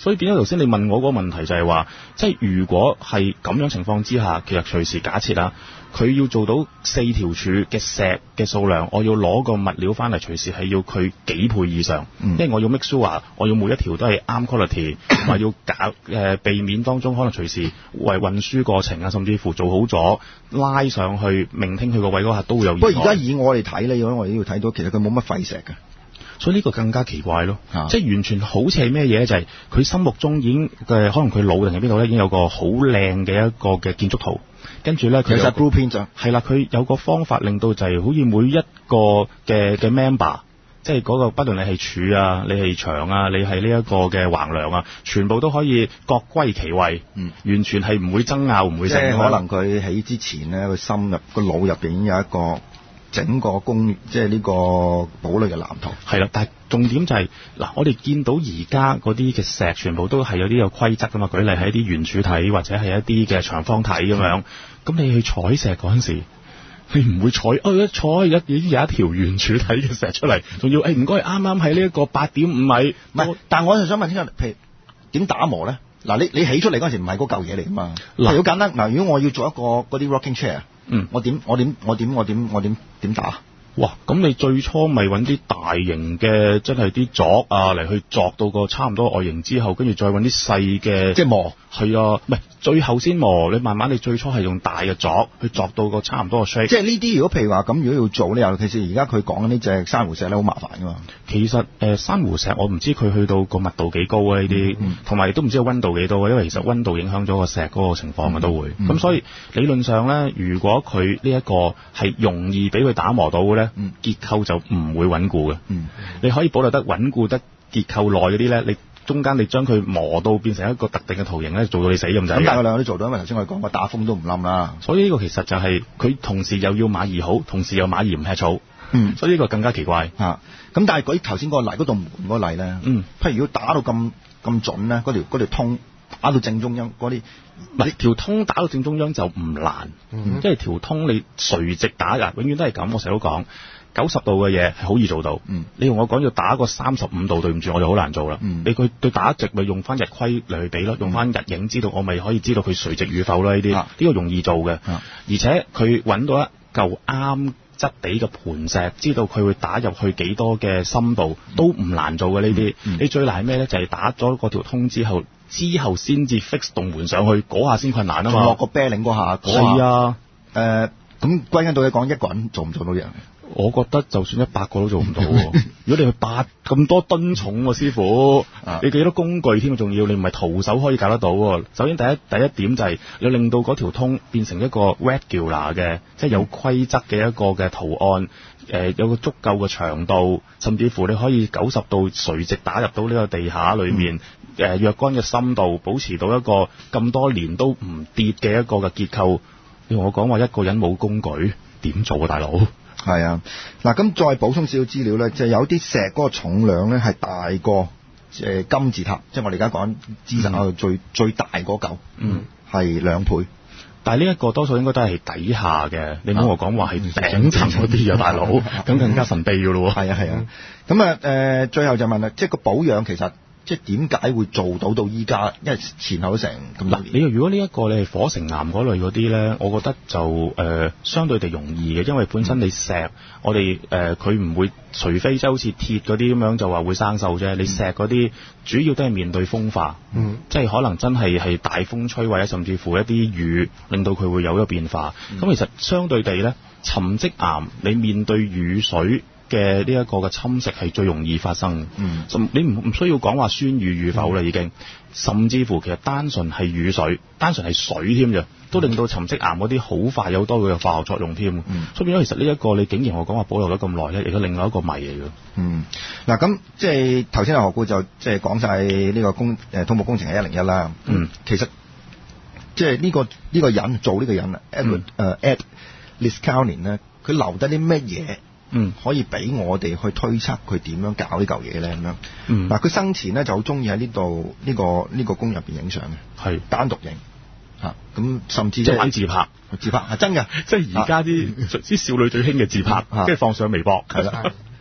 所以變咗頭先你問我嗰個問題就係話，即係如果係咁樣情況之下，其實隨時假設啦，佢要做到四條柱嘅石嘅數量，我要攞個物料翻嚟，隨時係要佢幾倍以上，嗯、因為我要 make sure 我要每一條都係啱 quality，同埋要搞誒、呃、避免當中可能隨時為運輸過程啊，甚至乎做好咗拉上去明聽佢個位嗰下都會有意外。 不過而家以我哋睇咧，我哋要睇到其實佢冇乜廢石嘅。 所以呢個更加奇怪咯，啊、即係完全好似係咩嘢就係、是、佢心目中已經嘅，可能佢腦定係邊度咧，已經有個好靚嘅一個嘅建築圖，跟住咧佢就 blueprint 咗，係啦，佢有個方法令到就係好似每一個嘅嘅 member， 即係嗰個不論你係柱啊，你係牆啊，你係呢一個嘅橫梁啊，全部都可以各歸其位，嗯，完全係唔會爭拗，唔會成。 即係可能佢起之前咧，佢心入個腦入邊已經有一個。整個公即係呢個堡壘嘅藍圖係啦，但係重點就係、是、嗱，我哋見到而家嗰啲嘅石全部都係有啲有規則噶嘛，舉例係一啲圓柱體或者係一啲嘅長方體咁樣，咁、嗯、你去採石嗰陣時，你唔會採哦一採一已經有一條圓柱體嘅石出嚟，仲要誒唔該啱啱喺呢一個八點五米， 唔係，但係我就想問清楚，譬如點打磨咧？嗱，你你起出嚟嗰陣時唔係嗰嚿嘢嚟噶嘛？嗱，好簡單，嗱，如果我要做一個嗰啲 rocking chair。嗯，我點我點我點我點我點點打？ 哇！咁你最初咪揾啲大型嘅，真係啲鑿啊嚟去鑿到個差唔多外形之後，跟住再揾啲細嘅， 即係磨。 係啊，唔係最後先磨。你慢慢你最初係用大嘅鑿去鑿到個差唔多嘅 shape。即係呢啲如果譬如話咁，如果要做咧，尤其是而家佢講緊呢隻珊瑚石咧，好麻煩噶嘛。 其實誒、呃、珊瑚石我唔知佢去到個密度幾高啊呢啲，同埋亦都唔知個溫度幾多啊，因為其實溫度影響咗個石嗰個情況嘅、嗯、都會。咁、嗯、所以理論上咧，如果佢呢一個係容易俾佢打磨到嘅咧，嗯、結構就唔會穩固嘅。嗯、你可以保留得穩固得結構耐嗰啲咧，你中間你將佢磨到變成一個特定嘅圖形咧，做到你死咁滯。咁但係佢兩個都做到，因為頭先我哋講過打風都唔冧啦。 所以呢個其實就係、是、佢同時又要馬兒好，同時又馬兒唔吃草。嗯，所以呢個更加奇怪嚇。咁但係嗰頭先嗰個泥嗰度門嗰個泥咧，嗯，譬如如果打到咁咁準咧，嗰條嗰條通打到正中央嗰啲， 唔係條通打到正中央就唔難，嗯、因為條通你垂直打㗎，永遠都係咁。我成日都講。九十度嘅嘢係好易做到，嗯、你同我講要打個三十五度，對唔住我就好難做啦。嗯、你佢對打直咪用翻日晷嚟去比咯，用翻日影知道我咪可以知道佢垂直與否啦。呢啲呢個容易做嘅，啊、而且佢揾到一嚿啱質地嘅盤石，知道佢會打入去幾多嘅深度，嗯、都唔難做嘅呢啲。嗯、你最難係咩咧？就係、是、打咗嗰條通之後，之後先至 fix 棟門上去，嗰下先困難啊嘛。 落個啤領嗰下， 係啊。 誒，咁歸根到底講，一個人做唔做到嘢？ 我覺得就算一百個都做唔到。如果你去八咁多噸重喎，師傅，啊、你幾多工具添？仲要你唔係徒手可以搞得到。首先第一第一點就係你令到嗰條通變成一個 regular 嘅，即係有規則嘅一個嘅圖案。誒、呃，有個足夠嘅長度，甚至乎你可以九十度垂直打入到呢個地下裏面。誒、嗯呃，若干嘅深度，保持到一個咁多年都唔跌嘅一個嘅結構。你同我講話一個人冇工具點做啊，大佬？ 係啊，嗱，咁再補充少少資料咧，就係、有啲石嗰個重量咧係大過誒、呃、金字塔，即係我哋而家講資產嗰度最、嗯、最大嗰嚿，嗯，係兩倍。 但係呢一個多數應該都係底下嘅，你唔好我講話係頂層嗰啲啊，大佬，咁更加神秘噶咯喎。 係啊係啊，咁啊誒，最後就問啦，即係個保養其實。即係點解會做到到依家？因為前後都成咁多年。 你如果呢一個你係火成岩嗰類嗰啲咧，我覺得就誒、呃、相對地容易嘅，因為本身你石，嗯、我哋誒佢唔會，除非即係好似鐵嗰啲咁樣就話會生鏽啫。嗯、你石嗰啲主要都係面對風化，嗯、即係可能真係係大風吹或者甚至乎一啲雨令到佢會有一個變化。咁、嗯、其實相對地咧，沉積岩你面對雨水嘅呢一個嘅侵蝕係最容易發生，嗯，你唔唔需要講話酸雨與否啦，已經，甚至乎其實單純係雨水，單純係水添啫，都令到沉積岩嗰啲好快有多嘅化學作用添，嗯，所以變咗其實呢一個你竟然我講話保留咗咁耐咧，亦都另外一個謎嚟嘅， 嗯，嗱咁即係頭先阿何故就即係講晒呢個工誒土木工程係一零一啦，嗯，其實即係呢個呢個人做呢個人啊 Edward 誒 Ed Liskanen 咧，佢留低啲咩嘢？嗯，可以俾我哋去推測佢點樣搞呢嚿嘢咧咁樣。嗯，嗱，佢生前咧就好中意喺呢度呢個呢、呢個公園入邊影相嘅，係是單獨影嚇。咁、啊、甚至即係玩自拍， 自拍係真嘅， 即係而家啲啲少女最興嘅自拍，跟住、啊、放上微博。係啦，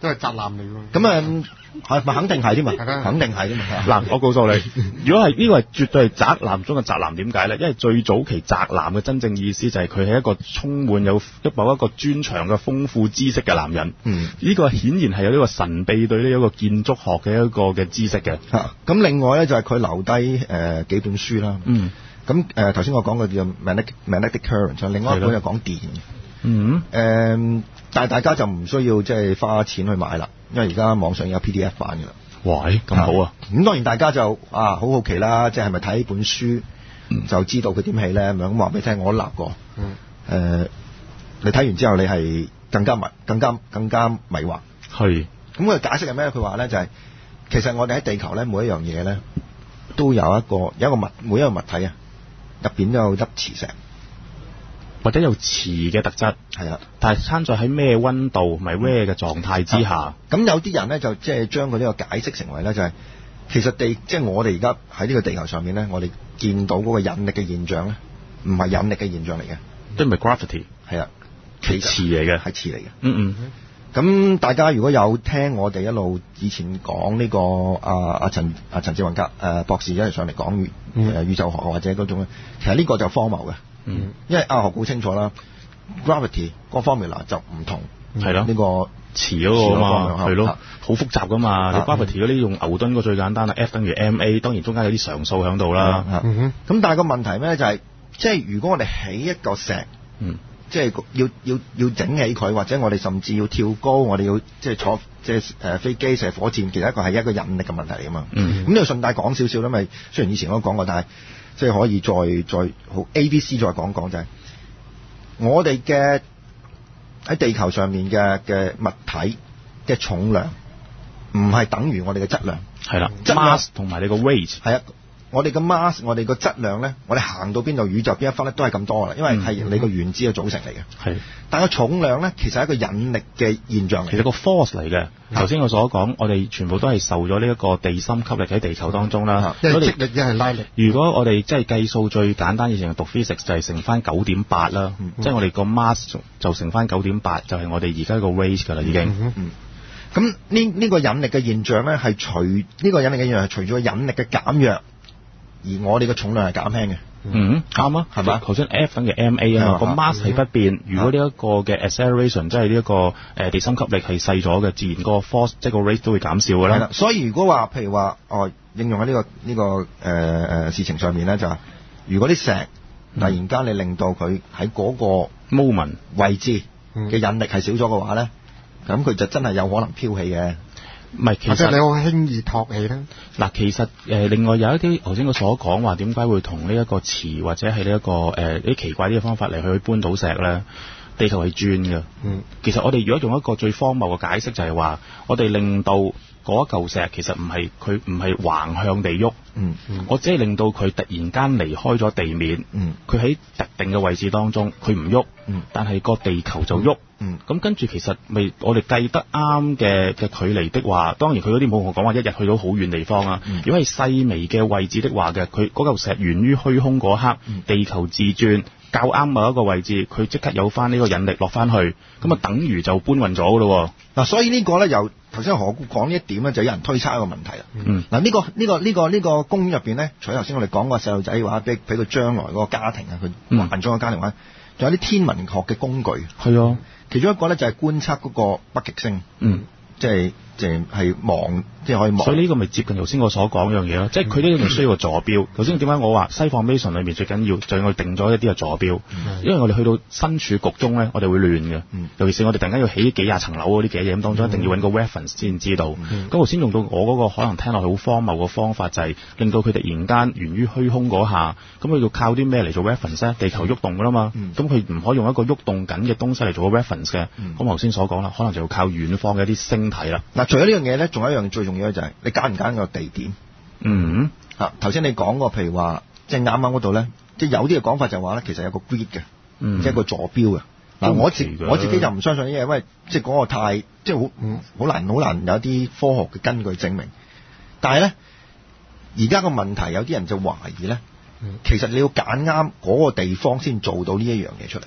都係宅男嚟喎。 咁啊係咪肯定係添嘛？肯定係添嘛。 嗱，我告訴你，如果係呢個係絕對係宅男中嘅宅男，點解咧？因為最早期宅男嘅真正意思就係佢係一個充滿有一某一個專長嘅豐富知識嘅男人。嗯，呢個顯然係有呢個神秘對呢一個建築學嘅一個嘅知識嘅。 嚇、啊，咁另外咧就係佢留低誒、呃、幾本書啦。嗯，咁誒頭先我講嘅叫 Magnetic Magnetic Current， 另外一本就講電嘅。嗯，誒、呃，但係大家就唔需要即係花錢去買啦，因為而家網上有 P D F 版嘅啦。 哇，咁好啊！ 咁、啊、當然大家就啊好好奇啦，即係係咪睇本書、嗯、就知道佢點起咧咁樣？咁話俾你聽，我都立過。嗯。誒、呃，你睇完之後，你係更加迷、更加更加迷惑。係。咁佢解釋係咩？佢話咧就係、是、其實我哋喺地球咧，每一樣嘢咧都有一個有一個物每一個物體啊，入邊都有粒磁石。 或者有磁嘅特質，係啊，但係參在喺咩溫度、咪咩嘅狀態之下。咁、嗯、有啲人咧就即係將佢呢個解釋成為咧就係、是，其實地即係我哋而家喺呢個地球上面咧，我哋見到嗰個引力嘅現象咧，唔係引力嘅現象嚟嘅，都唔係 gravity， 係啊， 係磁嚟嘅， 係磁嚟嘅。 嗯嗯。 咁大家如果有聽我哋一路以前講呢、這個啊阿陳阿陳志宏格誒博士一嚟上嚟講宇、嗯、宇宙學或者嗰種咧，其實呢個就荒謬嘅。嗯，因為阿學好清楚啦 ，gravity 嗰個 formula 就唔同，係咯，呢個磁嗰個嘛，係咯，好複雜噶嘛。你 gravity 嗰啲用牛頓個最簡單啦 ，F 等於 ma， 當然中間有啲常數喺度啦。咁、嗯、 但係個問題咩咧？就係、是、即係如果我哋起一個石，嗯，即係要要要整起佢，或者我哋甚至要跳高，我哋要即係坐即係誒飛機射火箭，其實一個係一個引力嘅問題嚟噶嘛。嗯，咁呢度順帶講少少啦，咪雖然以前我都講過，但係。即係可以再再好 A B C 再講講就係、是、我哋嘅喺地球上面嘅嘅物體嘅重量唔係等於我哋嘅質量，係啦 ，mass 同埋你個 weight 係啊。我哋嘅 mass， 我哋個質量咧，我哋行到邊度宇宙邊一忽咧都係咁多啦，因為係你個原子嘅組成嚟嘅。係、嗯，但係個重量咧，其實係一個引力嘅現象嚟， 其實個 force 嚟嘅。頭先我所講，我哋全部都係受咗呢一個地心吸力喺地球當中啦。 一係積力，一係拉力。 如果我哋即係計數最簡單，以前讀 physics 就係乘翻九點八啦，即係我哋個 mass 就乘翻九點八，就係我哋而家個 weight 㗎啦已經。嗯嗯。 咁呢呢個引力嘅現象咧，係隨呢、呢個引力嘅現象係隨住個引力嘅減弱。而我哋嘅重量係減輕嘅， 嗯，啱啊，係嘛？頭先 F 等於 ma 啊嘛，個 mass 係不變。如果呢一個嘅 acceleration，即係呢一個誒地心吸力係細咗嘅，自然個 force 即係個 rate 都會減少㗎啦。係啦， 所以如果話譬如話哦，應用喺呢、呢個呢、呢個誒誒、呃、事情上面咧，就係、是、如果啲石突然間你令到佢喺嗰個 moment 位置嘅引力係少咗嘅話咧，咁、嗯、佢就真係有可能飄起嘅。 唔係，其實你好輕易托起咧。 嗱，其實誒、呃，另外有一啲頭先我所講話，點解會同呢一個磁或者係呢一個誒啲、呃、奇怪啲嘅方法嚟去搬到石咧？地球係轉嘅。嗯。其實我哋如果用一個最荒謬嘅解釋，就係話，我哋令到嗰一嚿石其實唔係佢唔係橫向地喐。嗯。嗯。我只係令到佢突然間離開咗地面。嗯。佢喺特定嘅位置當中，佢唔喐。嗯。但係個地球就喐。嗯。咁跟住其實未我哋計得啱嘅嘅距離的話，當然佢嗰啲冇我講話一日去到好遠地方啊。嗯、如果係細微嘅位置的話嘅，佢嗰嚿石源於虛空嗰刻，嗯、地球自轉。較啱某一個位置，佢即刻有翻呢個引力落翻去，咁、嗯、啊等於就搬運咗㗎咯。 嗱，所以呢個咧，由頭先何故講呢一點咧，就有人推測一個問題啦。嗯，嗱、這、呢個呢、這個呢、這個呢、這個公園入邊咧，除咗頭先我哋講個細路仔話，俾俾佢將來嗰個家庭啊，佢幻想嘅家庭話，仲、嗯、有啲天文學嘅工具。係啊，其中一個咧就係觀測嗰個北極星。嗯。即係即係係望，即係可以望。 所以呢個咪接近頭先我所講樣嘢咯，即係佢呢個需要個坐標。頭先點解我話西 formation 裏面最緊要就係我哋定咗一啲嘅坐標，嗯、因為我哋去到身處局中咧，我哋會亂嘅。嗯、尤其是我哋突然間要起幾廿層樓嗰啲嘅嘢，咁當中一定要揾個 reference 先知道。咁我先用到我嗰個可能聽落去好荒謬嘅方法，就係令到佢突然間源於虛空嗰下，咁佢要靠啲咩嚟做 reference 咧？地球喐動㗎啦嘛，咁佢唔可以用一個喐動緊嘅東西嚟做個 reference 嘅。咁頭先所講啦，可能就要靠遠方嘅一啲星體啦。 嗱，除咗呢樣嘢咧，仲有一樣最重要嘅就係你揀唔揀個地點。嗯，嚇頭先你講過，譬如話即係啱啱嗰度咧，即係有啲嘅講法就係話咧，其實有個 grid 嘅，嗯、即係個坐標嘅。嗱，我自我自己就唔相信呢嘢，因為即係嗰個太即係好好難好難有啲科學嘅根據證明。但係咧，而家個問題有啲人就懷疑咧，其實你要揀啱嗰個地方先做到呢一樣嘢出嚟。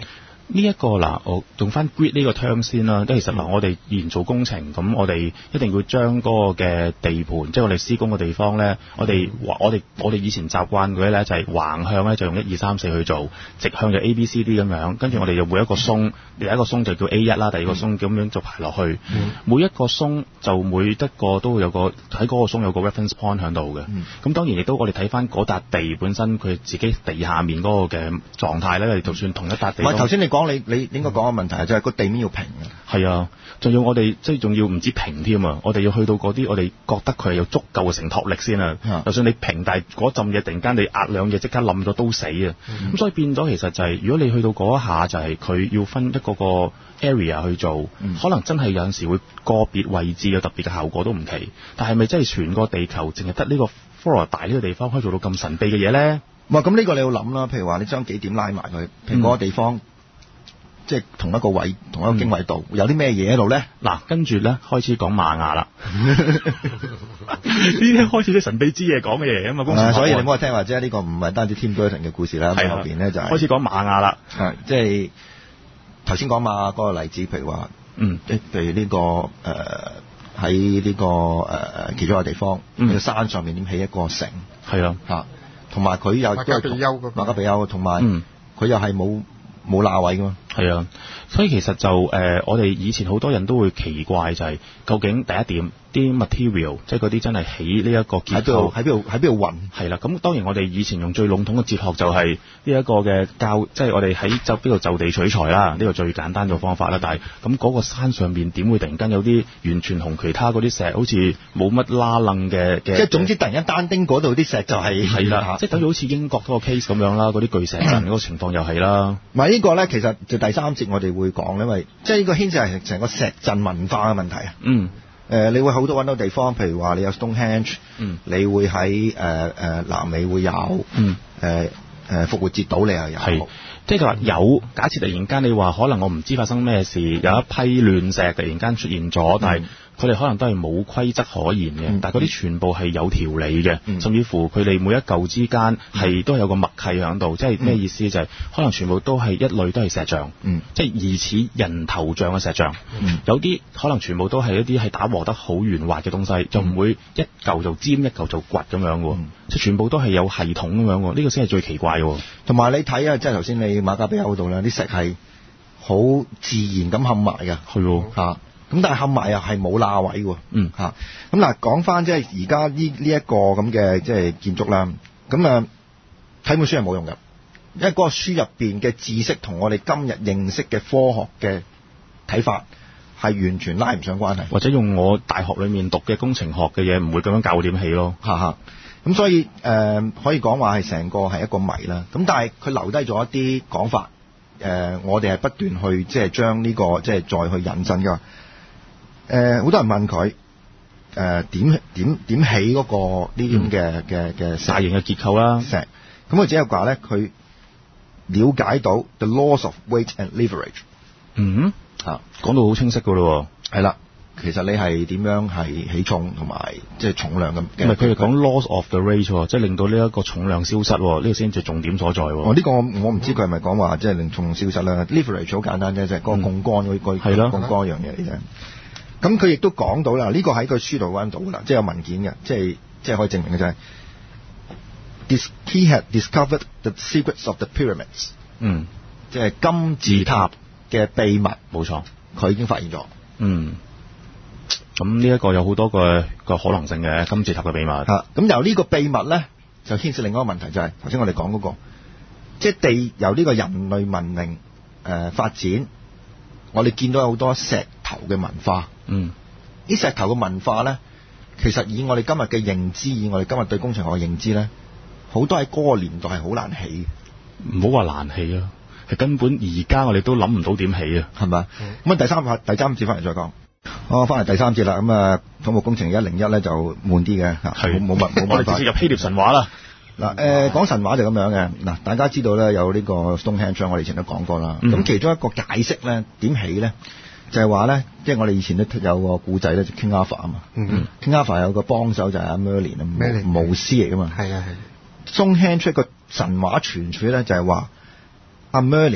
呢、這、一個嗱，我用翻 grid 呢個 term 先啦。即係其實嗱，我哋以前做工程，咁我哋一定要將嗰個嘅地盤，即係我哋施工嘅地方咧，我哋我哋我哋以前習慣嘅咧就係橫向咧就用一二三四去做，直向就 A B C D 咁樣，跟住我哋就每一個松，第一個松就叫 A 一啦，第二個松咁樣就排落去。嗯、每一個松就每一個都會有個喺嗰個松有個 reference point 喺度嘅。咁、嗯、當然亦都我哋睇翻嗰笪地本身佢自己地下面嗰個嘅狀態咧，就算同一笪地。 唔係頭先你講你你應該講嘅問題就係個地面要平嘅。 係啊，仲要我哋即係仲要唔止平添啊！我哋要去到嗰啲我哋覺得佢係有足夠嘅承托力先啊。就算你平，但係嗰陣嘢突然間你壓兩嘢即刻冧咗都死啊！咁、嗯、所以變咗其實就係、是、如果你去到嗰一下就係佢要分一個個 area 去做，嗯、可能真係有陣時會個別位置有特別嘅效果都唔奇。但係咪真係全個地球淨係得呢個佛羅里達呢個地方可以做到咁神秘嘅嘢咧？ 哇！咁呢個你要諗啦，譬如話你將幾點拉埋佢，譬如嗰個地方。嗯即係同一個位，同一個經緯度，嗯、有啲咩嘢喺度咧？ 嗱，跟住咧開始講瑪雅啦，呢啲開始啲神秘之嘢講嘅嘢啊嘛，公司、啊、 所以你唔好聽話啫，呢、呢個唔係單止 Tim Burton 嘅故事啦，喺後邊咧就係、 開始講瑪雅啦， 係即係頭先講瑪雅嗰個例子，譬如話，嗯，譬如呢、呢個誒喺呢個誒、呃、其中一個地方，嗯、個山上面點起一個城， 係啊， 嚇，同埋佢又馬加比丘嗰個馬加比丘，同埋佢又係冇冇罅位噶嘛。 係啊，所以其實就誒、呃，我哋以前好多人都會奇怪就係、是，究竟第一點啲 material，即係嗰啲真係起呢一個結構喺邊度喺邊度運？ 係啦，咁當然我哋以前用最籠統嘅哲學就係呢一個嘅教，即係我哋喺就邊度就地取材啦，呢、這個最簡單嘅方法啦。但係咁嗰個山上面點會突然間有啲完全同其他嗰啲石好似冇乜拉楞嘅嘅？ 即係總之突然間單丁嗰度啲石就係係啦，即係等於好似英國嗰個 case 咁樣啦，嗰啲巨石陣嗰個情況又係啦。 唔係呢個咧，其實就第三節我哋會講，因為即係呢個牽涉係成個石陣文化嘅問題啊。嗯。誒、呃，你會好多揾到地方，譬如話你有 Stonehenge，嗯，你會喺誒誒南美會有，嗯，誒誒復活節島你又有， 係，即係佢話有。假設突然間你話可能我唔知發生咩事，有一批亂石突然間出現咗，嗯、但係佢哋可能都係冇規則可言嘅，嗯、但係嗰啲全部係有條理嘅，嗯、甚至乎佢哋每一嚿之間係都有個默契喺度，即係咩意思？就係、是、可能全部都係一類都係石像，嗯、即係疑似人頭像嘅石像，嗯、有啲可能全部都係一啲係打磨得好圓滑嘅東西，就唔會一嚿就尖一嚿就掘咁樣嘅，嗯、即係全部都係有系統咁樣，呢、這個先係最奇怪嘅。 同埋你睇啊，即係頭先你馬加比丘嗰度咧，啲石係好自然咁冚埋嘅， 係喎嚇。咁但係冚埋又係冇罅位喎，嗯嚇。咁嗱講翻即係而家呢呢一個咁嘅即係建築啦。咁啊睇本書係冇用嘅，因為嗰個書入邊嘅知識同我哋今日認識嘅科學嘅睇法係完全拉唔上關係。 或者用我大學裡面讀嘅工程學嘅嘢，唔會咁樣教我點起咯， 嚇嚇。咁所以誒、呃、可以講話係成個係一個謎啦。咁但係佢留低咗一啲講法，誒、呃、我哋係不斷去即係將呢個即係再去引申㗎。誒好、呃、多人問佢誒點點點起嗰個呢啲咁嘅嘅嘅大型嘅結構啦， 石咁佢只係話咧，佢了解到 the laws of weight and leverage。 嗯嚇，講到好清晰㗎咯喎。 係啦，其實你係點樣係起重同埋即係重量咁？唔係佢哋講 laws of the range 喎，即係令到呢一個重量消失，呢、這個先至重點所在。 哦，呢、這個我我唔知佢係咪講話即係令重量消失啦。leverage 好簡單啫，就係、是、個槓桿嗰個槓桿一樣嘢嚟啫。咁佢亦都講到啦，呢、這個喺佢書度揾到㗎啦，即係有文件嘅，即係即係可以證明嘅就係、是、，he had discovered the secrets of the pyramids。嗯，即係金字塔嘅秘密，冇錯，佢已經發現咗。嗯， 咁呢一個有好多個個可能性嘅金字塔嘅秘密。嚇、 啊，咁由呢個秘密咧，就牽涉另外一個問題，就係頭先我哋講嗰個，即係地由呢個人類文明誒、呃、發展，我哋見到有好多石頭嘅文化。嗯，啲石頭嘅文化咧，其實以我哋今日嘅認知，以我哋今日對工程學嘅認知咧，好多喺嗰個年代係好難起。 唔好話難起啊，係根本而家我哋都諗唔到點起啊，係咪？咁啊、 嗯，第三節第三節翻嚟再講。哦，翻嚟第三節啦。咁啊，土木工程一零一咧就悶啲嘅嚇，冇冇乜冇辦法。 我哋直接入希臘神話啦。 嗱、呃，誒講神話就咁樣嘅。嗱，大家知道咧有呢個 Stonehenge，我哋以前都講過啦。咁、嗯、其中一個解釋咧點起咧？就係話咧，即係我哋以前都有個故仔咧，就 King Arthur 啊嘛。嗯 King Arthur 有個幫手就係阿 Merlin 啊，巫師嚟噶嘛。係啊係。Stonehenge 出一個神話傳說咧，就係話阿 Merlin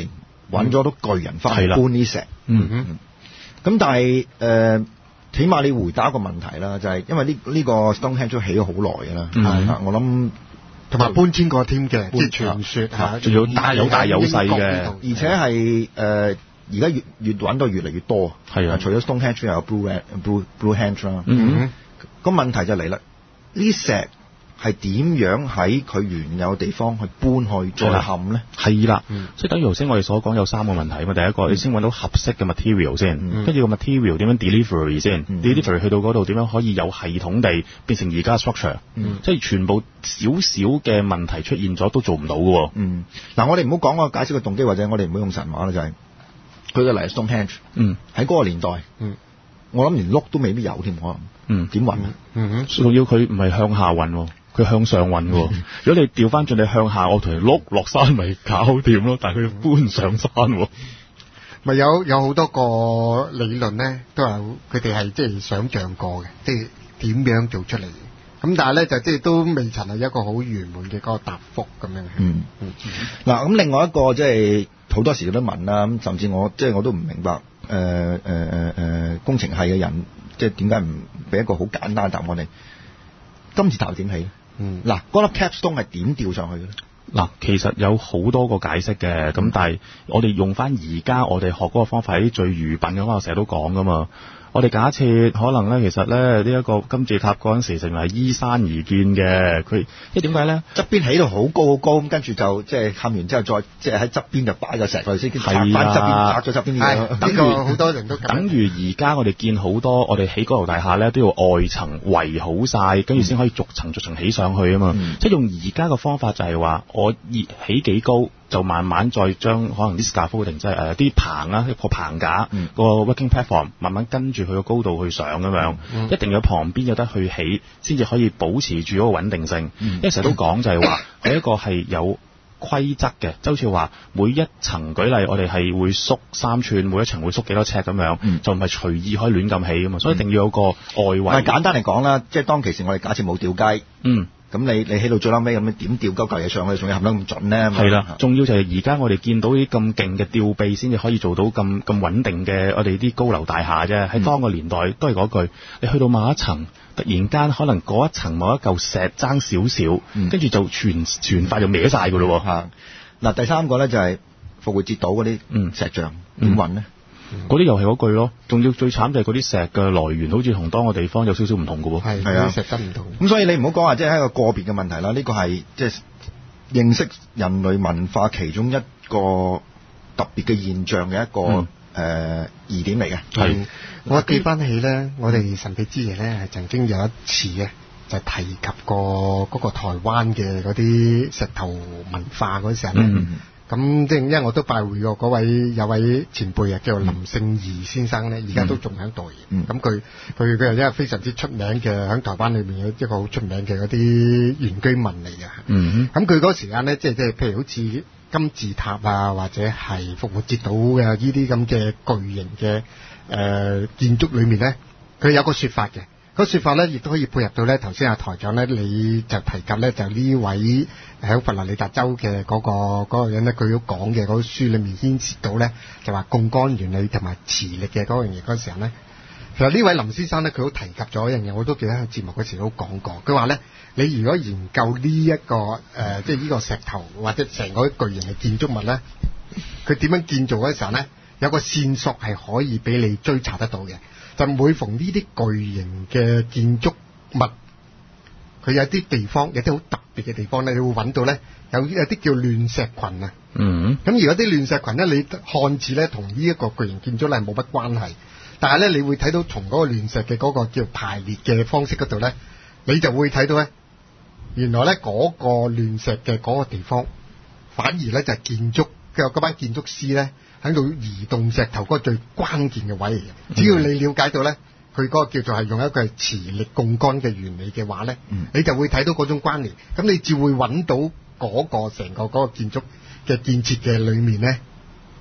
揾咗到巨人翻嚟搬啲石。 嗯嗯。 咁但係誒、呃，起碼你回答一個問題啦，就係、是、因為呢呢、這個 Stonehenge 都起咗好耐㗎啦。係、嗯、我諗同埋搬遷過添嘅，即係傳說嚇， 仲要大有大有細嘅， 而且係誒而家越越揾到越嚟越多。係啊，除咗 Stonehenge 又有 Blue Blue Bluehenge 啦。嗯，個問題就嚟啦，呢石係點樣喺佢原有地方去搬去再冚咧？ 係啦，即係等於頭先我哋所講有三個問題啊嘛。第一個，嗯、你先揾到合適嘅 material 先，跟住個 material 點樣 delivery 先、嗯、，delivery 去到嗰度點樣可以有系統地變成而家 structure，、嗯、即係全部少少嘅問題出現咗都做唔到嘅。嗯， 嗱，我哋唔好講個解釋嘅動機，或者我哋唔好用神話啦，就係佢嘅嚟 Stonehenge， 嗯，喺嗰個年代，嗯，我諗連碌都未必有添，可能，嗯，點運啊？嗯哼， 仲要佢唔係向下運。佢向上運喎，如果你調翻轉你向下，我同你碌落山咪搞掂咯。但係佢要搬上山喎， 咪有有好多個理論咧，都係佢哋係即係想像過嘅，即係點樣做出嚟嘅。咁但係咧就即係都未曾係一個好圓滿嘅嗰個答覆咁樣。 嗯嗯。嗱咁另外一個即係好多時都問啦，咁甚至我即係我都唔明白誒誒誒誒工程系嘅人，即係點解唔俾一個好簡單嘅答案我哋？金字塔點起？嗯，嗱，嗰粒 capstone 係點吊上去嘅咧？ 嗱，其實有好多個解釋嘅，咁、嗯、但係我哋用翻而家我哋學嗰個方法係最愚笨嘅，我成日都講噶嘛。我哋假設可能咧，其實咧呢一個金字塔嗰陣時成為依山而建嘅，佢即係點解咧？ 側邊起到好高好高，咁跟住就即係冚完之後再即係喺側邊就擺個石落去先，拆翻側邊拆咗側邊啲嘢。 等於好多人都等於而家我哋見好多我哋起高樓大廈咧，都要外層圍好晒，跟住先可以逐層逐層起上去啊嘛。嗯、即係用而家嘅方法就係話，我起幾高。就慢慢再將可能啲 scaffolding 即係誒啲棚啦，一個棚架、嗯、個 working platform 慢慢跟住佢個高度去上咁樣，嗯、一定要旁邊有得去起，先至可以保持住嗰個穩定性。嗯、因為成日都講就係話，佢一個係有規則嘅，就好似話每一層舉例，我哋係會縮三寸，每一層會縮幾多尺咁樣，嗯、就唔係隨意可以亂咁起噶嘛，所以一定要有個外圍。 但係簡單嚟講啦，即係當其時我哋假設冇吊機。嗯。咁你你起到最撚尾咁樣點吊鳩嚿嘢上去，仲要冚得咁準咧？ 係啦，仲要就係而家我哋見到啲咁勁嘅吊臂，先至可以做到咁咁穩定嘅我哋啲高樓大廈啫。喺當個年代都係嗰句，你去到某一層，突然間可能嗰一層某一嚿石爭少少，跟住、嗯、就全全塊就歪晒噶咯。嚇！ 嗱，第三個咧就係復活節島嗰啲石像點運咧？ 嗰啲又係嗰句咯，仲要最慘就係嗰啲石嘅來源，好似同當個地方有少少唔同嘅喎。 係係啊，石質唔同。咁所以你唔好講話，即係一個個別嘅問題啦。呢個係即係認識人類文化其中一個特別嘅現象嘅一個誒疑點嚟嘅。係， 我記翻起咧，我哋神秘之夜咧係曾經有一次嘅，就提及過嗰個台灣嘅嗰啲石頭文化嗰時候咧。嗯咁即係因為我都拜會過嗰位有位前輩啊，叫做林聖儀先生咧，而家都仲喺度嘅。咁佢佢佢係一個非常之出名嘅，喺台灣裏面有一個好出名嘅嗰啲原居民嚟嘅。咁佢嗰時間咧，即係即係譬如好似金字塔啊，或者係復活節島嘅呢啲咁嘅巨型嘅誒、呃、建築裏面咧，佢有個說法嘅。嗰說法咧，亦都可以配合到咧。頭先阿台長咧，你就提及咧，就呢位喺佛羅里達州嘅嗰、嗰個嗰、嗰個人咧，佢都講嘅嗰個書裏面牽涉到咧，就話槓桿原理同埋磁力嘅嗰樣嘢嗰時候咧，其實呢位林先生咧，佢都提及咗一樣嘢，我都記得喺節目嗰時都講過。佢話咧，你如果研究呢、呢、一個誒、呃，即係呢個石頭或者成個巨型嘅建築物咧，佢點樣建造嗰時候咧，有個線索係可以俾你追查得到嘅。就每逢呢啲巨型嘅建築物，佢有啲地方有啲好特別嘅地方咧，你會揾到咧有有啲叫亂石群啊。嗯。咁而家啲亂石群咧，你看似咧同呢一個巨型建築咧冇乜關係，但係咧你會睇到從嗰個亂石嘅嗰個叫排列嘅方式嗰度咧，你就會睇到咧，原來咧嗰個亂石嘅嗰個地方，反而咧就係建築嘅嗰班建築師咧。喺度移動石頭嗰個最關鍵嘅位嚟嘅，只要你了解到咧，佢嗰個叫做係用一個係磁力槓桿嘅原理嘅話咧，嗯、你就會睇到嗰種關聯，咁你至會揾到嗰個成個嗰個建築嘅建設嘅裏面咧，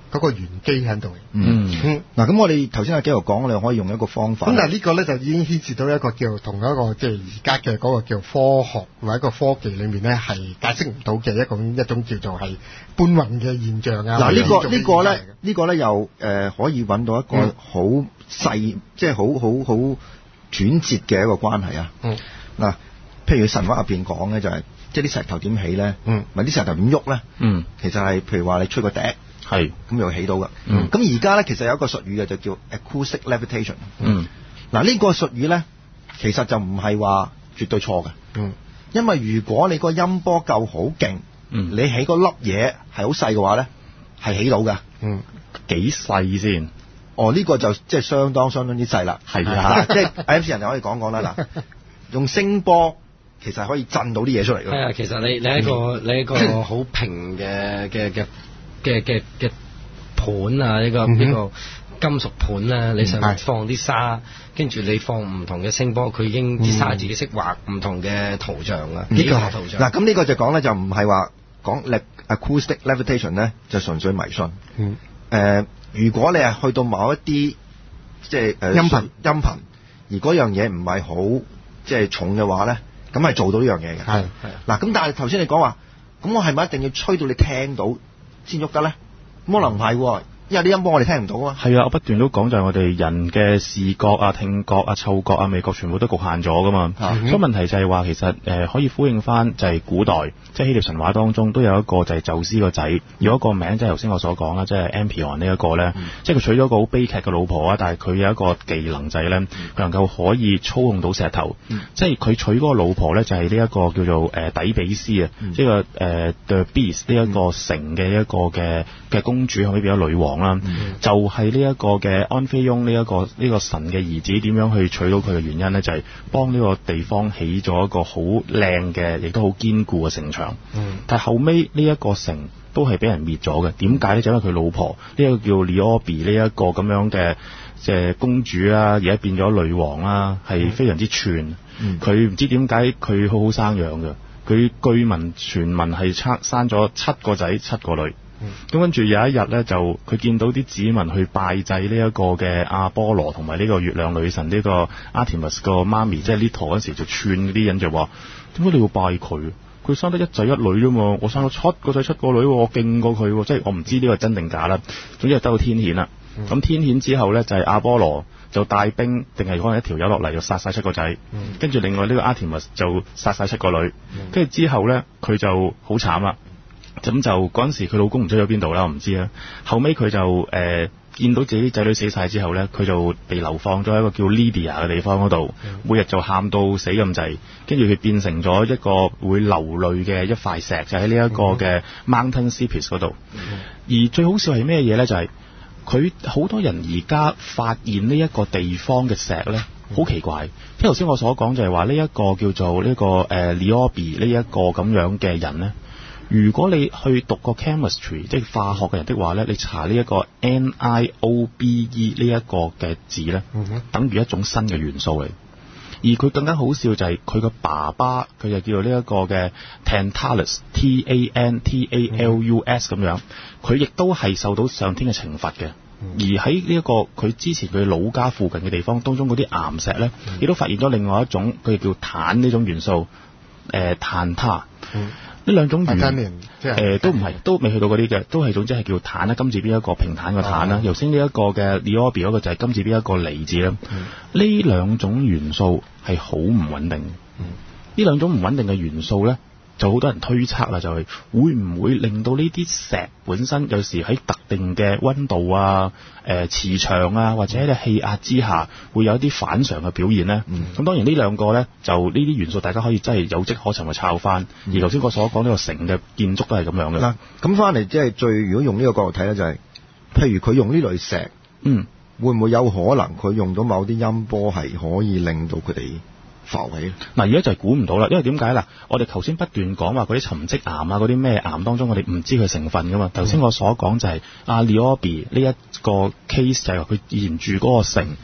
嗰個玄機喺度。 嗯，嗱、嗯，咁我哋頭先阿紀陶講，我哋可以用一個方法。 咁但係呢個咧就已經牽涉到一個叫同一個即係而家嘅嗰個叫科學或者一個科技裏面咧係解釋唔到嘅一種一種叫做係搬運嘅現象啊。 嗱、這個，呢個呢個咧呢個咧又誒、呃、可以揾到一個好細、嗯、即係好好好轉折嘅一個關係啊。嗯，嗱，譬如神話入邊講咧就係、是。即係啲石頭點起咧？嗯，咪啲石頭點喐咧？嗯，其實係譬如話你吹個笛，係咁又起到㗎。嗯，咁而家咧其實有一個術語嘅就叫 acoustic levitation。嗯，嗱、這、呢個術語咧其實就唔係話絕對錯嘅。嗯，因為如果你個音波夠好勁，嗯，你起嗰粒嘢係好細嘅話咧，係起到㗎。嗯， 幾細先？ 哦，呢、這個就即係相當相當之細啦。係啊，即係 M C 人就可以講講啦。嗱，用聲波。其實可以震到啲嘢出嚟㗎。 係啊，其實你你一個、嗯、你一個好平嘅嘅嘅嘅嘅嘅盤啊，呢個呢個金屬盤咧，你上面放啲沙，跟住你放唔同嘅聲波，佢已經啲沙自己識畫唔同嘅圖像啊。呢、這個圖像。嗱，咁呢個就講咧，就唔係話講 acoustic levitation 咧，就純粹迷信。嗯。誒、呃，如果你係去到某一啲即係誒音頻音頻，而嗰樣嘢唔係好即係重嘅話咧。咁係做到呢樣嘢嘅，係係。嗱，咁但係頭先你講話，咁我係咪一定要吹到你聽到先喐得咧？咁可能唔係喎。因為啲音波我哋聽唔到啊。 係啊，我不斷都講就係我哋人嘅視覺啊、聽覺啊、嗅覺啊、味覺全部都局限咗噶嘛。嗯、所以問題就係話其實誒、呃、可以呼應翻就係古代即係希臘神話當中都有一個就係宙斯個仔，有一個名即係頭先我所講啦，即係 Amphion 呢一個咧，嗯、即係佢娶咗個好悲劇嘅老婆啊，但係佢有一個技能仔咧，佢能夠可以操控到石頭。嗯、即係佢娶嗰個老婆咧就係呢一個叫做誒、呃、底比斯啊，即係個誒 The Beast 呢一個城嘅一個嘅嘅公主，可唔可以變咗女王？啦，嗯、就係呢一個嘅安菲翁呢一個呢、這個神嘅兒子點樣去娶到佢嘅原因呢？就係、是、幫呢個地方起咗一個好靚嘅，亦都好堅固嘅城牆。嗯、但係後尾呢一個城都係俾人滅咗嘅。點解呢？就因為佢老婆呢一、這個叫 Niobe 呢一個咁樣嘅即係公主啊，而家變咗女王啦，係非常之串。佢唔、嗯、知點解佢好好生養嘅，佢據聞傳聞係生生咗七個仔七個女。咁跟住有一日咧，就佢見到啲子民去拜祭呢一個嘅阿波羅同埋呢個月亮女神呢個 Artemis 個媽咪，即係 Leto 嗰時就串啲人就話：點解你要拜佢？佢生得一仔一女啫嘛，我生咗七個仔七個女，我勁過佢，即係我唔知呢個真定假啦。總之係得到天譴啦。咁、嗯、天譴之後咧，就係、是、阿波羅就帶兵，定係可能一條友落嚟就殺晒七個仔。跟住、嗯、另外呢個 Artemis 就殺晒七個女。跟住、嗯、之後咧，佢就好慘啦。咁就嗰陣時佢老公唔知去咗邊度啦，我唔知啦。後尾佢就誒、呃、見到自己仔女死晒之後咧，佢就被流放咗喺一個叫 Lydia 嘅地方嗰度，嗯、每日就喊到死咁滯，跟住佢變成咗一個會流淚嘅一塊石，就喺呢一個嘅 Mountain Cyprus 嗰度。嗯、而最好笑係咩嘢咧？就係佢好多人而家發現呢一個地方嘅石咧，好奇怪。即係頭先我所講就係話呢一個叫做呢、這個誒 Niobe 呢一個咁樣嘅人咧。如果你去讀個 chemistry，即係化學嘅人的話咧，你查呢一個 N I O B E 呢一個嘅字咧，嗯、哼等於一種新嘅元素嚟。而佢更加好笑就係佢個爸爸，佢就叫做呢一個嘅 Tantalus T A N T A L U S 咁樣，佢亦都係受到上天嘅懲罰嘅。嗯、而喺呢一個佢之前佢老家附近嘅地方當中嗰啲岩石咧，亦、嗯、都發現咗另外一種佢叫碳呢種元素，誒碳他。嗯呢兩種元素誒、呃、都唔係，都未去到嗰啲嘅，都係總之係叫碳啦，金字邊一個平坦個碳啦。頭先呢一個嘅 Niobe 嗰個就係金字邊一個離字啦。呢、嗯、兩種元素係好唔穩定。呢、嗯、兩種唔穩定嘅元素咧，就好多人推測啦，就係會唔會令到呢啲石本身有時喺特定嘅溫度啊、誒、呃、磁場啊，或者喺氣壓之下，會有一啲反常嘅表現咧？咁、嗯、當然呢兩個咧，就呢啲元素大家可以真係有跡可尋去抄翻。嗯、而頭先我所講呢個城嘅建築都係咁樣嘅。嗱、嗯， 咁翻嚟即係最如果用呢個角度睇咧，就係、是、譬如佢用呢類石，嗯，會唔會有可能佢用到某啲音波係可以令到佢哋浮起？ 嗱，而家就係估唔到啦，因為點解啦？我哋頭先不斷講話嗰啲沉積岩啊，嗰啲咩岩當中，我哋唔知佢成分噶嘛。頭先我所講就係阿 Niobe 呢一個 case 就係話佢以前住嗰個城，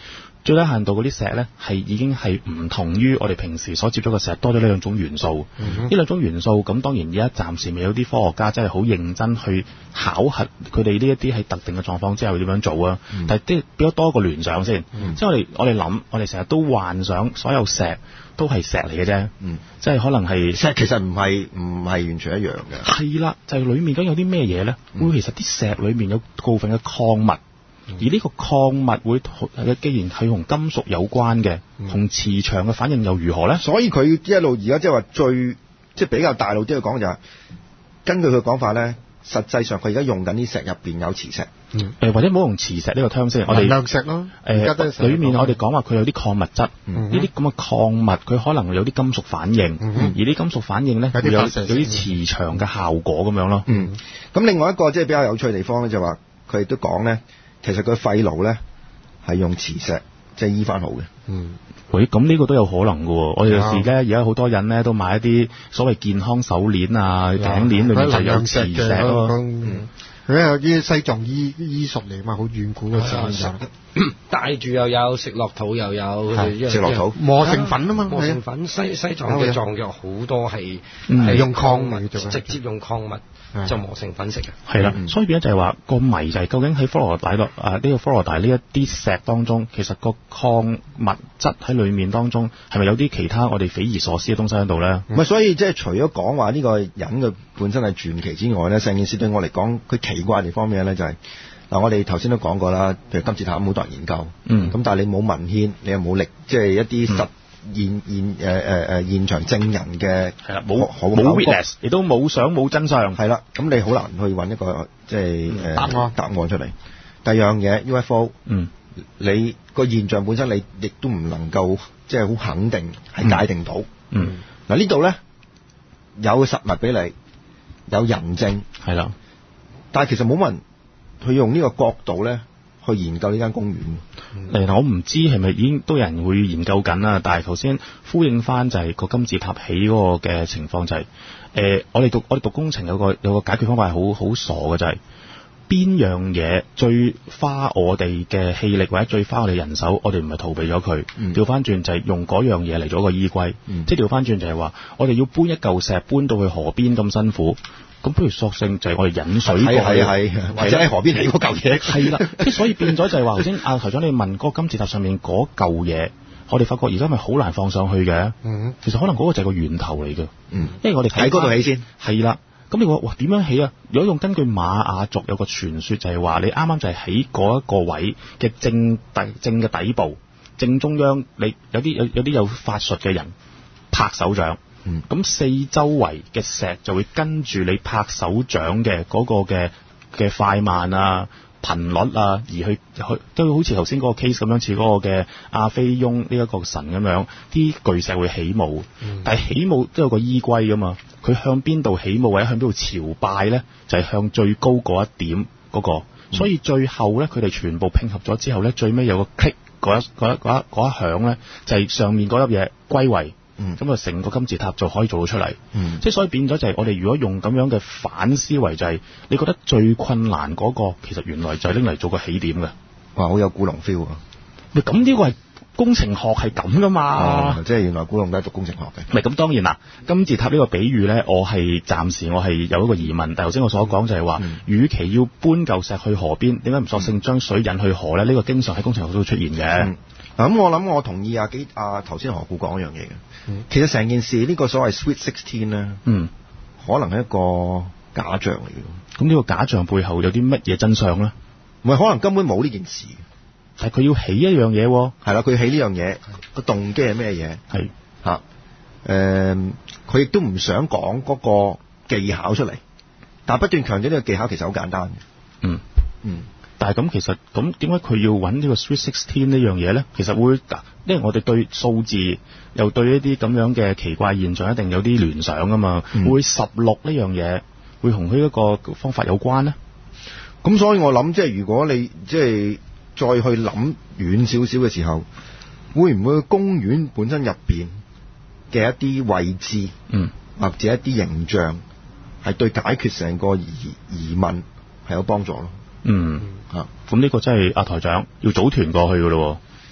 最低限度嗰啲石咧係已經係唔同於我哋平時所接觸嘅石，多咗呢兩種元素。呢、嗯、兩種元素咁當然而家暫時未有啲科學家真係好認真去考核佢哋呢一啲喺特定嘅狀況之後點樣做啊、嗯。但係啲比較多個聯想先，嗯、即係我哋我哋諗，我哋成日都幻想所有石都係石嚟嘅啫。嗯，即係可能係石其實唔係唔係完全一樣嘅。 係啦，就係、是、裡面咁有啲咩嘢咧？會、嗯、其實啲石裡面有部分嘅礦物。而呢個礦物會，既然係同金屬有關嘅，同、嗯、磁場嘅反應又如何咧？ 所以佢一路而家即係話最即係比較大路啲嘅講就係、是，根據佢講法咧，實際上佢而家用緊啲石入邊有磁石， 嗯呃、或者唔好用磁石呢個 term 先，我哋亮石咯。 誒，裡面我哋講話佢有啲礦物質，呢啲咁嘅礦物佢可能有啲金屬反應，嗯、而啲金屬反應咧會有有啲磁場嘅效果咁樣咯。 嗯，咁另外一個即係比較有趣嘅地方咧，就話佢亦都講咧。其實佢肺爐咧係用磁石即係醫翻好嘅。嗯， 喂，咁呢個都有可能嘅喎。我哋有時咧，而家好多人咧都買一啲所謂健康手鏈啊、頸鏈裏面就有磁石咯。 嗯，佢有啲西藏醫醫術嚟嘛，好遠古嘅時候帶住又有食落肚又有食落肚磨成粉啊嘛， 磨成粉。西西藏嘅藏藥好多係係、 嗯、用礦物， 直接用礦物。就磨成粉食嘅， 係啦、嗯，所以變咗就係話個謎就係究竟喺科羅大落啊呢、這個科羅大呢一啲石當中，其實個礦物質喺裡面當中係咪有啲其他我哋匪夷所思嘅東西喺度咧？ 唔、嗯、係，所以即係除咗講話呢個人嘅本身係傳奇之外咧，成件事對我嚟講，佢奇怪嘅地方咩咧？就係、是、嗱，我哋頭先都講過啦，譬如金字塔好多人研究，嗯，咁但係你冇文獻，你又冇力，即、就、係、是、一啲實。嗯現現誒誒誒現場證人嘅係啦，冇冇 witness，亦都冇相冇真相， 係啦，咁你好難去揾一個即係誒答案答案出嚟。第二樣嘢 U F O，嗯，你個現象本身你亦都唔能夠即係好肯定係界定到，嗯，嗱、嗯、呢度咧有個實物俾你，有人證係啦，但係其實冇乜人去用呢個角度咧。去研究呢間公園，誒、 嗯，我唔知係咪已經都有人會研究緊啦。但係頭先呼應翻就係個金字塔起嗰個嘅情況就係、是，誒、呃，我哋讀我哋讀工程有個有個解決方法係好好傻嘅，就係、是、邊樣嘢最花我哋嘅氣力或者最花我哋人手，我哋唔係逃避咗佢，調翻轉就係用嗰樣嘢嚟做個依歸，嗯、即係調翻轉就係話，我哋要搬一嚿石搬到去河邊咁辛苦。咁不如索性就係我哋引水過去， 係係係，或者喺河邊起嗰嚿嘢， 係啦。即係所以變咗就係話頭先阿台長你問嗰個金字塔上面嗰嚿嘢，我哋發覺而家咪好難放上去嘅。嗯，其實可能嗰個就係個源頭嚟嘅。嗯，因為我哋喺嗰度起先。 係啦，咁你話哇點樣起啊？如果用根據瑪雅族有個傳說就係話，你啱啱就係喺嗰一個位嘅正底正嘅底部正中央，你有啲有有啲有法術嘅人拍手掌。咁、嗯、四周圍嘅石就會跟住你拍手掌嘅嗰個嘅嘅快慢啊、頻率啊，而去去都好似頭先嗰個 case 咁樣，似嗰個嘅阿菲翁呢一個神咁樣，啲巨石會起舞，嗯、但係起舞都有個依歸噶嘛，佢向邊度起舞或者向邊度朝拜咧，就係、是、向最高嗰一點嗰、那個，嗯、所以最後咧佢哋全部拼合咗之後咧，最尾有個 click 嗰一嗰一嗰一嗰一響咧，就係、是、上面嗰粒嘢歸位。嗯，咁啊，成個金字塔就可以做到出嚟。嗯，即係所以變咗就係我哋如果用咁樣嘅反思維，就係你覺得最困難嗰個，其實原來就係拎嚟做個起點嘅。 哇，好有古龍 feel 啊！ 咪咁呢個係工程學係咁噶嘛？ 哦、即係原來古龍都係讀工程學嘅。 咪咁當然啦，金字塔呢個比喻咧，我係暫時我係有一個疑問。但係頭先我所講就係話，嗯、與其要搬嚿石去河邊，點解唔索性將水引去河咧？呢、呢個經常喺工程學都會出現嘅。嗯嗱，咁我諗我同意阿幾阿頭先何故講一樣嘢嘅，嗯、其實成件事呢、呢個所謂 Sweet Sixteen 咧，嗯，可能係一個假象嚟嘅。 咁呢個假象背後有啲乜嘢真相咧？ 唔係，可能根本冇呢件事， 但係佢要起一樣嘢， 係啦，佢起呢樣嘢個動機係咩嘢？係吓，誒、呃，佢亦都唔想講嗰個技巧出嚟，但係不斷強調呢個技巧其實好簡單嘅。嗯嗯。 但係咁其實咁點解佢要揾呢個 Sweet Sixteen 呢樣嘢咧？其實會，因為我哋對數字又對一啲咁樣嘅奇怪現象一定有啲聯想啊嘛。嗯、會十六呢樣嘢會同佢一個方法有關咧？ 咁所以我諗，即係如果你即係再去諗遠少少嘅時候，會唔會公園本身入邊嘅一啲位置，嗯，或者一啲形象，係對解決成個疑疑問係有幫助咯？ 嗯，嚇、嗯，咁呢個真係阿台長要組團過去噶咯。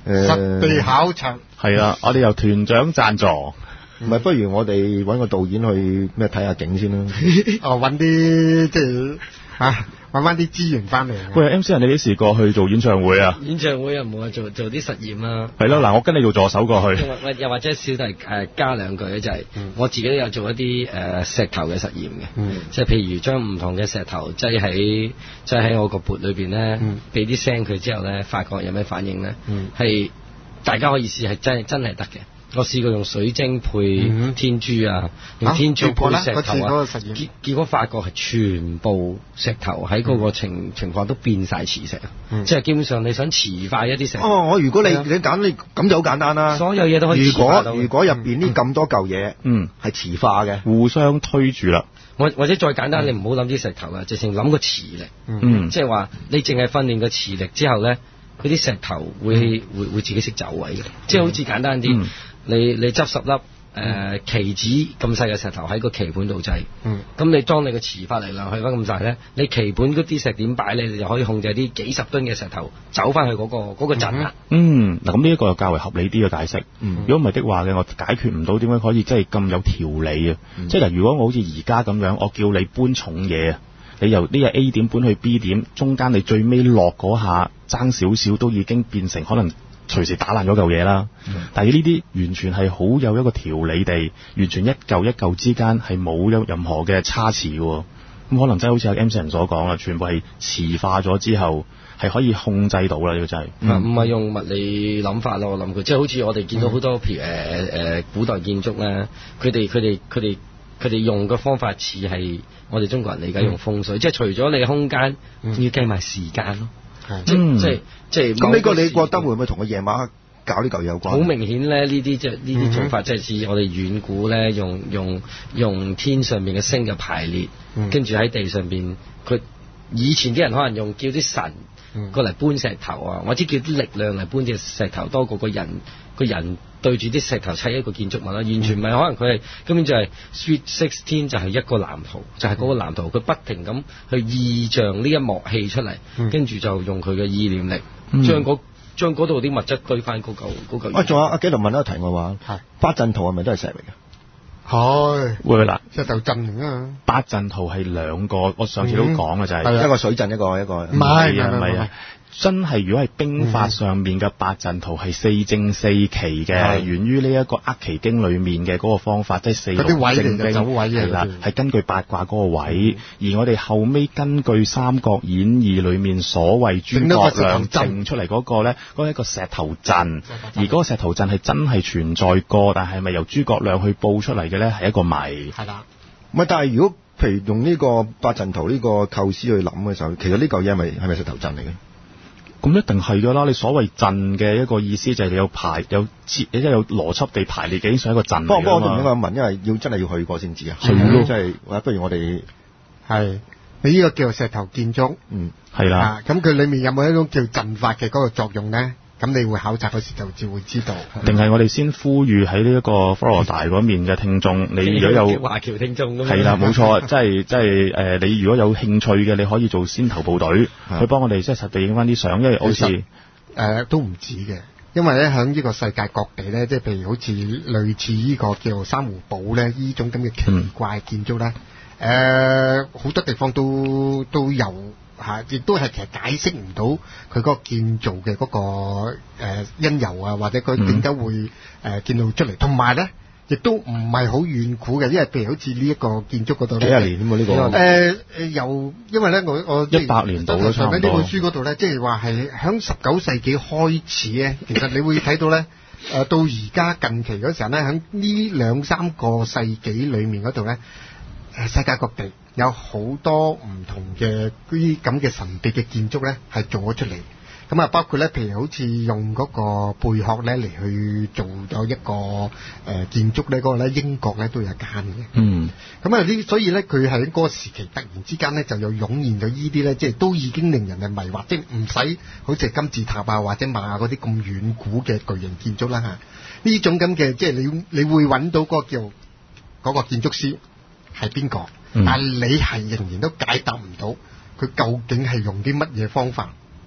實地考察係啦，我哋由團長贊助， 唔係，不如我哋揾個導演去咩睇下景先啦。 哦，揾啲即係啊，揾翻啲資源翻嚟。 喂 ，M C 人，你幾時過去做演唱會啊？ 演唱會又冇話做做啲實驗啦。 係咯，嗱，我跟你做助手過去。 又或者小弟誒加兩句咧，就係、是嗯、我自己都有做一啲誒、呃、石頭嘅實驗嘅，嗯、即係譬如將唔同嘅石頭擠喺擠喺我個缽裏邊咧，俾啲聲佢之後咧，發覺有咩反應咧？係、嗯、大家可以試，係真真係得嘅。我試過用水晶配天珠啊，嗯、用天珠配石頭啊，結結果發覺係全部石頭喺嗰個情、嗯、情況都變晒磁石，嗯、即係基本上你想磁化一啲石頭。哦， 我如果你你揀你咁就好簡單啦。 所有嘢都可以磁化到。 如果如果入邊呢咁多嚿嘢，嗯，係磁化嘅， 互相推住啦。 或或者再簡單，嗯、你唔好諗啲石頭啊，直情諗個磁力。嗯，即係話你淨係訓練個磁力之後咧，嗰啲石頭會、嗯、會會自己識走位嘅，即係好似簡單啲。嗯你你執十粒誒棋子咁細嘅石頭喺個棋盤度擠，嗯，咁你當你個磁法力量去翻咁大咧，你棋盤嗰啲石點擺咧，你就可以控制啲幾十噸嘅石頭走翻去嗰、嗰個嗰、嗰個陣啦。 嗯，嗱咁呢一個就較為合理啲嘅解釋。嗯，如果唔係的話嘅，我解決唔到點解可以即係咁有條理啊？嗯、即係嗱，如果我好似而家咁樣，我叫你搬重嘢啊，你由呢個 A 點搬去 B 點，中間你最尾落嗰下爭少少都已經變成可能隨時打爛咗嚿嘢啦，嗯、但係呢啲完全係好有一個條理地，完全一嚿一嚿之間係冇有任何嘅差池嘅，咁可能真係好似阿 M 人所講啦，全部係磁化咗之後係可以控制到啦，呢個真係。唔係、 嗯、用物理諗法咯，我諗佢即係好似我哋見到好多譬如誒誒古代建築咧，佢哋佢哋佢哋佢哋用嘅方法似係我哋中國人理解用風水，嗯、即係除咗你空間，仲、嗯、要計埋時間咯。即即即咁呢個你覺得會唔會同個夜晚搞呢嚿有關？ 好明顯咧，呢啲即係呢啲做法，即係似我哋遠古咧，用用用天上面嘅星嘅排列，跟住喺地上邊，佢以前啲人可能用叫啲神過嚟搬石頭啊，或者叫啲力量嚟搬隻石頭，多過個人個人對住啲石頭砌一個建築物啦。完全唔係，可能佢係根本就係 Sweet Sixteen 就係一個藍圖，就係、是、嗰個藍圖，佢不停咁去意象呢一幕戲出嚟，跟住就用佢嘅意念力將嗰將嗰度啲物質堆翻嗰嚿嗰嚿。 啊，仲有阿紀陶問一個題我話，係八陣圖係咪都係石嚟嘅？ 係會啦， 石頭陣嚟啊！ 八陣圖係兩個，我上次都講嘅就係、是、 一個水陣，一個一個。 唔係唔係啊！ 真係如果係兵法上面嘅八陣圖係四正四奇嘅，嗯、源於呢一個厄奇經裏面嘅嗰個方法，即係四六正兵係啦，係根據八卦嗰個位。嗯、而我哋後尾根據《三國演義》裏面所謂諸葛亮整出嚟嗰個咧，嗰、嗰個一個石頭陣，而嗰個石頭陣係真係存在過，但係咪由諸葛亮去報出嚟嘅咧，係一個謎。 係啦， 唔係，但係如果譬如用呢個八陣圖呢個構思去諗嘅時候，其實呢嚿嘢係咪係咪石頭陣嚟嘅？ 咁一定係噶啦！你所謂陣嘅一個意思就係你有排有設，即係有邏輯地排列嘅，已經算一個陣嚟噶嘛。不過不過我都唔應該問，因為要真係要去過先知啊。係咯，即係或者不如我哋係你呢個叫做石頭建築，嗯， 係啦。 咁佢裏面有冇一種叫陣法嘅嗰個作用咧？咁你會考察嗰時就至會知道。 定係我哋先呼籲喺呢一個 Florida 嗰面嘅聽眾，你如果有華僑聽眾咁， 係啦，冇錯，即係即係誒，你如果有興趣嘅，你可以做先頭部隊去幫我哋即係實地影翻啲相，因為好似誒、 呃、都唔止嘅，因為咧喺呢個世界各地咧，即係譬如好似類似呢個叫珊瑚堡咧，呢種咁嘅奇怪建築咧，誒好、嗯呃、多地方都都有。嚇，亦都係其實解釋唔到佢嗰個建造嘅嗰、嗰個誒、呃、因由啊，或者佢點解會誒、呃、建造出嚟，同埋咧亦都唔係好遠古嘅，因為譬如好似呢一個建築嗰度咧， 幾廿年啊嘛呢個誒誒由因為咧我我一百年到啦，差唔多。 呢本書嗰度咧，即係話係響十九世紀開始咧，其實你會睇到咧誒、呃、到而家近期嗰時候咧，響呢兩三個世紀裡面嗰度咧。誒世界各地有好多唔同嘅啲咁嘅神秘嘅建築咧，係做咗出嚟。咁啊，包括咧，譬如好似用嗰個貝殼咧嚟去做咗一個誒、呃、建築咧，嗰、嗰個咧英國咧都有一間嘅。嗯。咁啊，呢所以咧，佢喺嗰個時期突然之間咧，就有湧現咗依啲咧，即係都已經令人係迷惑，即係唔使好似金字塔啊或者瑪雅嗰啲咁遠古嘅巨型建築啦嚇。呢種咁嘅即係你你會揾到嗰個叫嗰個建築師。係邊個？嗯、但係你係仍然都解答唔到佢究竟係用啲乜嘢方法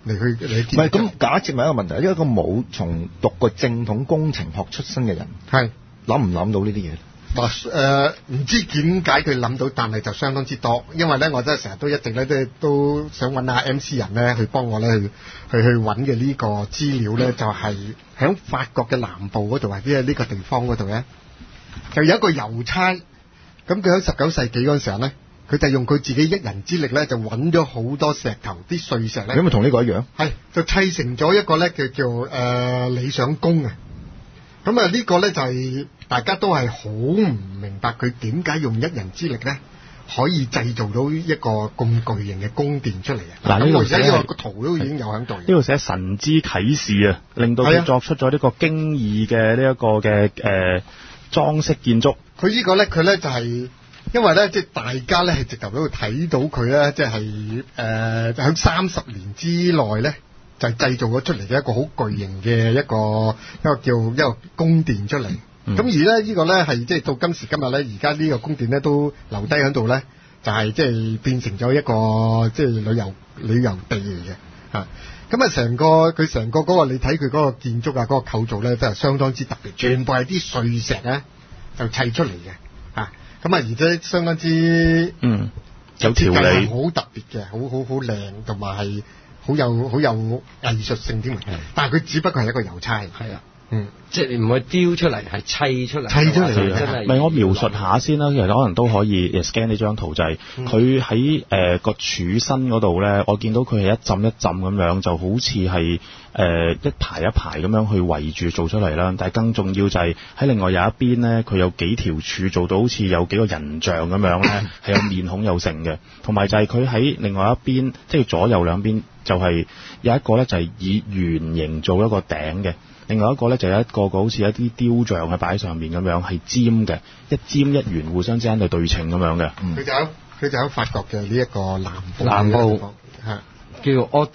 嚟去嚟唔係咁假設咪一個問題，因為一個冇從讀過正統工程學出身嘅人， 係諗唔諗到呢啲嘢？ 嗱誒，唔知點解佢諗到，但係就相當之多。因為咧，我真係成日都一直咧都都想揾下 M C 人咧去幫我咧去去去揾嘅呢個資料咧，就係喺法國嘅南部嗰度或者係呢個地方嗰度咧，就有一個郵差。咁佢喺十九世紀嗰陣時候咧，佢就用佢自己一人之力咧，就揾咗好多石頭，啲碎石咧。 咁咪同呢個一樣？ 係就砌成咗一個咧叫叫誒、呃、理想宮啊！咁啊呢個咧就係、是、大家都係好唔明白佢點解用一人之力咧可以製造到一個咁巨型嘅宮殿出嚟啊！ 嗱，呢度寫呢個圖都已經有喺度。 呢度寫神之啟示啊，令到佢作出咗呢個驚異嘅呢一個嘅誒裝飾建築。 佢呢個咧，佢咧就係、是、因為咧，即係大家咧係直頭喺度睇到佢咧，即係誒喺三十年之內咧。就係製造咗出嚟嘅一個好巨型嘅一個一個叫一個宮殿出嚟，咁、嗯、而咧呢個咧係即係到今時今日咧，而家呢個宮殿咧都留低喺度咧，就係即係變成咗一個即係、就是、旅遊旅遊地嚟嘅嚇。咁啊成個佢成個嗰、那個你睇佢嗰個建築啊嗰、那個構造咧，真係相當之特別，全部係啲碎石咧就砌出嚟嘅嚇。咁啊而且相當之嗯有條理， 好特別嘅，好好好靚，同埋係。好有好有藝術性添，但係佢只不過係一個郵差，係啊，嗯， 即係你唔係雕出嚟，係砌出嚟， 砌出嚟真係。 唔係我描述下先啦，其實可能都可以 scan 呢張圖，就係佢喺誒個柱身嗰度咧，我見到佢係一浸一浸咁樣，就好似係誒一排一排咁樣去圍住做出嚟啦。但係更重要就係喺另外有一邊咧，佢有幾條柱做到好似有幾個人像咁樣咧，係有面孔有成嘅，同埋就係佢喺另外一邊，即係左右兩邊。就係有一個咧，就係以圓形做一個頂嘅；另外一個咧，就有一個個好似一啲雕像喺擺喺上面咁樣，係尖嘅，一尖一圓，互相之間就對稱咁樣嘅。佢、 嗯、就喺佢就喺法國嘅呢一個南部， 南部係叫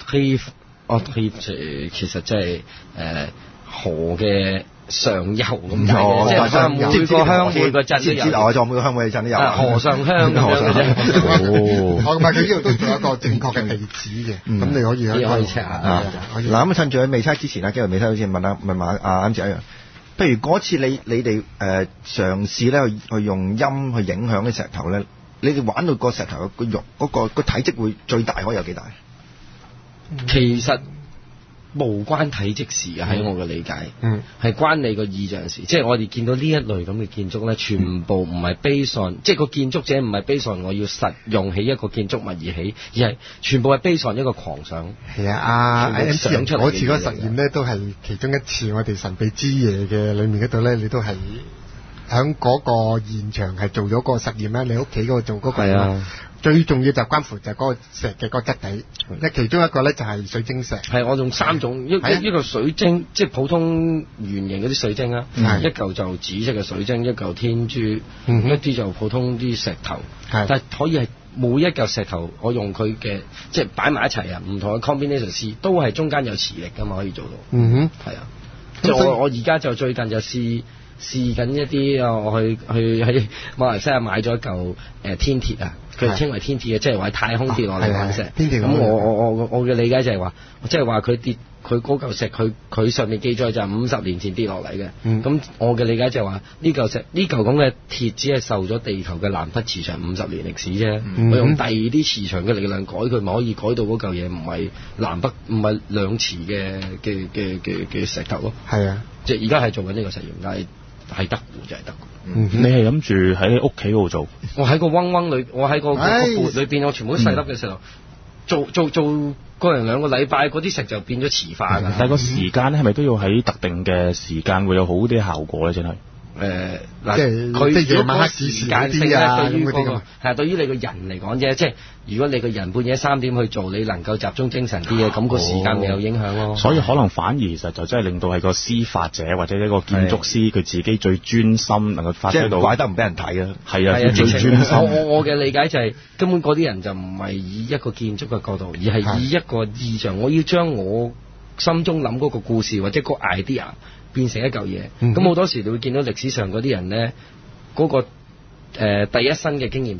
Haute-Rive，Haute-Rive 其實即係誒河嘅上游咁解嘅，即係每個鄉每個鎮都有。 我就每個鄉每個鎮都有。 河上鄉咁樣嘅啫。 哦，唔係佢呢度都仲有一個正確嘅地址嘅，咁、嗯、你可以可以可以 check 下。 嗱咁趁住喺未測之前啊，幾位未測好似問下問下阿啱姐一樣。譬如嗰次你你哋誒嘗試咧去去用音去影響啲石頭咧，你哋玩到個石頭個肉嗰個個體積會最大可以有幾大？ 其實無關體積事啊，喺我嘅理解，嗯，係關你個意象事。即係我哋見到呢一類咁嘅建築咧，全部唔係 base on，即係個建築者唔係 base on我要實用起一個建築物而起，而係全部係 base on一個狂想。 係啊，阿 M C 嗰次嗰個實驗咧，都係其中一次我哋神秘之夜嘅裏面嗰度咧，你都係喺嗰個現場係做咗個實驗咧，你屋企嗰個做嗰個。係啊。最重要就關乎就係嗰個石嘅嗰個質地，咧其中一個咧就係水晶石。係我用三種，一一個水晶，即係普通圓形嗰啲水晶啊，一嚿就紫色嘅水晶，一嚿天珠，嗯、一啲就普通啲石頭。但係可以係每一嚿石頭，我用佢嘅即係擺埋一齊啊，唔同嘅 combination 試，都係中間有磁力噶嘛，可以做到。嗯哼，係啊。即係我我而家就最近就試。試緊一啲啊！我去去喺馬來西亞買咗一嚿誒天鐵啊，佢稱為天鐵嘅，即係話喺太空跌落嚟嘅石。天鐵咁我我我我嘅理解就係話，即係話佢跌佢嗰嚿石，佢佢上面記載就係五十年前跌落嚟嘅。咁、嗯、我嘅理解就係話呢嚿石呢嚿咁嘅鐵只係受咗地球嘅南北磁場五十年歷史啫。嗯、我用第二啲磁場嘅力量改佢，咪可以改到嗰嚿嘢唔係南北唔係兩磁嘅嘅嘅嘅嘅石頭咯。係啊，即係而家係做緊呢個實驗，但係。係得就係得。嗯，你係諗住喺你屋企嗰度做？我喺個嗡嗡裏，我喺個個缽裏邊，我全部都細粒嘅石頭，嗯、做做做個人兩個禮拜，嗰啲石就變咗磁化㗎、嗯。但係個時間咧，係咪都要喺特定嘅時間會有好啲效果咧？真係。誒、呃、嗱，即係佢如果個時間性咧，對於嗰個係對於你個人嚟講啫，即係如果你個人半夜三點去做，你能夠集中精神啲嘅，咁、哦、個時間咪有影響咯。所以可能反而其實就真係令到係個施法者或者一個建築師佢自己最專心能夠發揮到，即係怪得唔俾人睇啊！係啊，最專心。我我我嘅理解就係、是、根本嗰啲人就唔係以一個建築嘅角度，而係以一個意象，我要將我心中諗嗰個故事或者個 idea。變成一嚿嘢，咁好多時你會見到歷史上嗰啲人咧，嗰、嗰個誒、呃、第一身嘅經驗就係、是，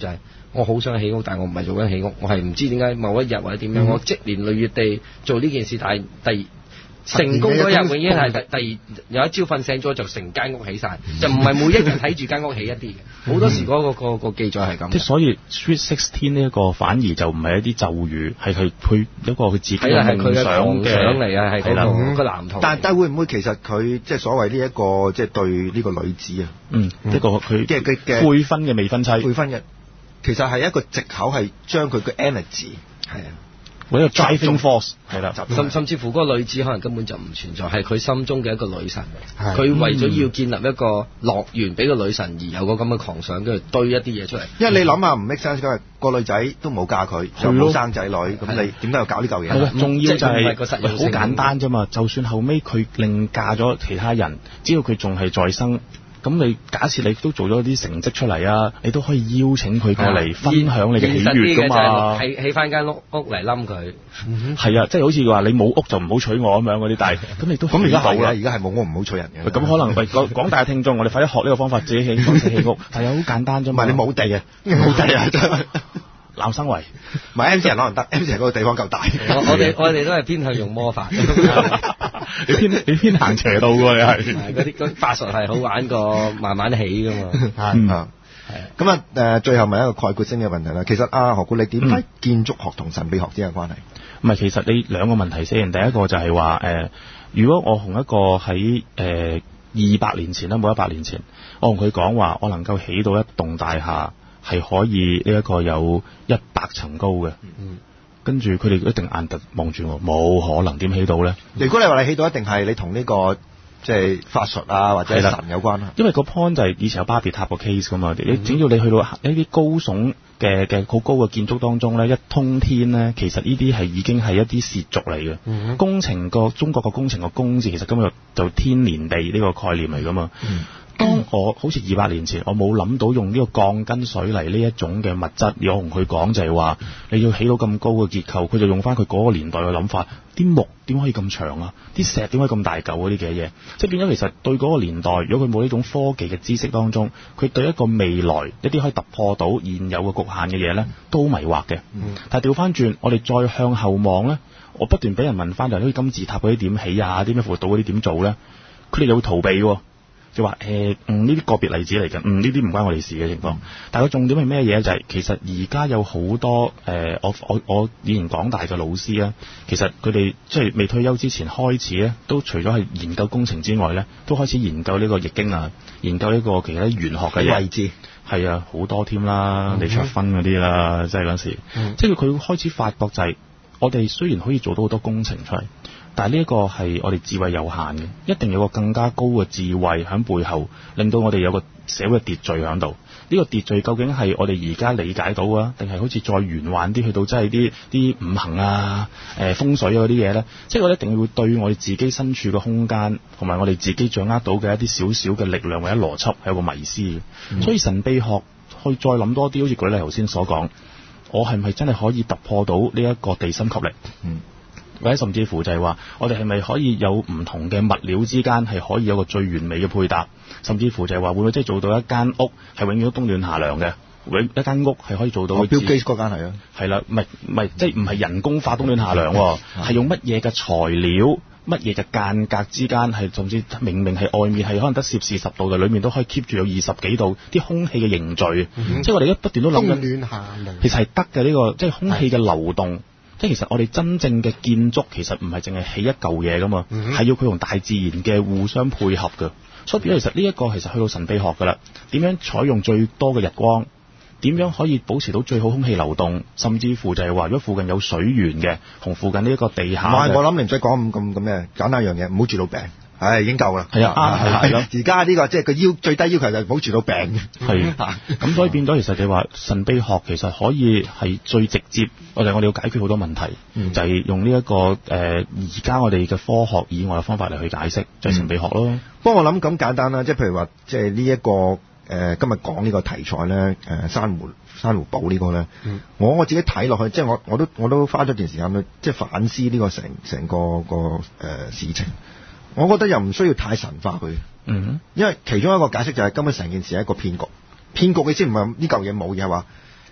我好想起屋，但係我唔係做緊起屋，我係唔知點解某一日或者點樣，嗯、我積年累月地做呢件事，但係第成功嗰日永遠係第第有一朝瞓醒咗就成間屋起晒，就唔係每一日睇住間屋起一啲嘅，好、嗯、多時嗰、嗰個、嗰個、嗰個記載係咁。即所以 Sweet Sixteen 呢一個反而就唔係一啲咒語，係佢佢一個佢自己嘅夢想嘅嚟啊，係嗰個個藍圖。 但但會唔會其實佢即係所謂呢一個即係對呢個女子啊， 嗯，一個佢嘅嘅嘅配婚嘅未婚妻， 配婚嘅其實係一個藉口，係將佢嘅 energy 係啊。 嗰個 driving force 係啦， 甚甚至乎嗰個女子可能根本就唔存在，係佢心中嘅一個女神嚟。佢為咗要建立一個樂園俾個女神而有個咁嘅狂想，跟住堆一啲嘢出嚟。 因為你諗下唔 make sense 㗎，個女仔都冇嫁佢，又冇生仔女，咁你點解要搞呢嚿嘢？ 重要就係好簡單啫嘛。就算後尾佢另嫁咗其他人，只要佢仲係在生。咁你假設你都做咗啲成績出嚟啊，你都可以邀請佢過嚟分享你嘅喜悅噶嘛？ 起起翻間屋屋嚟冧佢， 係啊，即係好似話你冇屋就唔好娶我咁樣嗰啲，但係咁你都咁而家好啦，而家係冇屋唔好娶人嘅。 咁可能喂廣大嘅聽眾，我哋快啲學呢個方法，自己起自己起屋，係啊，好簡單啫嘛。 唔係你冇地啊，冇地啊，真係。 鬧生圍， 唔係 M C 人可能得 ，M C 人嗰個地方夠大。 我我哋我哋都係偏向用魔法。 你偏你偏行斜道喎，你係。 嗰啲嗰法術係好玩過慢慢起噶嘛。 係啊，係。咁啊誒，最後問一個概括性嘅問題啦。其實啊，何故你點睇建築學同神秘學之間嘅關係？ 唔係，其實你兩個問題先。第一個就係話誒，如果我同一個喺誒二百年前啦，冇一百年前，我同佢講話，我能夠起到一棟大廈。係可以呢一個有一百層高嘅，嗯，跟住佢哋一定眼突望住我，冇可能點起到咧？如果你話你起到，一定係你同呢、這個即係、就是、法術啊或者神有關啊。因為個 point 就係以前有巴別塔個 case 噶嘛，你、嗯、只要你去到一啲高聳嘅嘅好高嘅建築當中咧，一通天咧，其實呢啲係已經係一啲褻瀆嚟嘅。嗯、工程個中國個工程個工字，其實根本就天連地呢個概念嚟噶嘛。嗯當我好似二百年前，我冇諗到用呢個鋼筋水泥呢一種嘅物質，而我同佢講就係話，你要起到咁高嘅結構，佢就用翻佢嗰個年代嘅諗法，啲木點可以咁長啊？啲石點可以咁大嚿嗰啲嘅嘢？即係變咗其實對嗰個年代，如果佢冇呢種科技嘅知識當中，佢對一個未來一啲可以突破到現有嘅局限嘅嘢呢，都迷惑嘅。嗯、但係調翻轉，我哋再向後望呢，我不斷俾人問翻，就係好似金字塔嗰啲點起啊，啲咩復活島嗰啲點做呢？佢哋又會逃避喎。就話誒，嗯呢啲個別例子嚟嘅，嗯呢啲唔關我哋事嘅情況。但係個重點係咩嘢？就係、是、其實而家有好多誒、呃，我我我以前港大嘅老師啊，其實佢哋即係未退休之前開始咧，都除咗係研究工程之外咧，都開始研究呢個易經啊，研究一個其他玄學嘅嘢。位置係啊，好多添啦，李卓芬嗰啲啦，即係嗰時，嗯、即係佢開始發覺就係、是、我哋雖然可以做到好多工程出嚟。但係呢一個係我哋智慧有限嘅，一定有個更加高嘅智慧喺背後，令到我哋有個社會嘅秩序喺度。呢個秩序究竟係我哋而家理解到啊，定係好似再玄幻啲，去到真係啲啲五行啊、誒風水嗰啲嘢咧？即係我一定會對我哋自己身處嘅空間，同埋我哋自己掌握到嘅一啲少少嘅力量或者邏輯，係有個迷思嘅。嗯、所以神秘學去再諗多啲，好似舉例頭先所講，我係咪真係可以突破到呢一個地心吸力？嗯。或者甚至乎就係話，我哋係咪可以有唔同嘅物料之間係可以有個最完美嘅配搭？甚至乎就係話，會唔會即係做到一間屋係永遠都冬暖夏涼嘅？永一間屋係可以做到。 Bill Gates嗰間係啊， 係啦，唔係唔係即係唔係人工化冬暖夏涼喎？係用乜嘢嘅材料、乜嘢嘅間隔之間係，甚至明明係外面係可能得攝氏十度嘅，裡面都可以 keep 住有二十幾度，啲空氣嘅凝聚。嗯、即係我哋一不斷都諗緊冬暖夏涼， 其實係得嘅呢個，即係空氣嘅流動。即係其實我哋真正嘅建築其實唔係淨係起一嚿嘢噶嘛，係、嗯、要佢同大自然嘅互相配合嘅。所以變咗其實呢一個其實去到神秘學噶啦，點樣採用最多嘅日光，點樣可以保持到最好空氣流動，甚至乎就係話如果附近有水源嘅，同附近呢一個地下。唔係， 我諗你唔使講咁咁咁咩，簡單一樣嘢，唔好住到病。係已經夠啦， 係啊，係咯。 而家呢個即係個要最低要求就係保住到病嘅。 係，咁所以變咗其實你話神秘學其實可以係最直接，我哋我哋要解決好多問題，嗯、就係用呢、這、一個誒而家我哋嘅科學以外嘅方法嚟去解釋，就係、是、神秘學咯。不過、嗯、我諗咁簡單啦，即係譬如話，即係呢一個誒、呃、今日講呢個題材咧，誒、呃、珊瑚珊瑚島呢個咧，嗯、我我自己睇落去，即係我我都我都花咗段時間去即係反思呢個成成個個誒、呃、事情。我覺得又唔需要太神化佢，嗯哼，因為其中一個解釋就係根本成件事係一個騙局。騙局嘅先唔係呢嚿嘢冇嘢，係話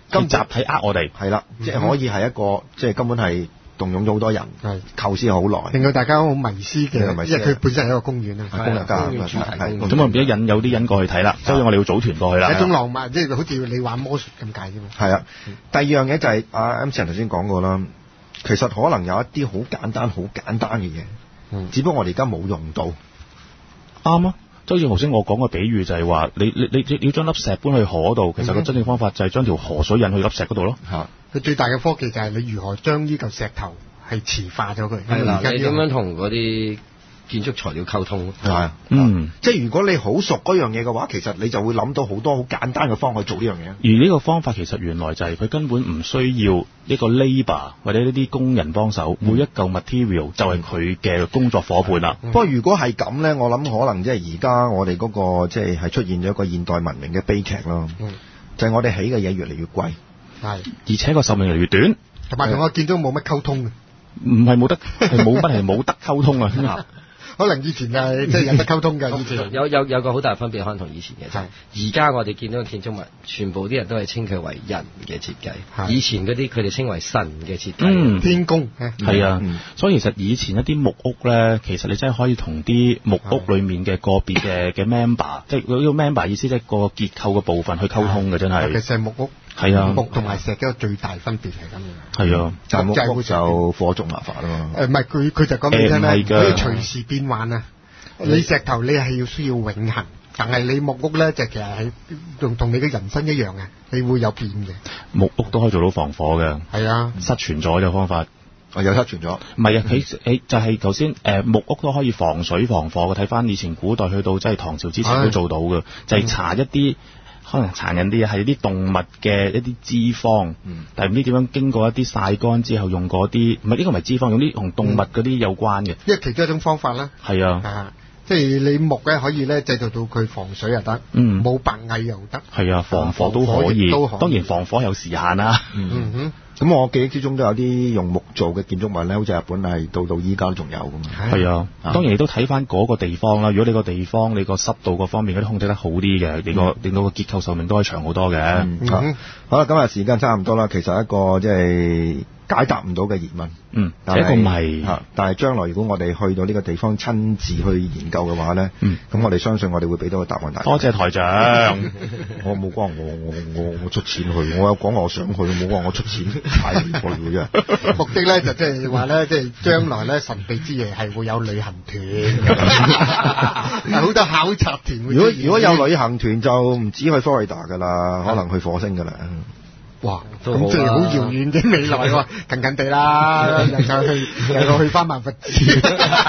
今集體呃我哋， 係啦，即係可以係一個即係根本係動用咗好多人，構思好耐， 令到大家好迷思嘅，因為佢本身係一個公園啊， 公園家咁啊變咗引有啲人過去睇啦，所以我哋要組團過去啦。 一種浪漫，即係好似你玩魔術咁解啫嘛。 係啊，第二樣嘢就係阿 M C 人頭先講過啦，其實可能有一啲好簡單、好簡單嘅嘢，嗯，只不過我哋而家冇用到。 啱啊！即好似頭先我講嘅比喻就係話，你你你你要將粒石搬去河度，其實個真正方法就係將條河水引去粒石嗰度咯。嚇！ 佢最大嘅科技就係你如何將呢嚿石頭係磁化咗佢。 係啦，你點樣同嗰啲建築材料溝通？ 係啊，嗯，即係如果你好熟嗰樣嘢嘅話，其實你就會諗到好多好簡單嘅方法去做呢樣嘢。 而呢個方法其實原來就係佢根本唔需要一個 labour 或者呢啲工人幫手，嗯、每一嚿 material 就係佢嘅工作伙伴啦。 嗯、不過如果係咁咧，我諗可能即係而家我哋嗰、嗰個即係係出現咗一個現代文明嘅悲劇咯。嗯、就係我哋起嘅嘢越嚟越貴，係而且個壽命越嚟越短， 同埋同我見到冇乜溝通嘅， 唔係冇得係冇乜係冇得溝通啊！ 可能以前係即係有得溝通嘅，以前有有有個好大分別，可能同以前嘅就係而家我哋見到嘅建築物，全部啲人都係稱佢為人嘅設計，以前嗰啲佢哋稱為神嘅設計， 嗯、 天工係啊，嗯、所以其實以前一啲木屋咧，其實你真係可以同啲木屋裡面嘅個別嘅嘅 member，即係嗰個 member 意思即係個結構嘅部分去溝通嘅，真係。 其實係木屋。 係啊， 木同埋石嘅最大分別係咁樣。 係啊， 就木屋就火燭麻煩咯。 誒唔係佢佢就講俾你聽咧，可以隨時變幻啊！你石頭你係要需要永恆，但係你木屋咧就其實係同同你嘅人生一樣嘅，你會有變嘅。 木屋都可以做到防火嘅。 係啊， 失傳咗嘅方法。 啊有失傳咗。 唔係啊，佢誒就係頭先誒木屋都可以防水防火嘅。睇翻以前古代去到即係唐朝之前都做到嘅，就係搽一啲。可能殘忍啲係啲動物嘅一啲脂肪，嗯、但係唔知點樣經過一啲曬乾之後用嗰啲，唔係呢個唔係脂肪，用啲同動物嗰啲有關嘅。 因為其中一種方法啦。係啊，啊，即係你木咧可以咧製造到佢防水又得，嗯，冇白蟻又得。係啊，防火都可以，都可以當然防火有時限啦。嗯嗯哼。咁我記憶之中都有啲用木做嘅建築物咧，好似日本係到到依家都仲有㗎嘛。 係啊，啊當然你都睇翻嗰個地方啦。如果你個地方你個濕度嗰方面嗰啲控制得好啲嘅，你個、嗯、令到個結構壽命都可以長好多嘅。嗯嗯啊、好啦，今日時間差唔多啦。其實一個即係解答唔到嘅疑問。嗯， 一個謎。 嚇！但係將來如果我哋去到呢個地方親自去研究嘅話咧，嗯，咁我哋相信我哋會俾到個答案大家。 多謝台長。 我冇講我我我我出錢去，我有講我想去，冇講我出錢太離譜嘅啫。 目的咧就即係話咧，即係將來咧神秘之夜係會有旅行團，好多考察團。 如果如果有旅行團就唔止去 Florida 㗎啦，可能去火星㗎啦。 哇！咁即係好遙遠嘅未來喎，近近地啦，又再去又再去翻萬佛寺，呢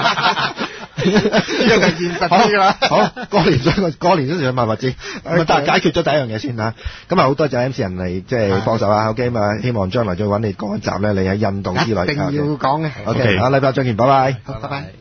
個係現實啲啦。 好，過年咗過年都上萬佛寺，咁但係解決咗第一樣嘢先啦。咁啊好多謝 M C 人嚟即係幫手啊 ，OK 嘛？希望將來再揾你講一集咧，你喺印度之旅。 一定要講嘅。 OK，下禮拜再見，拜拜。 好，拜拜。